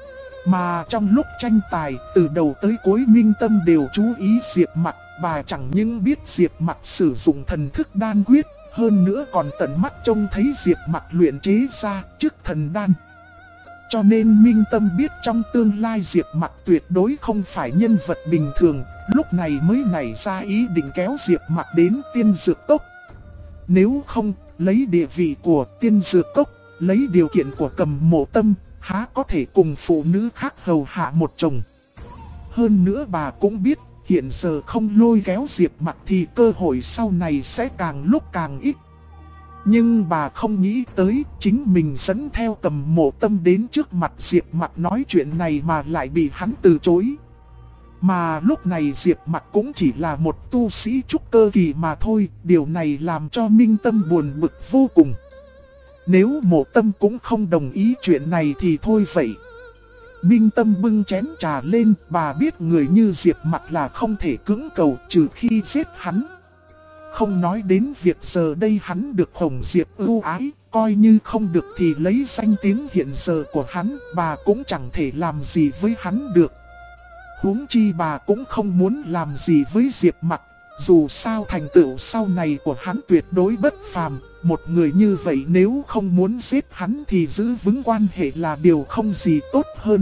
Mà trong lúc tranh tài, từ đầu tới cuối Minh Tâm đều chú ý Diệp Mặc. Bà chẳng những biết Diệp Mặc sử dụng thần thức đan quyết, hơn nữa còn tận mắt trông thấy Diệp Mặc luyện chế ra chức thần đan. Cho nên Minh Tâm biết trong tương lai Diệp Mặc tuyệt đối không phải nhân vật bình thường, lúc này mới nảy ra ý định kéo Diệp Mặc đến Tiên Dược Cốc. Nếu không, lấy địa vị của Tiên Dược Cốc, lấy điều kiện của Cầm Mộ Tâm, há có thể cùng phụ nữ khác hầu hạ một chồng. Hơn nữa bà cũng biết, hiện giờ không lôi kéo Diệp Mặc thì cơ hội sau này sẽ càng lúc càng ít. Nhưng bà không nghĩ tới chính mình dẫn theo Cầm Mộ Tâm đến trước mặt Diệp Mặc nói chuyện này mà lại bị hắn từ chối. Mà lúc này Diệp Mặc cũng chỉ là một tu sĩ trúc cơ kỳ mà thôi, điều này làm cho Minh Tâm buồn bực vô cùng. Nếu Mộ Tâm cũng không đồng ý chuyện này thì thôi vậy. Minh Tâm bưng chén trà lên, bà biết người như Diệp Mặc là không thể cưỡng cầu trừ khi giết hắn. Không nói đến việc giờ đây hắn được Hồng Diệp ưu ái, coi như không được thì lấy danh tiếng hiện giờ của hắn, bà cũng chẳng thể làm gì với hắn được. Huống chi bà cũng không muốn làm gì với Diệp Mặc, dù sao thành tựu sau này của hắn tuyệt đối bất phàm, một người như vậy nếu không muốn giết hắn thì giữ vững quan hệ là điều không gì tốt hơn.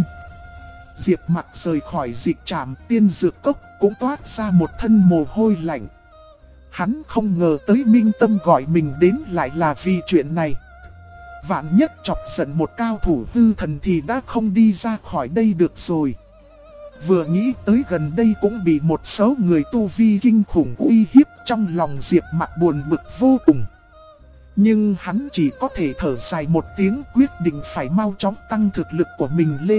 Diệp Mặc rời khỏi dịch trạm Tiên Dược Cốc cũng toát ra một thân mồ hôi lạnh. Hắn không ngờ tới Minh Tâm gọi mình đến lại là vì chuyện này. Vạn nhất chọc giận một cao thủ hư thần thì đã không đi ra khỏi đây được rồi. Vừa nghĩ tới gần đây cũng bị một số người tu vi kinh khủng uy hiếp, trong lòng Diệp Mặc buồn bực vô cùng. Nhưng hắn chỉ có thể thở dài một tiếng, quyết định phải mau chóng tăng thực lực của mình lên.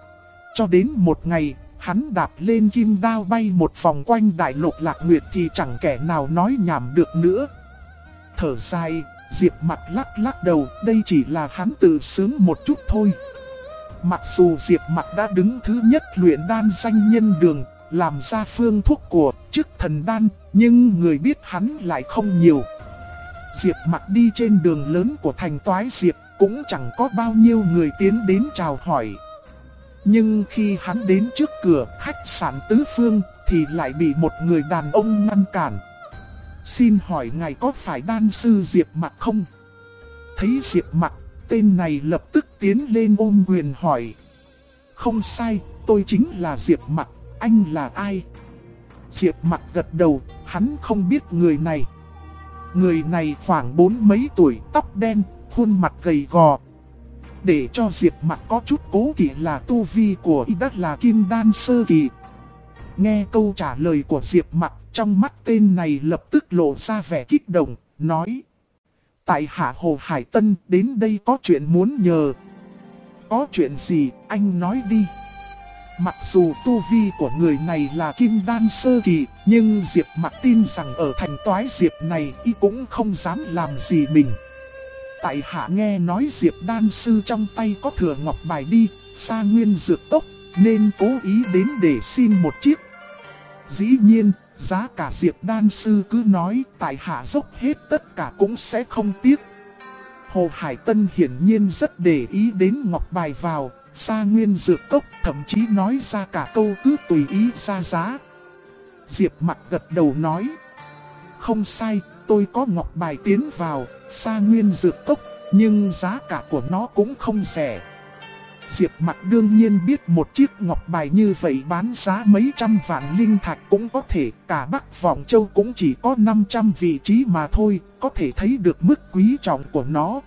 Cho đến một ngày, hắn đạp lên kim đao bay một vòng quanh đại lục Lạc Nguyệt thì chẳng kẻ nào nói nhảm được nữa. Thở dài, Diệp Mặc lắc lắc đầu, đây chỉ là hắn tự sướng một chút thôi. Mặc dù Diệp Mặc đã đứng thứ nhất luyện đan danh nhân đường, làm ra phương thuốc của chức thần đan, nhưng người biết hắn lại không nhiều. Diệp Mặc đi trên đường lớn của thành Toái Diệp, cũng chẳng có bao nhiêu người tiến đến chào hỏi. Nhưng khi hắn đến trước cửa khách sạn Tứ Phương, thì lại bị một người đàn ông ngăn cản. Xin hỏi ngài có phải đan sư Diệp Mặc không? Thấy Diệp Mặc, tên này lập tức tiến lên ôm quyền hỏi. Không sai, tôi chính là Diệp Mặc, anh là ai? Diệp Mặc gật đầu, hắn không biết người này. Người này khoảng 40 mấy tuổi, tóc đen, khuôn mặt gầy gò. Để cho Diệp Mặc có chút cố kỵ là tu vi của y đắt là kim đan sơ kỳ. Nghe câu trả lời của Diệp Mặc, trong mắt tên này lập tức lộ ra vẻ kích động, nói. Tại hạ Hồ Hải Tân đến đây có chuyện muốn nhờ. Có chuyện gì, anh nói đi. Mặc dù tu vi của người này là kim đan sơ kỳ, nhưng Diệp Mặc tin rằng ở thành Toái Diệp này y cũng không dám làm gì mình. Tại hạ nghe nói Diệp đan sư trong tay có thừa ngọc bài đi, Sa Nguyên Dược Cốc, nên cố ý đến để xin một chiếc. Dĩ nhiên, giá cả Diệp đan sư cứ nói, tại hạ dốc hết tất cả cũng sẽ không tiếc. Hồ Hải Tân hiển nhiên rất để ý đến ngọc bài vào Sa Nguyên Dược Cốc, thậm chí nói ra cả câu cứ tùy ý ra giá. Diệp Mặc gật đầu nói. Không sai, tôi có ngọc bài tiến vào Sa Nguyên Dược Cốc, nhưng giá cả của nó cũng không rẻ. Diệp Mặc đương nhiên biết một chiếc ngọc bài như vậy bán giá mấy trăm vạn linh thạch cũng có thể, cả Bắc Vọng Châu cũng chỉ có 500 vị trí mà thôi, có thể thấy được mức quý trọng của nó.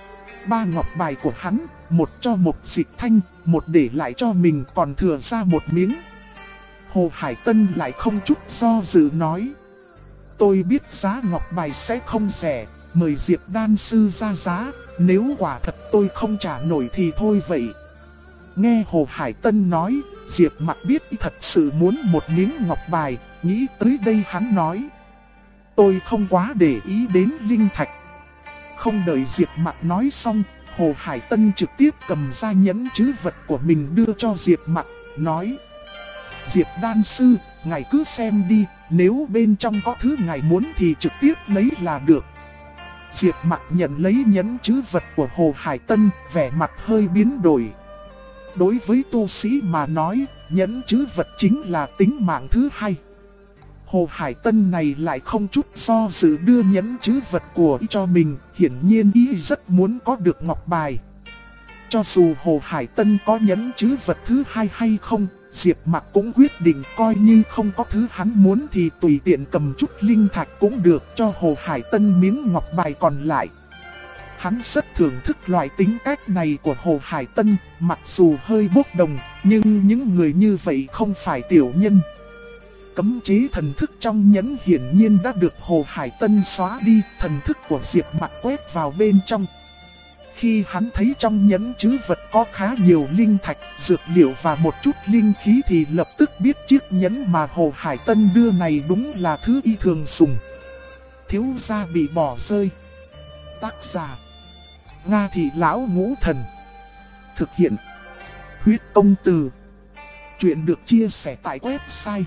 3 ngọc bài của hắn, một cho Mục Dịch Thanh, một để lại cho mình, còn thừa ra một miếng. Hồ Hải Tân lại không chút do dự nói. Tôi biết giá ngọc bài sẽ không rẻ, mời Diệp đan sư ra giá, nếu quả thật tôi không trả nổi thì thôi vậy. Nghe Hồ Hải Tân nói, Diệp Mặc biết thật sự muốn một miếng ngọc bài, nghĩ tới đây hắn nói. Tôi không quá để ý đến linh thạch. Không đợi Diệp Mặc nói xong, Hồ Hải Tân trực tiếp cầm ra nhẫn trữ vật của mình đưa cho Diệp Mặc, nói. Diệp đan sư, ngài cứ xem đi, nếu bên trong có thứ ngài muốn thì trực tiếp lấy là được. Diệp Mặc nhận lấy nhẫn trữ vật của Hồ Hải Tân, vẻ mặt hơi biến đổi. Đối với tu sĩ mà nói, nhẫn trữ vật chính là tính mạng thứ hai. Hồ Hải Tân này lại không chút do dự đưa nhẫn trữ vật của y cho mình, hiển nhiên y rất muốn có được ngọc bài. Cho dù Hồ Hải Tân có nhẫn trữ vật thứ hai hay không, Diệp Mặc cũng quyết định coi như không có thứ hắn muốn thì tùy tiện cầm chút linh thạch cũng được cho Hồ Hải Tân miếng ngọc bài còn lại. Hắn rất thưởng thức loại tính cách này của Hồ Hải Tân, mặc dù hơi bốc đồng, nhưng những người như vậy không phải tiểu nhân. Cấm chế thần thức trong nhẫn hiển nhiên đã được Hồ Hải Tân xóa đi, thần thức của Diệp Mặc quét vào bên trong. Khi hắn thấy trong nhẫn trữ vật có khá nhiều linh thạch, dược liệu và một chút linh khí thì lập tức biết chiếc nhẫn mà Hồ Hải Tân đưa này đúng là thứ y thường dùng. Thiếu gia bị bỏ rơi. Tác giả: Nga Thị Lão Ngũ Thần. Thực hiện: Huyết Công Từ. Chuyện được chia sẻ tại website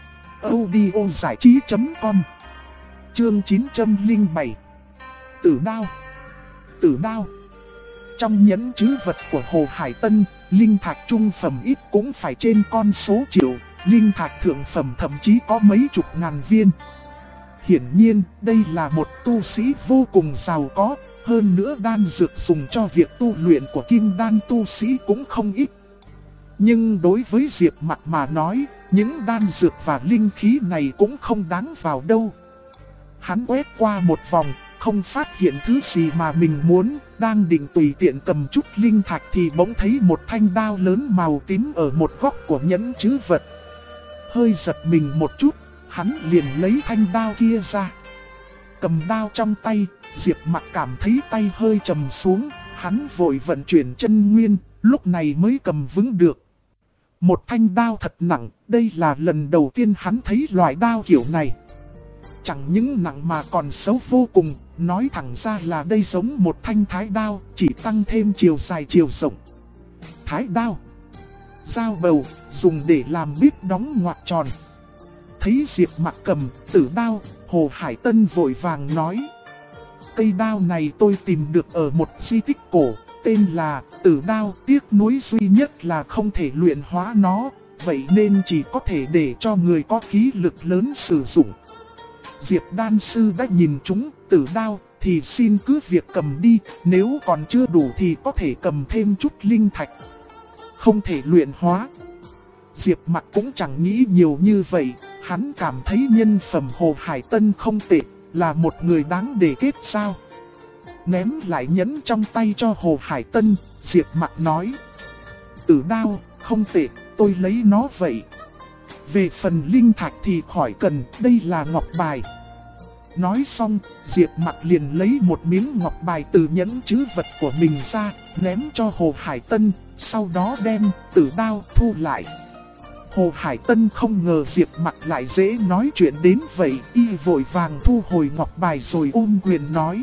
audiozảichí.com. Chương 907. Tử đao. Tử đao. Trong nhẫn trữ vật của Hồ Hải Tân, linh thạch trung phẩm ít cũng phải trên con số triệu, linh thạch thượng phẩm thậm chí có mấy chục ngàn viên. Hiển nhiên, đây là một tu sĩ vô cùng giàu có, hơn nữa đan dược dùng cho việc tu luyện của kim đan tu sĩ cũng không ít. Nhưng đối với Diệp Mặc mà nói, những đan dược và linh khí này cũng không đáng vào đâu. Hắn quét qua một vòng, không phát hiện thứ gì mà mình muốn, đang định tùy tiện cầm chút linh thạch thì bỗng thấy một thanh đao lớn màu tím ở một góc của nhẫn trữ vật. Hơi giật mình một chút, hắn liền lấy thanh đao kia ra. Cầm đao trong tay, Diệp Mặc cảm thấy tay hơi trầm xuống, hắn vội vận chuyển chân nguyên, lúc này mới cầm vững được. Một thanh đao thật nặng, đây là lần đầu tiên hắn thấy loại đao kiểu này. Chẳng những nặng mà còn xấu vô cùng, nói thẳng ra là đây giống một thanh thái đao, chỉ tăng thêm chiều dài chiều rộng. Thái đao, dao bầu, dùng để làm bít đóng ngoặc tròn. Thấy Diệp Mặc cầm tử đao, Hồ Hải Tân vội vàng nói: cây đao này tôi tìm được ở một di tích cổ, tên là tử đao, tiếc nuối duy nhất là không thể luyện hóa nó, vậy nên chỉ có thể để cho người có khí lực lớn sử dụng. Diệp đan sư đã nhìn chúng tử đao thì xin cứ việc cầm đi, nếu còn chưa đủ thì có thể cầm thêm chút linh thạch. Không thể luyện hóa. Diệp Mặc cũng chẳng nghĩ nhiều như vậy, hắn cảm thấy nhân phẩm Hồ Hải Tân không tệ, là một người đáng để kết giao. Ném lại nhẫn trong tay cho Hồ Hải Tân, Diệp Mặc nói: tử đao, không tệ, tôi lấy nó vậy. Về phần linh thạch thì khỏi cần, đây là ngọc bài. Nói xong, Diệp Mặc liền lấy một miếng ngọc bài từ nhẫn trữ vật của mình ra, ném cho Hồ Hải Tân, sau đó đem tử đao thu lại. Hồ Hải Tân không ngờ Diệp Mặc lại dễ nói chuyện đến vậy, y vội vàng thu hồi ngọc bài rồi ôm quyền nói: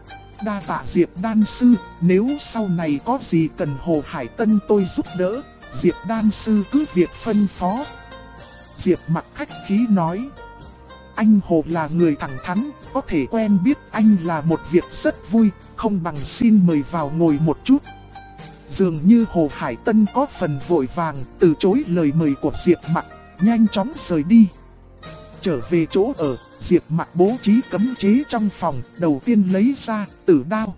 đa tạ Diệp đan sư, nếu sau này có gì cần Hồ Hải Tân tôi giúp đỡ, Diệp đan sư cứ việc phân phó. Diệp Mặc khách khí nói: anh Hồ là người thẳng thắn, có thể quen biết anh là một việc rất vui, không bằng xin mời vào ngồi một chút. Dường như Hồ Hải Tân có phần vội vàng, từ chối lời mời của Diệp Mặc, nhanh chóng rời đi. Trở về chỗ ở, Diệp Mặc bố trí cấm chế trong phòng, đầu tiên lấy ra tử đao.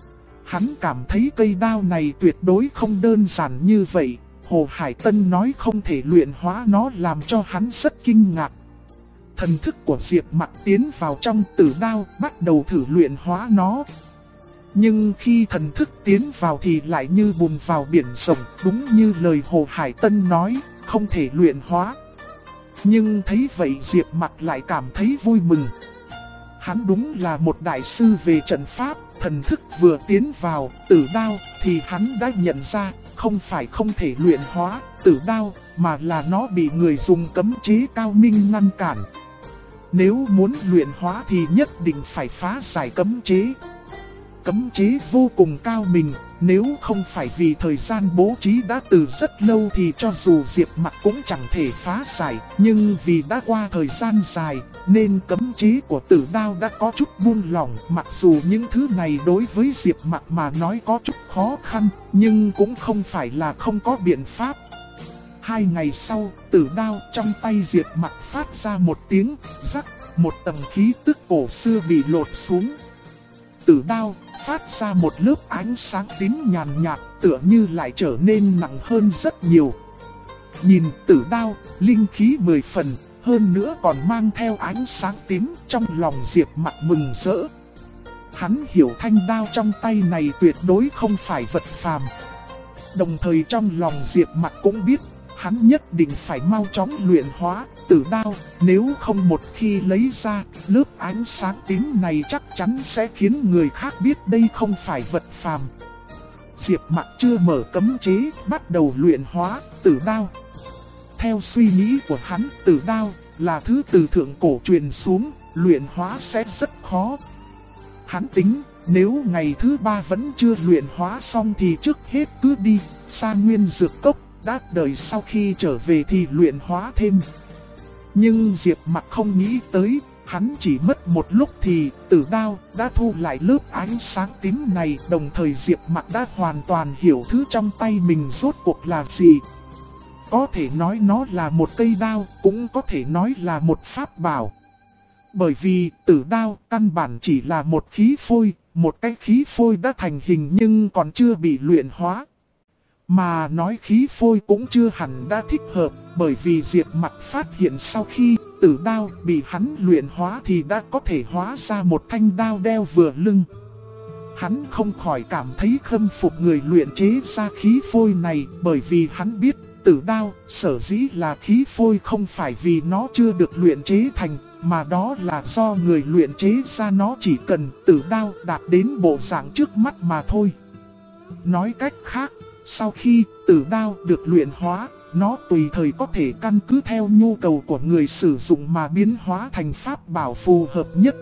Hắn cảm thấy cây đao này tuyệt đối không đơn giản như vậy, Hồ Hải Tân nói không thể luyện hóa nó làm cho hắn rất kinh ngạc. Thần thức của Diệp Mặc tiến vào trong tử đao, bắt đầu thử luyện hóa nó. Nhưng khi thần thức tiến vào thì lại như bùn vào biển rộng, đúng như lời Hồ Hải Tân nói, không thể luyện hóa. Nhưng thấy vậy Diệp Mặc lại cảm thấy vui mừng. Hắn đúng là một đại sư về trận pháp, thần thức vừa tiến vào tử đao thì hắn đã nhận ra, không phải không thể luyện hóa tử đao, mà là nó bị người dùng cấm chế cao minh ngăn cản. Nếu muốn luyện hóa thì nhất định phải phá giải cấm chế. Cấm chế vô cùng cao minh, nếu không phải vì thời gian bố trí đã từ rất lâu thì cho dù Diệp Mặc cũng chẳng thể phá giải, nhưng vì đã qua thời gian dài, nên cấm chế của tử đao đã có chút buông lỏng. Mặc dù những thứ này đối với Diệp Mặc mà nói có chút khó khăn, nhưng cũng không phải là không có biện pháp. 2 ngày sau, tử đao trong tay Diệp Mặc phát ra một tiếng rắc, một tầng khí tức cổ xưa bị lột xuống. Tử đao phát ra một lớp ánh sáng tím nhàn nhạt, tựa như lại trở nên nặng hơn rất nhiều. nhìn tử đao, linh khí 10 phần, hơn nữa còn mang theo ánh sáng tím, trong lòng Diệp Mặc mừng rỡ. Hắn hiểu thanh đao trong tay này tuyệt đối không phải vật phàm. Đồng thời trong lòng Diệp Mặc cũng biết, hắn nhất định phải mau chóng luyện hóa tử đao, nếu không một khi lấy ra, lớp ánh sáng tím này chắc chắn sẽ khiến người khác biết đây không phải vật phàm. Diệp Mặc chưa mở cấm chế, bắt đầu luyện hóa tử đao. Theo suy nghĩ của hắn, tử đao là thứ từ thượng cổ truyền xuống, luyện hóa sẽ rất khó. Hắn tính, nếu ngày thứ 3 vẫn chưa luyện hóa xong thì trước hết cứ đi Sa Nguyên Dược Cốc, đã đợi sau khi trở về thì luyện hóa thêm. Nhưng Diệp Mặc không nghĩ tới, hắn chỉ mất một lúc thì tử đao đã thu lại lớp ánh sáng tím này. Đồng thời Diệp Mặc đã hoàn toàn hiểu thứ trong tay mình rốt cuộc là gì. Có thể nói nó là một cây đao, cũng có thể nói là một pháp bảo. Bởi vì tử đao căn bản chỉ là một khí phôi, một cái khí phôi đã thành hình nhưng còn chưa bị luyện hóa. Mà nói khí phôi cũng chưa hẳn đã thích hợp, bởi vì Diệp Mặc phát hiện sau khi tử đao bị hắn luyện hóa thì đã có thể hóa ra một thanh đao đeo vừa lưng. Hắn không khỏi cảm thấy khâm phục người luyện chế ra khí phôi này, bởi vì hắn biết tử đao sở dĩ là khí phôi không phải vì nó chưa được luyện chế thành, mà đó là do người luyện chế ra nó chỉ cần tử đao đạt đến bộ dạng trước mắt mà thôi. Nói cách khác, sau khi tử đao được luyện hóa, nó tùy thời có thể căn cứ theo nhu cầu của người sử dụng mà biến hóa thành pháp bảo phù hợp nhất.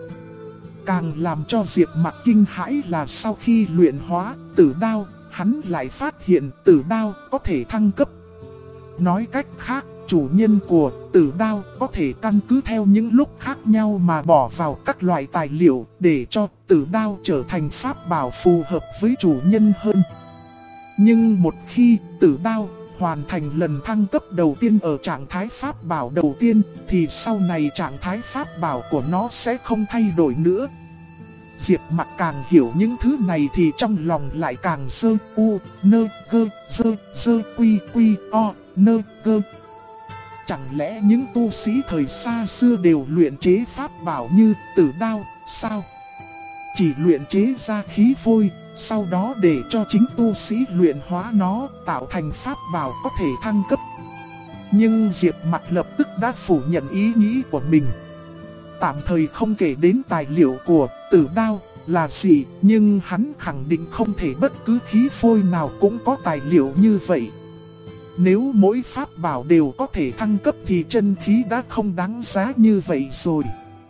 Càng làm cho Diệp Mặc kinh hãi là sau khi luyện hóa tử đao, hắn lại phát hiện tử đao có thể thăng cấp. Nói cách khác, chủ nhân của tử đao có thể căn cứ theo những lúc khác nhau mà bỏ vào các loại tài liệu để cho tử đao trở thành pháp bảo phù hợp với chủ nhân hơn. Nhưng một khi tử đao hoàn thành lần thăng cấp đầu tiên ở trạng thái pháp bảo đầu tiên thì sau này trạng thái pháp bảo của nó sẽ không thay đổi nữa. Diệp Mặc càng hiểu những thứ này thì trong lòng lại càng sơ u nơ gơ sơ quy quy o nơ gơ. Chẳng lẽ những tu sĩ thời xa xưa đều luyện chế pháp bảo như tử đao sao? Chỉ luyện chế ra khí phôi, sau đó để cho chính tu sĩ luyện hóa nó tạo thành pháp bảo có thể thăng cấp. Nhưng Diệp Mặc lập tức đã phủ nhận ý nghĩ của mình. Tạm thời không kể đến tài liệu của tử đao là gì, nhưng hắn khẳng định không thể bất cứ khí phôi nào cũng có tài liệu như vậy. Nếu mỗi pháp bảo đều có thể thăng cấp thì chân khí đã không đáng giá như vậy rồi.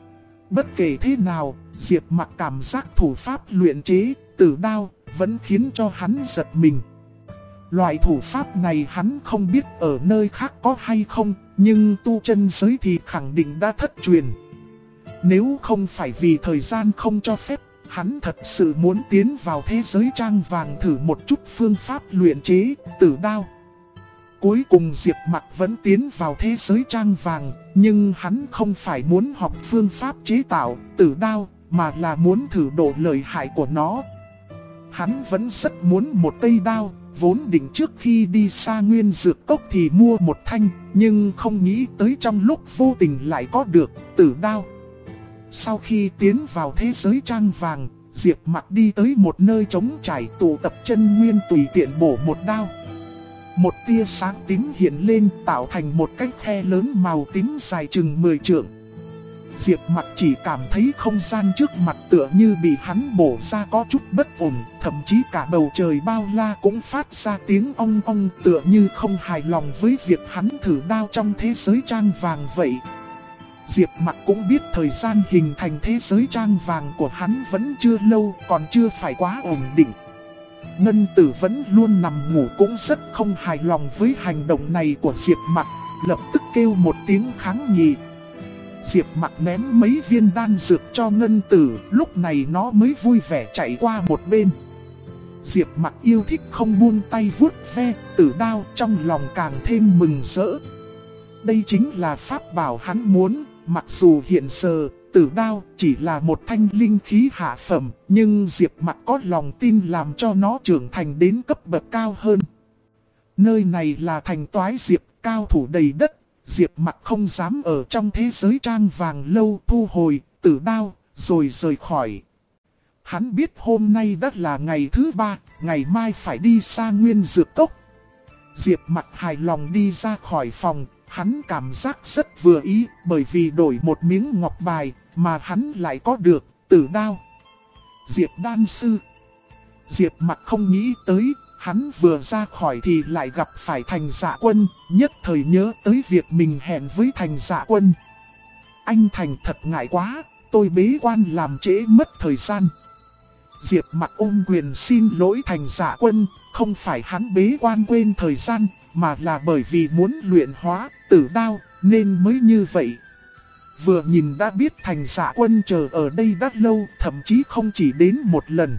Bất kể thế nào, Diệp Mặc cảm giác thủ pháp luyện chế tử đao vẫn khiến cho hắn giật mình. Loại thủ pháp này hắn không biết ở nơi khác có hay không, nhưng tu chân giới thì khẳng định đã thất truyền. Nếu không phải vì thời gian không cho phép, hắn thật sự muốn tiến vào thế giới trang vàng thử một chút phương pháp luyện chế tử đao. Cuối cùng Diệp Mặc vẫn tiến vào thế giới trang vàng, nhưng hắn không phải muốn học phương pháp chế tạo tử đao, mà là muốn thử độ lợi hại của nó. Hắn vẫn rất muốn một cây đao, vốn định trước khi đi Sa Nguyên Dược Cốc thì mua một thanh, nhưng không nghĩ tới trong lúc vô tình lại có được tử đao. Sau khi tiến vào thế giới trang vàng, Diệp Mặc đi tới một nơi trống trải tụ tập chân nguyên tùy tiện bổ một đao. Một tia sáng tím hiện lên tạo thành một cái khe lớn màu tím dài chừng 10 trượng. Diệp Mặc chỉ cảm thấy không gian trước mặt tựa như bị hắn bổ ra có chút bất ổn, thậm chí cả bầu trời bao la cũng phát ra tiếng ong ong tựa như không hài lòng với việc hắn thử đao trong thế giới trang vàng vậy. Diệp Mặc cũng biết thời gian hình thành thế giới trang vàng của hắn vẫn chưa lâu, còn chưa phải quá ổn định. Ngân Tử vẫn luôn nằm ngủ cũng rất không hài lòng với hành động này của Diệp Mặc, lập tức kêu một tiếng kháng nghị. Diệp Mặc ném mấy viên đan dược cho Ngân Tử, lúc này nó mới vui vẻ chạy qua một bên. Diệp Mặc yêu thích không buông tay vuốt ve tử đao, trong lòng càng thêm mừng rỡ. Đây chính là pháp bảo hắn muốn, mặc dù hiện giờ tử đao chỉ là một thanh linh khí hạ phẩm, nhưng Diệp Mặc có lòng tin làm cho nó trưởng thành đến cấp bậc cao hơn. Nơi này là thành Toái Diệp, cao thủ đầy đất, Diệp Mặc không dám ở trong thế giới trang vàng lâu, thu hồi tử đao, rồi rời khỏi. Hắn biết hôm nay đã là ngày thứ 3, ngày mai phải đi Sa Nguyên Dược Cốc. Diệp Mặc hài lòng đi ra khỏi phòng, hắn cảm giác rất vừa ý, bởi vì đổi một miếng ngọc bài mà hắn lại có được tử đao. Diệp đan sư. Diệp Mặc không nghĩ tới, hắn vừa ra khỏi thì lại gặp phải Thành Dạ Quân, nhất thời nhớ tới việc mình hẹn với Thành Dạ Quân. Anh Thành thật ngại quá, tôi bế quan làm trễ mất thời gian. Diệp Mặc ôm quyền xin lỗi Thành Dạ Quân, không phải hắn bế quan quên thời gian, mà là bởi vì muốn luyện hóa tử đao, nên mới như vậy. Vừa nhìn đã biết Thành Dạ Quân chờ ở đây đã lâu, thậm chí không chỉ đến một lần.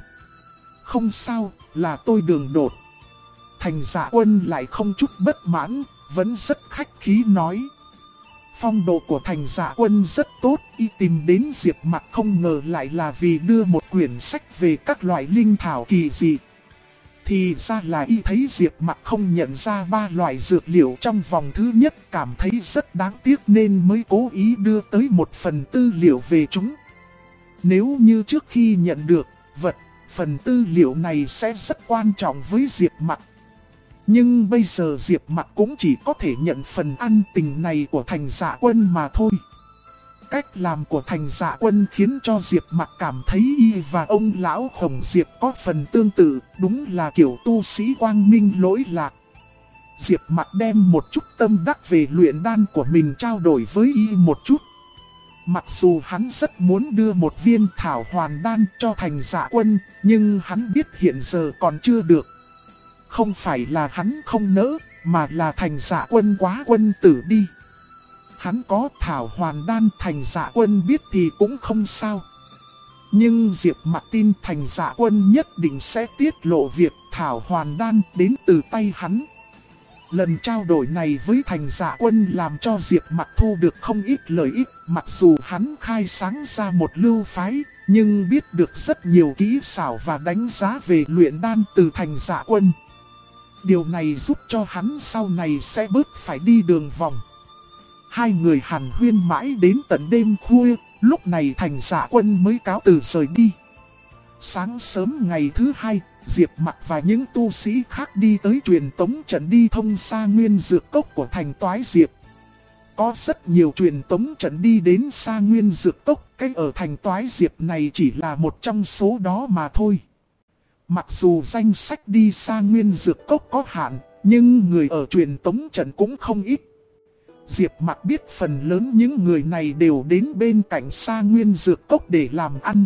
Không sao, là tôi đường đột. Thành Dạ Quân lại không chút bất mãn, vẫn rất khách khí nói. Phong độ của Thành Dạ Quân rất tốt, y tìm đến Diệp Mặc không ngờ lại là vì đưa một quyển sách về các loại linh thảo kỳ dị. Thì ra là y thấy Diệp Mặc không nhận ra 3 loại dược liệu trong vòng thứ nhất, cảm thấy rất đáng tiếc nên mới cố ý đưa tới một phần tư liệu về chúng. Nếu như trước khi nhận được vật, phần tư liệu này sẽ rất quan trọng với Diệp Mặc. Nhưng bây giờ Diệp Mặc cũng chỉ có thể nhận phần ăn tình này của Thành Dạ Quân mà thôi. Cách làm của Thành Dạ Quân khiến cho Diệp Mặc cảm thấy y và ông lão Khổng Diệp có phần tương tự, đúng là kiểu tu sĩ quang minh lỗi lạc. Diệp Mặc đem một chút tâm đắc về luyện đan của mình trao đổi với y một chút. Mặc dù hắn rất muốn đưa một viên thảo hoàn đan cho Thành Dạ Quân, nhưng hắn biết hiện giờ còn chưa được. Không phải là hắn không nỡ, mà là Thành Dạ Quân quá quân tử đi. Hắn có thảo hoàn đan, Thành Dạ Quân biết thì cũng không sao. Nhưng Diệp Mặc tin Thành Dạ Quân nhất định sẽ tiết lộ việc thảo hoàn đan đến từ tay hắn. Lần trao đổi này với Thành Dạ Quân làm cho Diệp Mặc thu được không ít lợi ích. Mặc dù hắn khai sáng ra một lưu phái, nhưng biết được rất nhiều kỹ xảo và đánh giá về luyện đan từ Thành Dạ Quân. Điều này giúp cho hắn sau này sẽ bớt phải đi đường vòng. Hai người hàn huyên mãi đến tận đêm khuya, lúc này Thành Dạ Quân mới cáo từ rời đi. Sáng sớm ngày thứ 2, Diệp Mặc và những tu sĩ khác đi tới truyền tống trận đi thông Sa Nguyên Dược Cốc của Thành Toái Diệp. Có rất nhiều truyền tống trận đi đến Sa Nguyên Dược Cốc, cái ở Thành Toái Diệp này chỉ là một trong số đó mà thôi. Mặc dù danh sách đi Sa Nguyên Dược Cốc có hạn, nhưng người ở truyền tống trận cũng không ít. Diệp Mặc biết phần lớn những người này đều đến bên cạnh Sa Nguyên Dược Cốc để làm ăn.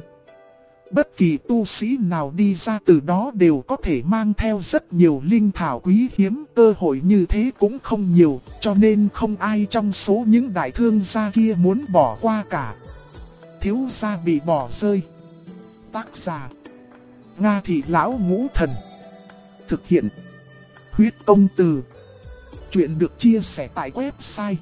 Bất kỳ tu sĩ nào đi ra từ đó đều có thể mang theo rất nhiều linh thảo quý hiếm, cơ hội như thế cũng không nhiều, cho nên không ai trong số những đại thương gia kia muốn bỏ qua cả. Thiếu gia bị bỏ rơi. Tác giả: Nga Thị Lão Ngũ Thần. Thực hiện: Huyết Công Từ. Chuyện được chia sẻ tại website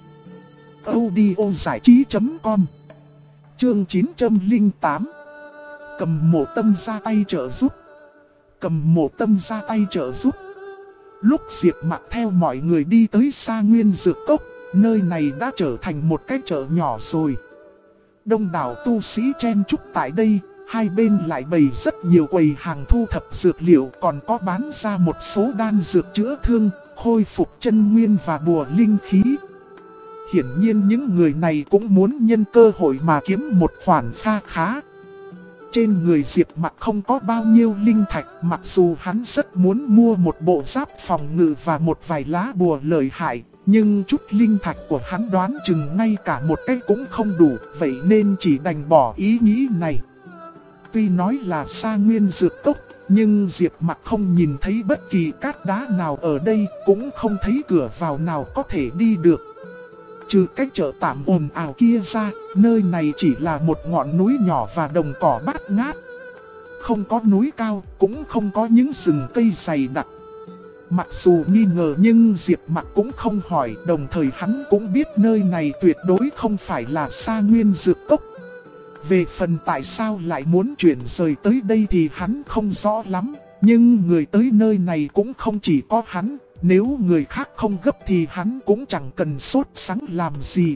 audiozảichí.com. Chương 908. Cầm Mộ Tâm ra tay trợ giúp. Cầm Mộ Tâm ra tay trợ giúp. Lúc Diệp Mặc theo mọi người đi tới Sa Nguyên Dược Cốc, nơi này đã trở thành một cái chợ nhỏ rồi. Đông đảo tu sĩ chen chúc tại đây, hai bên lại bày rất nhiều quầy hàng thu thập dược liệu, còn có bán ra một số đan dược chữa thương, khôi phục chân nguyên và bùa linh khí. Hiển nhiên những người này cũng muốn nhân cơ hội mà kiếm một khoản kha khá. Trên người Diệp Mặc không có bao nhiêu linh thạch, mặc dù hắn rất muốn mua một bộ giáp phòng ngự và một vài lá bùa lợi hại, nhưng chút linh thạch của hắn đoán chừng ngay cả một cái cũng không đủ, vậy nên chỉ đành bỏ ý nghĩ này. Tuy nói là Sa Nguyên Dược Cốc, nhưng Diệp Mặc không nhìn thấy bất kỳ cát đá nào ở đây, cũng không thấy cửa vào nào có thể đi được. Trừ cái chợ tạm ồn ào kia ra, nơi này chỉ là một ngọn núi nhỏ và đồng cỏ bát ngát. Không có núi cao, cũng không có những rừng cây dày đặc. Mặc dù nghi ngờ nhưng Diệp Mặc cũng không hỏi, đồng thời hắn cũng biết nơi này tuyệt đối không phải là Sa Nguyên Dược Cốc. Về phần tại sao lại muốn chuyển rời tới đây thì hắn không rõ lắm, nhưng người tới nơi này cũng không chỉ có hắn, Nếu người khác không gấp thì hắn cũng chẳng cần sốt sắng làm gì.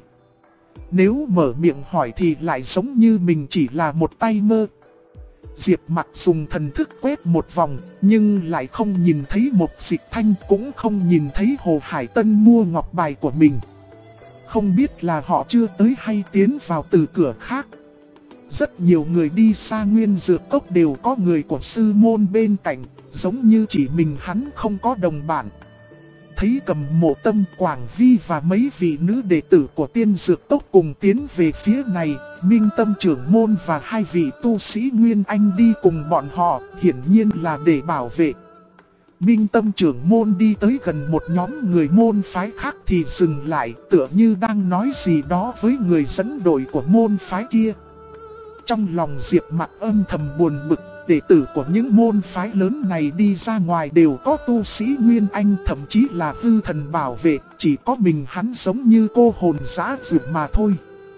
Nếu mở miệng hỏi thì lại giống như mình chỉ là một tay mơ. Diệp Mặc dùng thần thức quét một vòng, nhưng lại không nhìn thấy Mộc Dịch Thanh, cũng không nhìn thấy Hồ Hải Tân mua ngọc bài của mình. Không biết là họ chưa tới hay tiến vào từ cửa khác. Rất nhiều người đi xa Nguyên Dược Cốc đều có người của sư môn bên cạnh, giống như chỉ mình hắn không có đồng bạn. Thấy Cầm Mộ Tâm, Quảng Vi và mấy vị nữ đệ tử của Tiên Dược Cốc cùng tiến về phía này, Minh Tâm trưởng môn và hai vị tu sĩ Nguyên Anh đi cùng bọn họ, hiển nhiên là để bảo vệ. Minh Tâm trưởng môn đi tới gần một nhóm người môn phái khác thì dừng lại, tựa như đang nói gì đó với người dẫn đội của môn phái kia. Trong lòng Diệp Mặc âm thầm buồn bực, đệ tử của những môn phái lớn này đi ra ngoài đều có tu sĩ Nguyên Anh, thậm chí là hư thần bảo vệ, chỉ có mình hắn giống như cô hồn dã rụt mà thôi.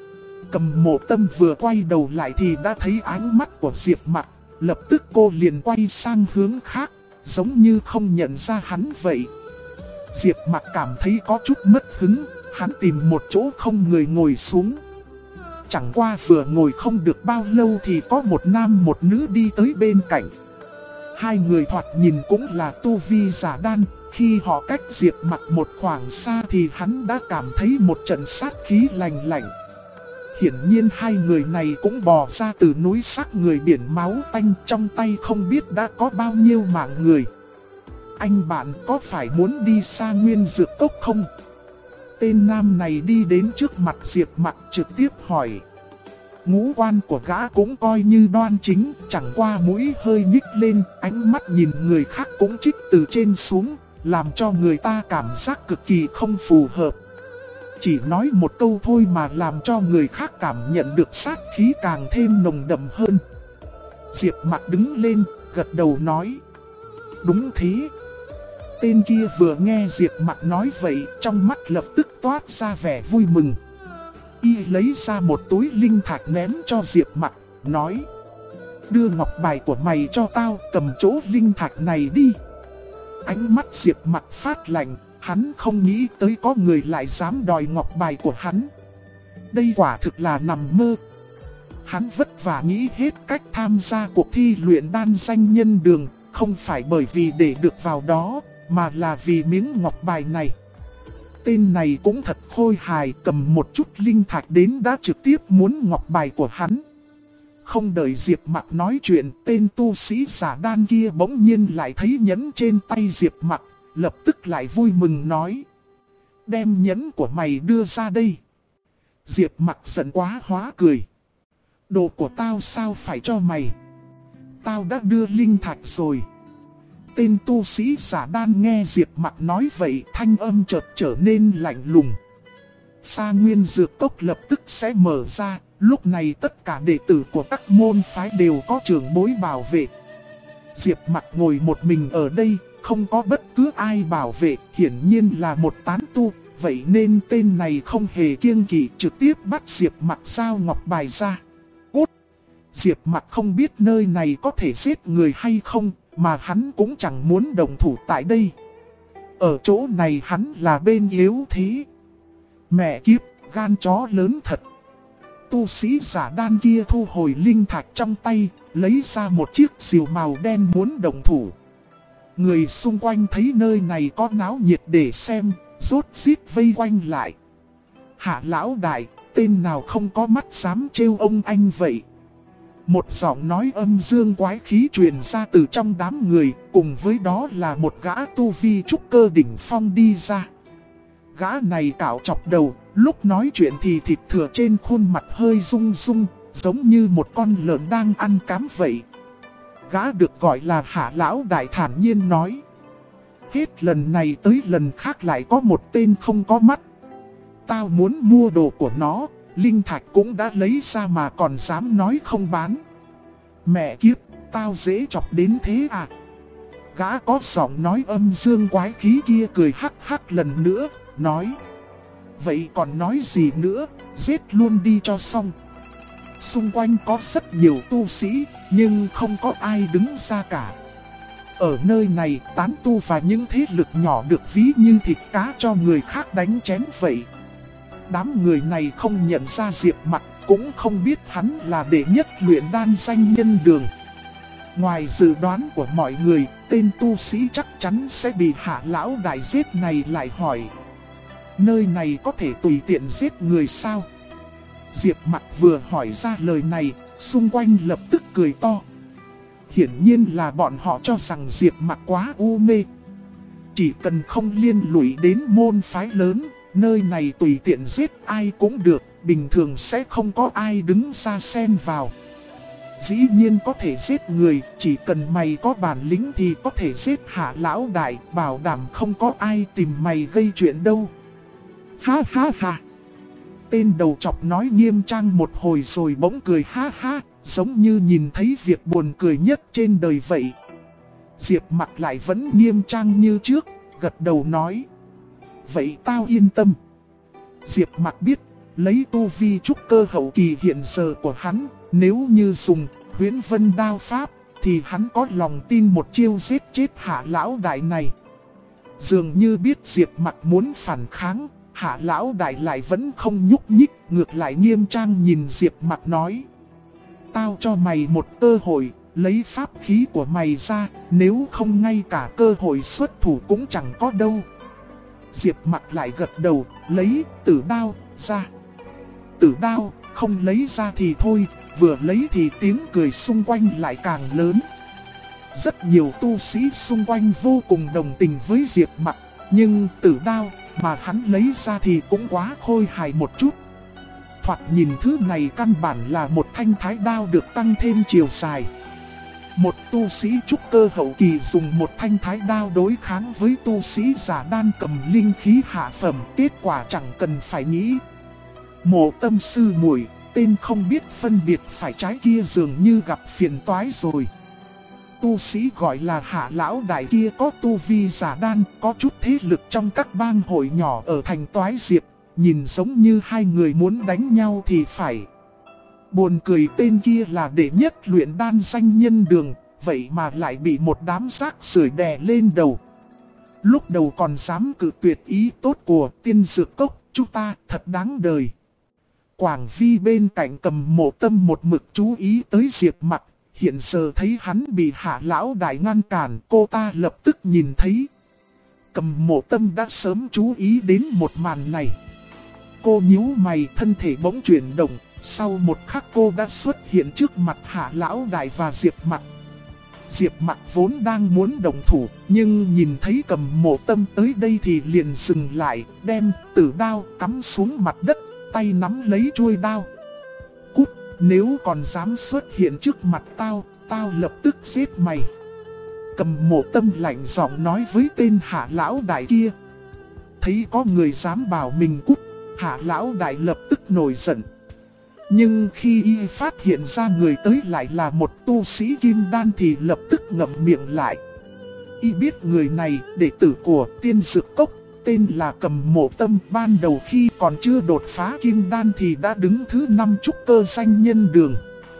Cầm Mộ Tâm vừa quay đầu lại thì đã thấy ánh mắt của Diệp Mặc, lập tức cô liền quay sang hướng khác, giống như không nhận ra hắn vậy. Diệp Mặc cảm thấy có chút mất hứng, hắn tìm một chỗ không người ngồi xuống. Chẳng qua vừa ngồi không được bao lâu thì có một nam một nữ đi tới bên cạnh. Hai người thoạt nhìn cũng là tu vi giả đan, khi họ cách Diệp Mặc một khoảng xa thì hắn đã cảm thấy một trận sát khí lạnh lạnh. Hiển nhiên hai người này cũng bò ra từ núi xác người biển máu tanh, trong tay không biết đã có bao nhiêu mạng người. Anh bạn có phải muốn đi xa Nguyên Dược Cốc không? Tên nam này đi đến trước mặt Diệp Mặc trực tiếp hỏi. Ngũ quan của gã cũng coi như đoan chính, chẳng qua mũi hơi nhích lên, ánh mắt nhìn người khác cũng trích từ trên xuống, làm cho người ta cảm giác cực kỳ không phù hợp. Chỉ nói một câu thôi mà làm cho người khác cảm nhận được sát khí càng thêm nồng đậm hơn. Diệp Mặc đứng lên, gật đầu nói. Đúng thế. Tên kia vừa nghe Diệp Mặc nói vậy, trong mắt lập tức toát ra vẻ vui mừng. Y lấy ra một túi linh thạch ném cho Diệp Mặc, nói. Đưa ngọc bài của mày cho tao, cầm chỗ linh thạch này đi. Ánh mắt Diệp Mặc phát lạnh, hắn không nghĩ tới có người lại dám đòi ngọc bài của hắn. Đây quả thực là nằm mơ. Hắn vất vả nghĩ hết cách tham gia cuộc thi luyện đan danh nhân đường, không phải bởi vì để được vào đó, mà là vì miếng ngọc bài này. Tên này cũng thật khôi hài, cầm một chút linh thạch đến đã trực tiếp muốn ngọc bài của hắn. Không đợi Diệp Mặc nói chuyện, tên tu sĩ giả đan kia bỗng nhiên lại thấy nhẫn trên tay Diệp Mặc, lập tức lại vui mừng nói. Đem nhẫn của mày đưa ra đây. Diệp Mặc giận quá hóa cười. Đồ của tao sao phải cho mày? Tao đã đưa linh thạch rồi. Tên tu sĩ giả đan nghe Diệp Mặc nói vậy, thanh âm chợt trở nên lạnh lùng. Sa Nguyên Dược Cốc lập tức sẽ mở ra, lúc này tất cả đệ tử của các môn phái đều có trưởng bối bảo vệ. Diệp Mặc ngồi một mình ở đây, không có bất cứ ai bảo vệ, hiển nhiên là một tán tu, vậy nên tên này không hề kiêng kỵ trực tiếp bắt Diệp Mặc giao ngọc bài ra. Cút! Diệp Mặc không biết nơi này có thể giết người hay không, mà hắn cũng chẳng muốn đồng thủ tại đây. Ở chỗ này hắn là bên yếu thế. Mẹ kiếp, gan chó lớn thật. Tu sĩ giả đan kia thu hồi linh thạch trong tay, lấy ra một chiếc rìu màu đen muốn đồng thủ. Người xung quanh thấy nơi này có náo nhiệt để xem, rốt rít vây quanh lại. Hạ lão đại, tên nào không có mắt dám trêu ông anh vậy? Một giọng nói âm dương quái khí truyền ra từ trong đám người, cùng với đó là một gã tu vi trúc cơ đỉnh phong đi ra. Gã này cạo chọc đầu, lúc nói chuyện thì thịt thừa trên khuôn mặt hơi rung rung, giống như một con lợn đang ăn cám vậy. Gã được gọi là Hạ lão đại thản nhiên nói. Hết lần này tới lần khác lại có một tên không có mắt. Tao muốn mua đồ của nó, linh thạch cũng đã lấy ra mà còn dám nói không bán. Mẹ kiếp, tao dễ chọc đến thế à? Gã có giọng nói âm dương quái khí kia cười hắc hắc lần nữa, nói. Vậy còn nói gì nữa, giết luôn đi cho xong. Xung quanh có rất nhiều tu sĩ, nhưng không có ai đứng ra cả. Ở nơi này, tán tu và những thế lực nhỏ được ví như thịt cá cho người khác đánh chén vậy. Đám người này không nhận ra Diệp Mặc, cũng không biết hắn là đệ nhất luyện đan danh nhân đường. Ngoài dự đoán của mọi người, tên tu sĩ chắc chắn sẽ bị Hạ lão đại giết này lại hỏi: nơi này có thể tùy tiện giết người sao? Diệp Mặc vừa hỏi ra lời này, xung quanh lập tức cười to. Hiển nhiên là bọn họ cho rằng Diệp Mặc quá u mê. Chỉ cần không liên lụy đến môn phái lớn, nơi này tùy tiện giết ai cũng được, bình thường sẽ không có ai đứng ra xen vào. Dĩ nhiên có thể giết người, chỉ cần mày có bản lĩnh thì có thể giết Hạ lão đại, bảo đảm không có ai tìm mày gây chuyện đâu. Ha ha ha. Tên đầu chọc nói nghiêm trang một hồi rồi bỗng cười ha ha, giống như nhìn thấy việc buồn cười nhất trên đời vậy. Diệp Mặc lại vẫn nghiêm trang như trước, gật đầu nói: vậy tao yên tâm. Diệp Mặc biết, lấy tu vi trúc cơ hậu kỳ hiện giờ của hắn, nếu như dùng Huyễn Vân đao pháp, thì hắn có lòng tin một chiêu giết chết Hạ lão đại này. Dường như biết Diệp Mặc muốn phản kháng, Hạ lão đại lại vẫn không nhúc nhích, ngược lại nghiêm trang nhìn Diệp Mặc nói: tao cho mày một cơ hội, lấy pháp khí của mày ra, nếu không ngay cả cơ hội xuất thủ cũng chẳng có đâu. Diệp Mặc lại gật đầu, lấy tử đao ra. Tử đao, không lấy ra thì thôi, vừa lấy thì tiếng cười xung quanh lại càng lớn. Rất nhiều tu sĩ xung quanh vô cùng đồng tình với Diệp Mặc, nhưng tử đao mà hắn lấy ra thì cũng quá khôi hài một chút. Thoạt nhìn thứ này căn bản là một thanh thái đao được tăng thêm chiều dài. Một tu sĩ trúc cơ hậu kỳ dùng một thanh thái đao đối kháng với tu sĩ giả đan cầm linh khí hạ phẩm, kết quả chẳng cần phải nghĩ. Mộ Tâm sư muội, tên không biết phân biệt phải trái kia dường như gặp phiền toái rồi. Tu sĩ gọi là Hạ lão đại kia có tu vi giả đan, có chút thế lực trong các bang hội nhỏ ở thành Toái Diệp, nhìn giống như hai người muốn đánh nhau thì phải. Buồn cười, tên kia là đệ nhất luyện đan danh nhân đường, vậy mà lại bị một đám rác rưởi đè lên đầu. Lúc đầu còn dám cự tuyệt ý tốt của Tiên Dược Cốc, chúng ta thật đáng đời. Quảng Vi bên cạnh Cầm Mộ Tâm một mực chú ý tới Diệp Mặc, hiện giờ thấy hắn bị Hạ lão đại ngăn cản, cô ta lập tức nhìn thấy. Cầm Mộ Tâm đã sớm chú ý đến một màn này. Cô nhíu mày, thân thể bỗng chuyển động, sau một khắc cô đã xuất hiện trước mặt Hạ lão đại và Diệp Mặc. Diệp Mặc vốn đang muốn động thủ, nhưng nhìn thấy Cầm Mộ Tâm tới đây thì liền dừng lại, đem tử đao cắm xuống mặt đất, tay nắm lấy chuôi đao. Cút, nếu còn dám xuất hiện trước mặt tao, tao lập tức giết mày. Cầm Mộ Tâm lạnh giọng nói với tên Hạ lão đại kia. Thấy có người dám bảo mình cút, Hạ lão đại lập tức nổi giận. Nhưng khi y phát hiện ra người tới lại là một tu sĩ kim đan thì lập tức ngậm miệng lại. Y biết người này đệ tử của Tiên Dược Cốc, tên là Cầm Mộ Tâm, ban đầu khi còn chưa đột phá kim đan thì đã đứng thứ 5 trúc cơ danh nhân đường.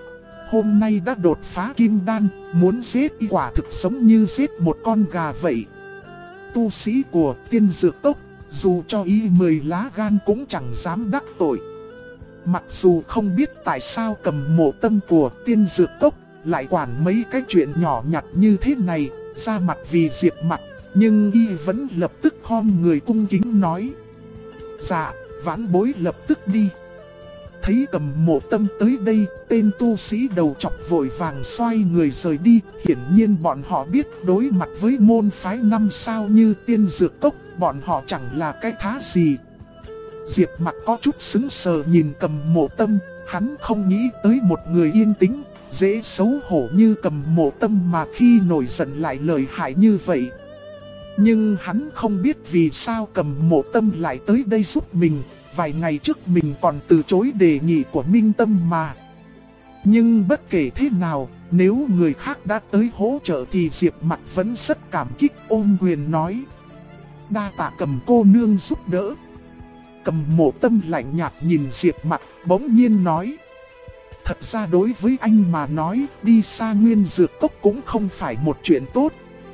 Hôm nay đã đột phá kim đan, muốn giết y quả thực giống như giết một con gà vậy. Tu sĩ của Tiên Dược Cốc, dù cho y 10 lá gan cũng chẳng dám đắc tội. Mặc dù không biết tại sao Cầm Mộ Tâm của Tiên Dược Cốc lại quản mấy cái chuyện nhỏ nhặt như thế này, ra mặt vì Diệp Mặc, nhưng y vẫn lập tức khom người cung kính nói: dạ, vãn bối lập tức đi. Thấy Cầm Mộ Tâm tới đây, tên tu sĩ đầu chọc vội vàng xoay người rời đi. Hiển nhiên bọn họ biết đối mặt với môn phái 5 sao như Tiên Dược Cốc, bọn họ chẳng là cái thá gì. Diệp Mặc có chút sững sờ nhìn Cầm Mộ Tâm, hắn không nghĩ tới một người yên tĩnh, dễ xấu hổ như Cầm Mộ Tâm mà khi nổi giận lại lợi hại như vậy. Nhưng hắn không biết vì sao Cầm Mộ Tâm lại tới đây giúp mình, vài ngày trước mình còn từ chối đề nghị của Minh Tâm mà. Nhưng bất kể thế nào, nếu người khác đã tới hỗ trợ thì Diệp Mặc vẫn rất cảm kích, ôm quyền nói: đa tạ Cầm cô nương giúp đỡ. Cầm Mộ Tâm lạnh nhạt nhìn Diệp Mặc, bỗng nhiên nói: thật ra đối với anh mà nói, đi xa Nguyên Dược Cốc cũng không phải một chuyện tốt.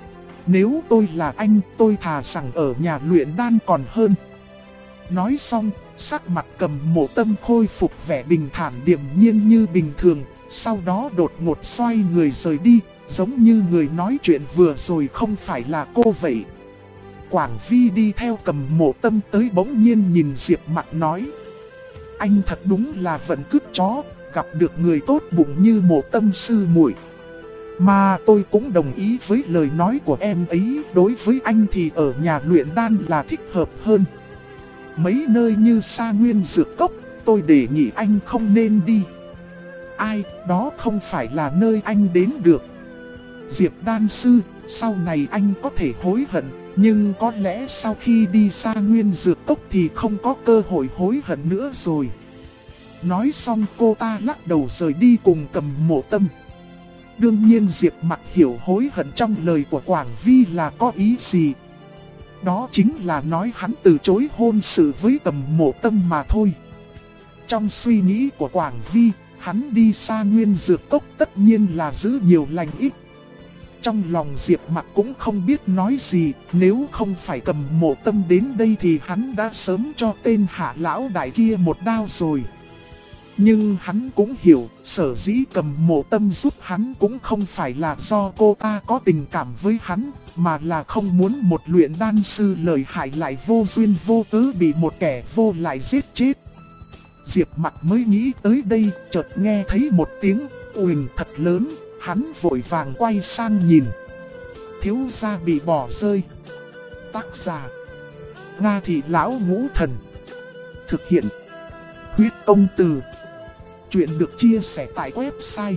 nếu tôi là anh, tôi thà rằng ở nhà luyện đan còn hơn. Nói xong, sắc mặt Cầm Mộ Tâm khôi phục vẻ bình thản điềm nhiên như bình thường, sau đó đột ngột xoay người rời đi, giống như người nói chuyện vừa rồi không phải là cô vậy. Quảng Vi đi theo Cầm Mộ Tâm tới bỗng nhiên nhìn Diệp Mặc nói: anh thật đúng là vận cứt chó, gặp được người tốt bụng như Mộ Tâm sư muội. Mà tôi cũng đồng ý với lời nói của em ấy, đối với anh thì ở nhà luyện đan là thích hợp hơn. Mấy nơi như Sa Nguyên Dược Cốc, tôi đề nghị anh không nên đi. Ai, đó không phải là nơi anh đến được. Diệp đan sư, sau này anh có thể hối hận, nhưng có lẽ sau khi đi Sa Nguyên Dược Cốc thì không có cơ hội hối hận nữa rồi. Nói xong cô ta lắc đầu rời đi cùng Cầm Mộ Tâm. Đương nhiên Diệp Mặc hiểu hối hận trong lời của Quảng Vi là có ý gì. Đó chính là nói hắn từ chối hôn sự với Cầm Mộ Tâm mà thôi. Trong suy nghĩ của Quảng Vi, hắn đi Sa Nguyên Dược Cốc tất nhiên là giữ nhiều lành ít. Trong lòng Diệp Mặc cũng không biết nói gì, nếu không phải Cầm Mộ Tâm đến đây thì hắn đã sớm cho tên hạ lão đại kia một đao rồi. Nhưng hắn cũng hiểu, sở dĩ Cầm Mộ Tâm giúp hắn cũng không phải là do cô ta có tình cảm với hắn, mà là không muốn một luyện đan sư lợi hại lại vô duyên vô cớ bị một kẻ vô lại giết chết. Diệp Mặc mới nghĩ tới đây, chợt nghe thấy một tiếng ùn thật lớn, hắn vội vàng quay sang nhìn. Thiếu gia bị bỏ rơi. Tác giả: Nga Thị Lão Ngũ Thần. Thực hiện: Huyết Công Từ. Chuyện được chia sẻ tại website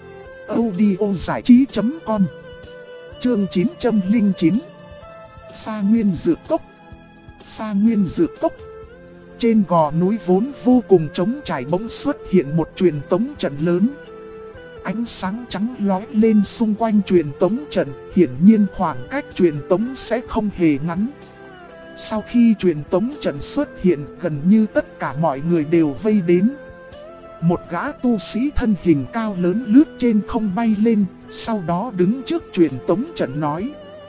audiozảichí.com. Chương 909. Sa Nguyên Dược Cốc. Sa Nguyên Dược Cốc. Trên gò núi vốn vô cùng trống trải bỗng xuất hiện một truyền tống trận lớn. Ánh sáng trắng lóe lên xung quanh truyền tống trận, hiển nhiên khoảng cách truyền tống sẽ không hề ngắn. Sau khi truyền tống trận xuất hiện, gần như tất cả mọi người đều vây đến. Một gã tu sĩ thân hình cao lớn lướt trên không bay lên, sau đó đứng trước truyền tống trận nói: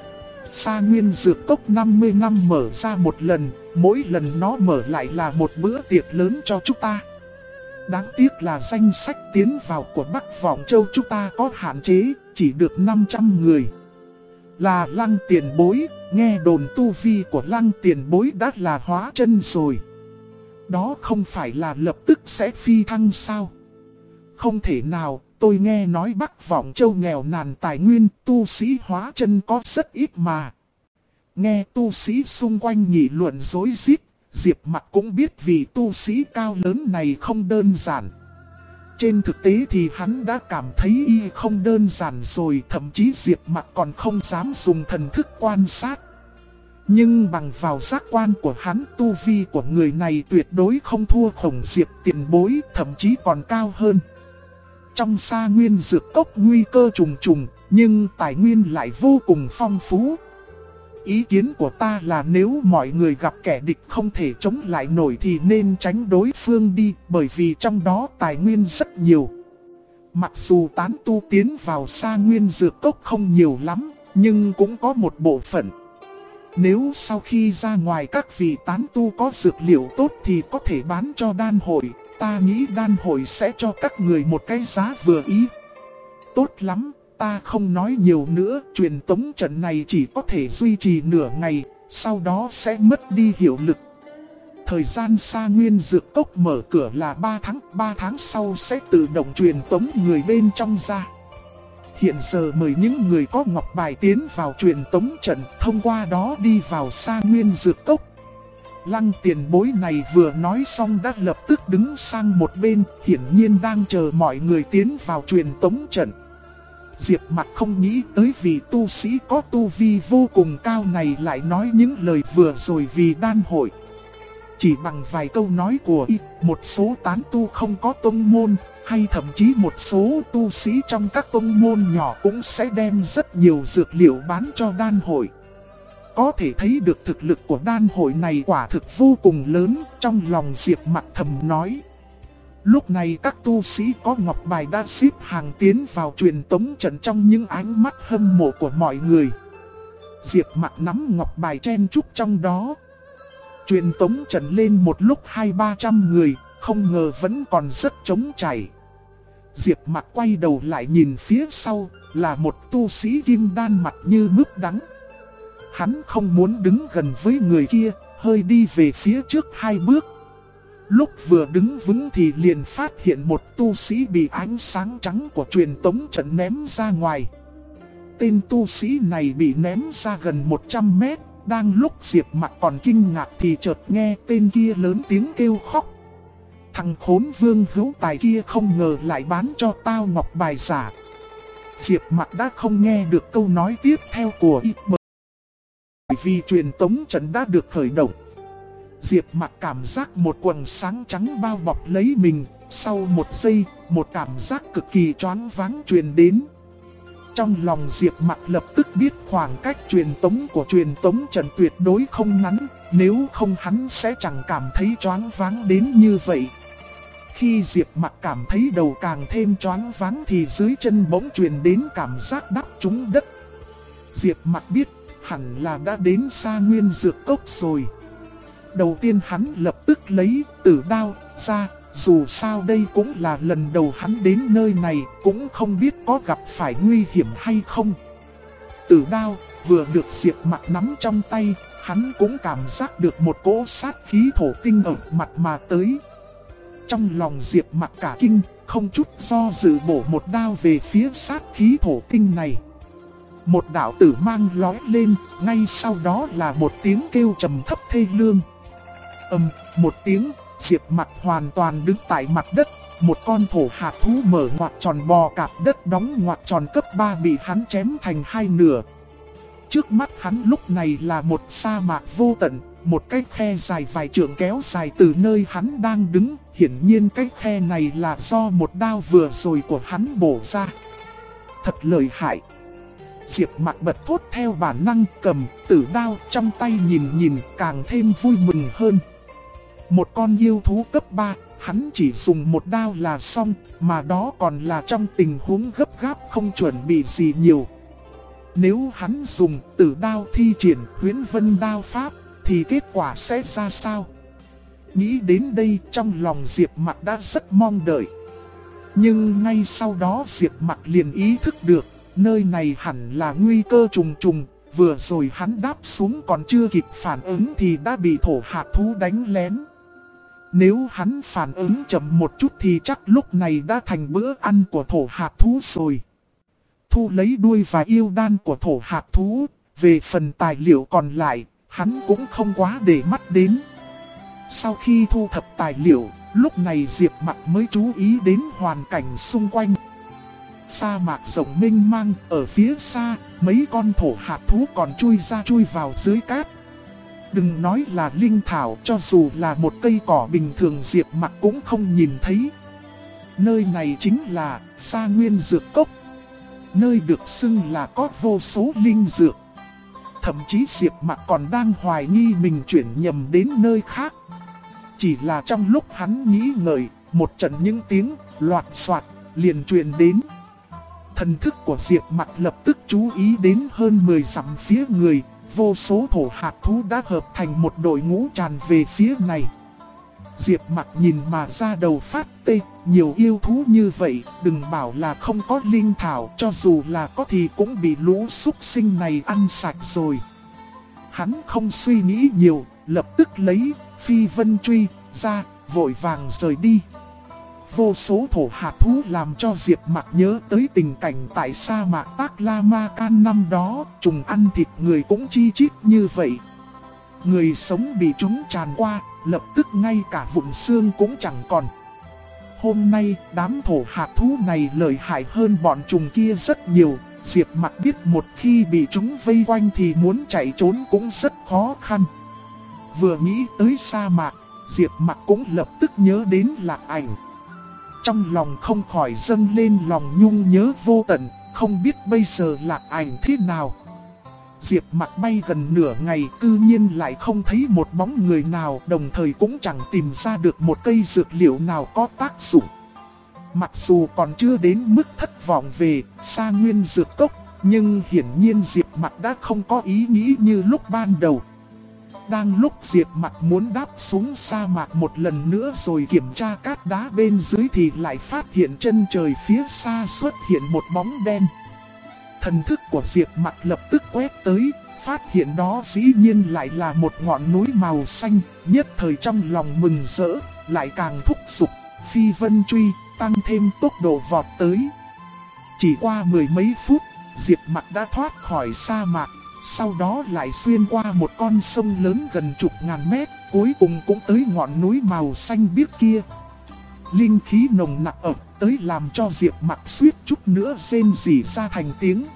Sa Nguyên Dược Cốc 50 năm mở ra một lần, mỗi lần nó mở lại là một bữa tiệc lớn cho chúng ta. Đáng tiếc là danh sách tiến vào của Bắc Vọng Châu chúng ta có hạn chế, chỉ được 500 người. Là Lăng Tiền Bối, nghe đồn tu vi của Lăng Tiền Bối đã là hóa chân rồi. Đó không phải là lập tức sẽ phi thăng sao? Không thể nào, tôi nghe nói Bắc Vọng Châu nghèo nàn tài nguyên, tu sĩ hóa chân có rất ít mà. Nghe tu sĩ xung quanh nghị luận rối rít, Diệp Mặc cũng biết vì tu sĩ cao lớn này không đơn giản. Trên thực tế thì hắn đã cảm thấy y không đơn giản rồi, thậm chí Diệp Mặc còn không dám dùng thần thức quan sát. Nhưng bằng vào giác quan của hắn, tu vi của người này tuyệt đối không thua Khổng Diệp Tiền Bối, thậm chí còn cao hơn. Trong Sa Nguyên Dược Cốc nguy cơ trùng trùng, nhưng tài nguyên lại vô cùng phong phú. Ý kiến của ta là nếu mọi người gặp kẻ địch không thể chống lại nổi thì nên tránh đối phương đi, bởi vì trong đó tài nguyên rất nhiều. Mặc dù tán tu tiến vào Sa Nguyên Dược Cốc không nhiều lắm, nhưng cũng có một bộ phận. Nếu sau khi ra ngoài các vị tán tu có dược liệu tốt thì có thể bán cho đan hội, ta nghĩ đan hội sẽ cho các người một cái giá vừa ý. Tốt lắm, ta không nói nhiều nữa, truyền tống trận này chỉ có thể duy trì nửa ngày, sau đó sẽ mất đi hiệu lực. Thời gian Sa Nguyên Dược Cốc mở cửa là 3 tháng sau sẽ tự động truyền tống người bên trong ra. Hiện giờ mời những người có ngọc bài tiến vào truyền tống trận, thông qua đó đi vào Sa Nguyên Dược Cốc. Lăng Tiền Bối này vừa nói xong đã lập tức đứng sang một bên, hiển nhiên đang chờ mọi người tiến vào truyền tống trận. Diệp Mặc không nghĩ tới vị tu sĩ có tu vi vô cùng cao này lại nói những lời vừa rồi vì đan hội. Chỉ bằng vài câu nói của y, một số tán tu không có tông môn, hay thậm chí một số tu sĩ trong các tông môn nhỏ cũng sẽ đem rất nhiều dược liệu bán cho đan hội. Có thể thấy được thực lực của đan hội này quả thực vô cùng lớn, trong lòng Diệp Mặc thầm nói. Lúc này các tu sĩ có ngọc bài đã xếp hàng tiến vào truyền tống trận trong những ánh mắt hâm mộ của mọi người. Diệp Mặc nắm ngọc bài chen chúc trong đó. Truyền tống trận lên một lúc 200-300 người, không ngờ vẫn còn rất trống trải. Diệp Mặc quay đầu lại nhìn phía sau, là một tu sĩ kim đan mặt như mướp đắng. Hắn không muốn đứng gần với người kia, hơi đi về phía trước 2 bước. Lúc vừa đứng vững thì liền phát hiện một tu sĩ bị ánh sáng trắng của truyền tống trận ném ra ngoài. Tên tu sĩ này bị ném ra gần 100 mét, đang lúc Diệp Mặc còn kinh ngạc thì chợt nghe tên kia lớn tiếng kêu khóc. Thằng khốn Vương Hữu Tài kia không ngờ lại bán cho tao ngọc bài giả. Diệp Mặc đã không nghe được câu nói tiếp theo của y bởi vì truyền tống trận đã được khởi động. Diệp Mặc cảm giác một quầng sáng trắng bao bọc lấy mình, sau một giây, một cảm giác cực kỳ choáng váng truyền đến. Trong lòng Diệp Mặc lập tức biết khoảng cách truyền tống của truyền tống trận tuyệt đối không ngắn, nếu không hắn sẽ chẳng cảm thấy choáng váng đến như vậy. Khi Diệp Mặc cảm thấy đầu càng thêm choáng váng thì dưới chân bỗng truyền đến cảm giác đắp trúng đất. Diệp Mặc biết hẳn là đã đến Sa Nguyên Dược Cốc rồi. Đầu tiên hắn lập tức lấy tử đao ra, dù sao đây cũng là lần đầu hắn đến nơi này, cũng không biết có gặp phải nguy hiểm hay không. Tử đao vừa được Diệp Mặc nắm trong tay, hắn cũng cảm giác được một cỗ sát khí thổ tinh ở mặt mà tới. Trong lòng Diệp Mặc cả kinh, không chút do dự bổ một đao về phía sát khí thổ tinh này. Một đạo tử mang lóe lên, ngay sau đó là một tiếng kêu trầm thấp thê lương. Một tiếng, Diệp Mặc hoàn toàn đứng tại mặt đất, một con thổ hạt thú mở ngoặt tròn bò cạp đất đóng ngoặt tròn cấp 3 bị hắn chém thành 2 nửa. Trước mắt hắn lúc này là một sa mạc vô tận, một cái khe dài vài trượng kéo dài từ nơi hắn đang đứng, hiển nhiên cái khe này là do một đao vừa rồi của hắn bổ ra. Thật lợi hại. Diệp Mặc bật thốt theo bản năng, cầm tử đao trong tay nhìn càng thêm vui mừng hơn. Một con yêu thú cấp 3, hắn chỉ dùng một đao là xong, mà đó còn là trong tình huống gấp gáp không chuẩn bị gì nhiều. Nếu hắn dùng tử đao thi triển Huyễn Vân đao pháp, thì kết quả sẽ ra sao? Nghĩ đến đây trong lòng Diệp Mặc đã rất mong đợi. Nhưng ngay sau đó Diệp Mặc liền ý thức được, nơi này hẳn là nguy cơ trùng trùng. Vừa rồi hắn đáp xuống còn chưa kịp phản ứng thì đã bị thổ hạt thú đánh lén. Nếu hắn phản ứng chậm một chút thì chắc lúc này đã thành bữa ăn của thổ hạt thú rồi. Thu lấy đuôi và yêu đan của thổ hạt thú, về phần tài liệu còn lại, hắn cũng không quá để mắt đến. Sau khi thu thập tài liệu, lúc này Diệp Mặc mới chú ý đến hoàn cảnh xung quanh. Sa mạc rộng mênh mang, ở phía xa, mấy con thổ hạt thú còn chui ra chui vào dưới cát. Đừng nói là linh thảo, cho dù là một cây cỏ bình thường Diệp Mặc cũng không nhìn thấy. Nơi này chính là Sa Nguyên Dược Cốc, nơi được xưng là có vô số linh dược. Thậm chí Diệp Mặc còn đang hoài nghi mình chuyển nhầm đến nơi khác. Chỉ là trong lúc hắn nghĩ ngợi, một trận những tiếng loạt soạt liền truyền đến. Thần thức của Diệp Mặc lập tức chú ý đến hơn 10 dặm phía người, vô số thổ hạt thú đã hợp thành một đội ngũ tràn về phía này. Diệp Mặc nhìn mà ra đầu phát tê, nhiều yêu thú như vậy, đừng bảo là không có linh thảo, cho dù là có thì cũng bị lũ súc sinh này ăn sạch rồi. Hắn không suy nghĩ nhiều, lập tức lấy phi vân truy ra, vội vàng rời đi. Vô số thổ hạt thú làm cho Diệp Mặc nhớ tới tình cảnh tại sa mạc Tắc La Ma Can năm đó, trùng ăn thịt người cũng chi chít như vậy. Người sống bị chúng tràn qua, lập tức ngay cả vụn xương cũng chẳng còn. Hôm nay, đám thổ hạt thú này lợi hại hơn bọn trùng kia rất nhiều. Diệp Mặc biết một khi bị chúng vây quanh thì muốn chạy trốn cũng rất khó khăn. Vừa nghĩ tới sa mạc, Diệp Mặc cũng lập tức nhớ đến Lạc Ảnh. Trong lòng không khỏi dâng lên lòng nhung nhớ vô tận, không biết bây giờ Lạc Ảnh thế nào. Diệp Mặc bay gần nửa ngày cư nhiên lại không thấy một bóng người nào, đồng thời cũng chẳng tìm ra được một cây dược liệu nào có tác dụng. Mặc dù còn chưa đến mức thất vọng về Sa Nguyên Dược Cốc, nhưng hiển nhiên Diệp Mặc đã không có ý nghĩ như lúc ban đầu. Đang lúc Diệp Mặc muốn đáp xuống sa mạc một lần nữa rồi kiểm tra cát đá bên dưới thì lại phát hiện chân trời phía xa xuất hiện một bóng đen. Thần thức của Diệp Mặc lập tức quét tới, phát hiện đó dĩ nhiên lại là một ngọn núi màu xanh, nhất thời trong lòng mừng rỡ, lại càng thúc giục, phi vân truy, tăng thêm tốc độ vọt tới. Chỉ qua mười mấy phút, Diệp Mặc đã thoát khỏi sa mạc, sau đó lại xuyên qua một con sông lớn gần chục ngàn mét, cuối cùng cũng tới ngọn núi màu xanh biếc kia. Linh khí nồng nặc ập tới làm cho Diệp Mặc suýt chút nữa rên rỉ ra thành tiếng.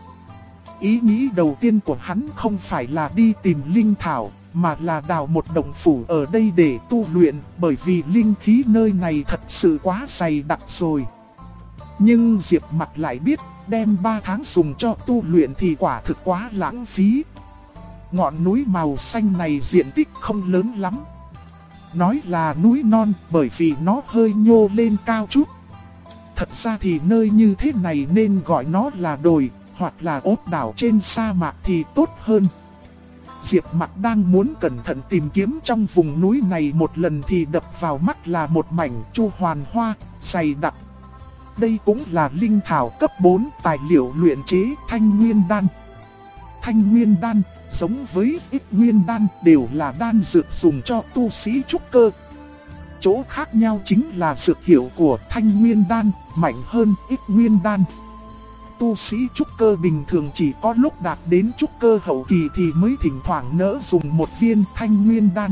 Ý nghĩ đầu tiên của hắn không phải là đi tìm linh thảo, mà là đào một động phủ ở đây để tu luyện, bởi vì linh khí nơi này thật sự quá dày đặc rồi. Nhưng Diệp Mặc lại biết, đem 3 tháng dùng cho tu luyện thì quả thực quá lãng phí. Ngọn núi màu xanh này diện tích không lớn lắm. Nói là núi non bởi vì nó hơi nhô lên cao chút. Thật ra thì nơi như thế này nên gọi nó là đồi, hoặc là ốt đảo trên sa mạc thì tốt hơn. Diệp Mặc đang muốn cẩn thận tìm kiếm trong vùng núi này một lần thì đập vào mắt là một mảnh chu hoàn hoa, dày đặc. Đây cũng là linh thảo cấp 4 tài liệu luyện chế thanh nguyên đan. Thanh nguyên đan, giống với ít nguyên đan đều là đan dược dùng cho tu sĩ trúc cơ. Chỗ khác nhau chính là dược hiệu của thanh nguyên đan mạnh hơn ít nguyên đan. Tu sĩ trúc cơ bình thường chỉ có lúc đạt đến trúc cơ hậu kỳ thì mới thỉnh thoảng nỡ dùng một viên thanh nguyên đan.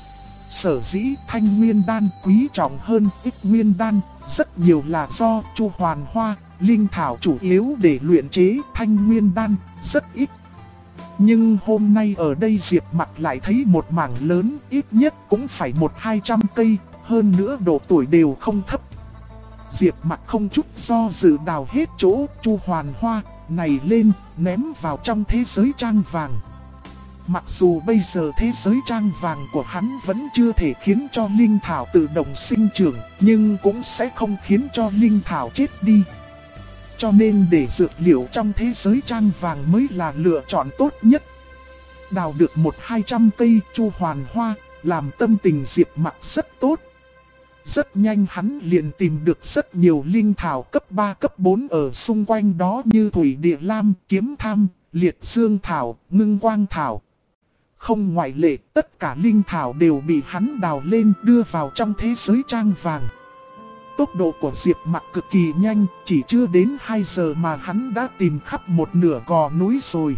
Sở dĩ thanh nguyên đan quý trọng hơn ít nguyên đan, rất nhiều là do chu hoàn hoa, linh thảo chủ yếu để luyện chế thanh nguyên đan, rất ít. Nhưng hôm nay ở đây Diệp Mặc lại thấy một mảng lớn, ít nhất cũng phải 100-200 cây, hơn nữa độ tuổi đều không thấp. Diệp Mặc không chút do dự đào hết chỗ chu hoàn hoa này lên, ném vào trong thế giới trang vàng. Mặc dù bây giờ thế giới trang vàng của hắn vẫn chưa thể khiến cho linh thảo tự động sinh trưởng, nhưng cũng sẽ không khiến cho linh thảo chết đi. Cho nên để dược liệu trong thế giới trang vàng mới là lựa chọn tốt nhất. Đào được 100-200 cây chu hoàn hoa, làm tâm tình Diệp Mặc rất tốt. Rất nhanh hắn liền tìm được rất nhiều linh thảo cấp 3 cấp 4 ở xung quanh đó như thủy địa lam, kiếm tham, liệt dương thảo, ngưng quang thảo. Không ngoại lệ, tất cả linh thảo đều bị hắn đào lên đưa vào trong thế giới trang vàng. Tốc độ của Diệp Mặc cực kỳ nhanh, chỉ chưa đến 2 giờ mà hắn đã tìm khắp một nửa gò núi rồi.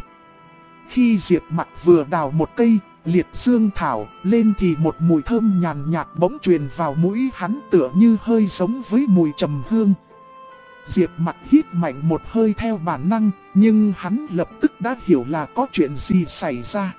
Khi Diệp Mặc vừa đào một cây liệt dương thảo lên thì một mùi thơm nhàn nhạt bỗng truyền vào mũi hắn, tựa như hơi giống với mùi trầm hương. Diệp Mặc hít mạnh một hơi theo bản năng, nhưng hắn lập tức đã hiểu là có chuyện gì xảy ra.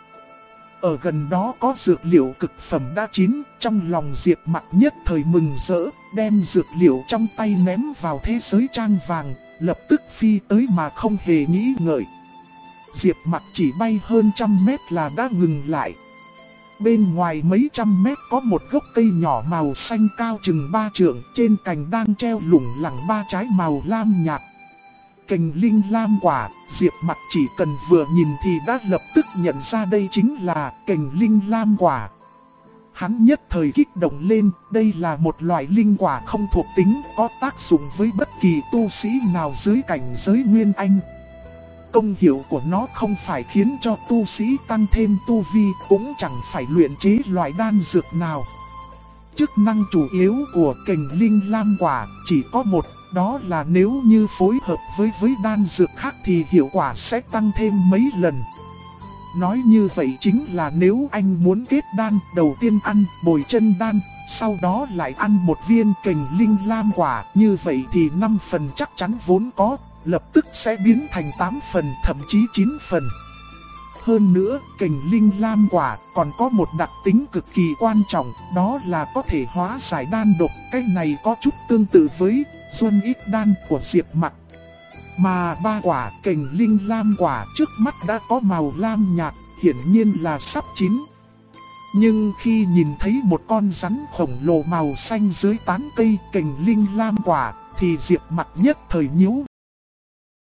Ở gần đó có dược liệu cực phẩm đã chín, trong lòng Diệp Mặc nhất thời mừng rỡ, đem dược liệu trong tay ném vào thế giới trang vàng, lập tức phi tới mà không hề nghĩ ngợi. Diệp Mặc chỉ bay hơn 100 mét là đã ngừng lại. Bên ngoài mấy trăm mét có một gốc cây nhỏ màu xanh cao chừng 3 trượng, trên cành đang treo lủng lẳng 3 trái màu lam nhạt. Cành linh lam quả, Diệp Mặc chỉ cần vừa nhìn thì đã lập tức nhận ra đây chính là cành linh lam quả. Hắn nhất thời kích động lên, đây là một loại linh quả không thuộc tính, có tác dụng với bất kỳ tu sĩ nào dưới cảnh giới Nguyên Anh. Công hiệu của nó không phải khiến cho tu sĩ tăng thêm tu vi, cũng chẳng phải luyện chế loại đan dược nào. Chức năng chủ yếu của cành linh lam quả chỉ có một, đó là nếu như phối hợp với đan dược khác thì hiệu quả sẽ tăng thêm mấy lần. Nói như vậy chính là nếu anh muốn kết đan, đầu tiên ăn bồi chân đan, sau đó lại ăn một viên cành linh lam quả, như vậy thì 5 phần chắc chắn vốn có, lập tức sẽ biến thành 8 phần, thậm chí 9 phần. Hơn nữa, cành linh lam quả còn có một đặc tính cực kỳ quan trọng, đó là có thể hóa giải đan độc. Cái này có chút tương tự với Xuân Ít Đan của Diệp Mặc. Mà 3 quả cành linh lam quả trước mắt đã có màu lam nhạt, hiển nhiên là sắp chín. Nhưng khi nhìn thấy một con rắn khổng lồ màu xanh dưới tán cây cành linh lam quả, thì Diệp Mặc nhất thời nhíu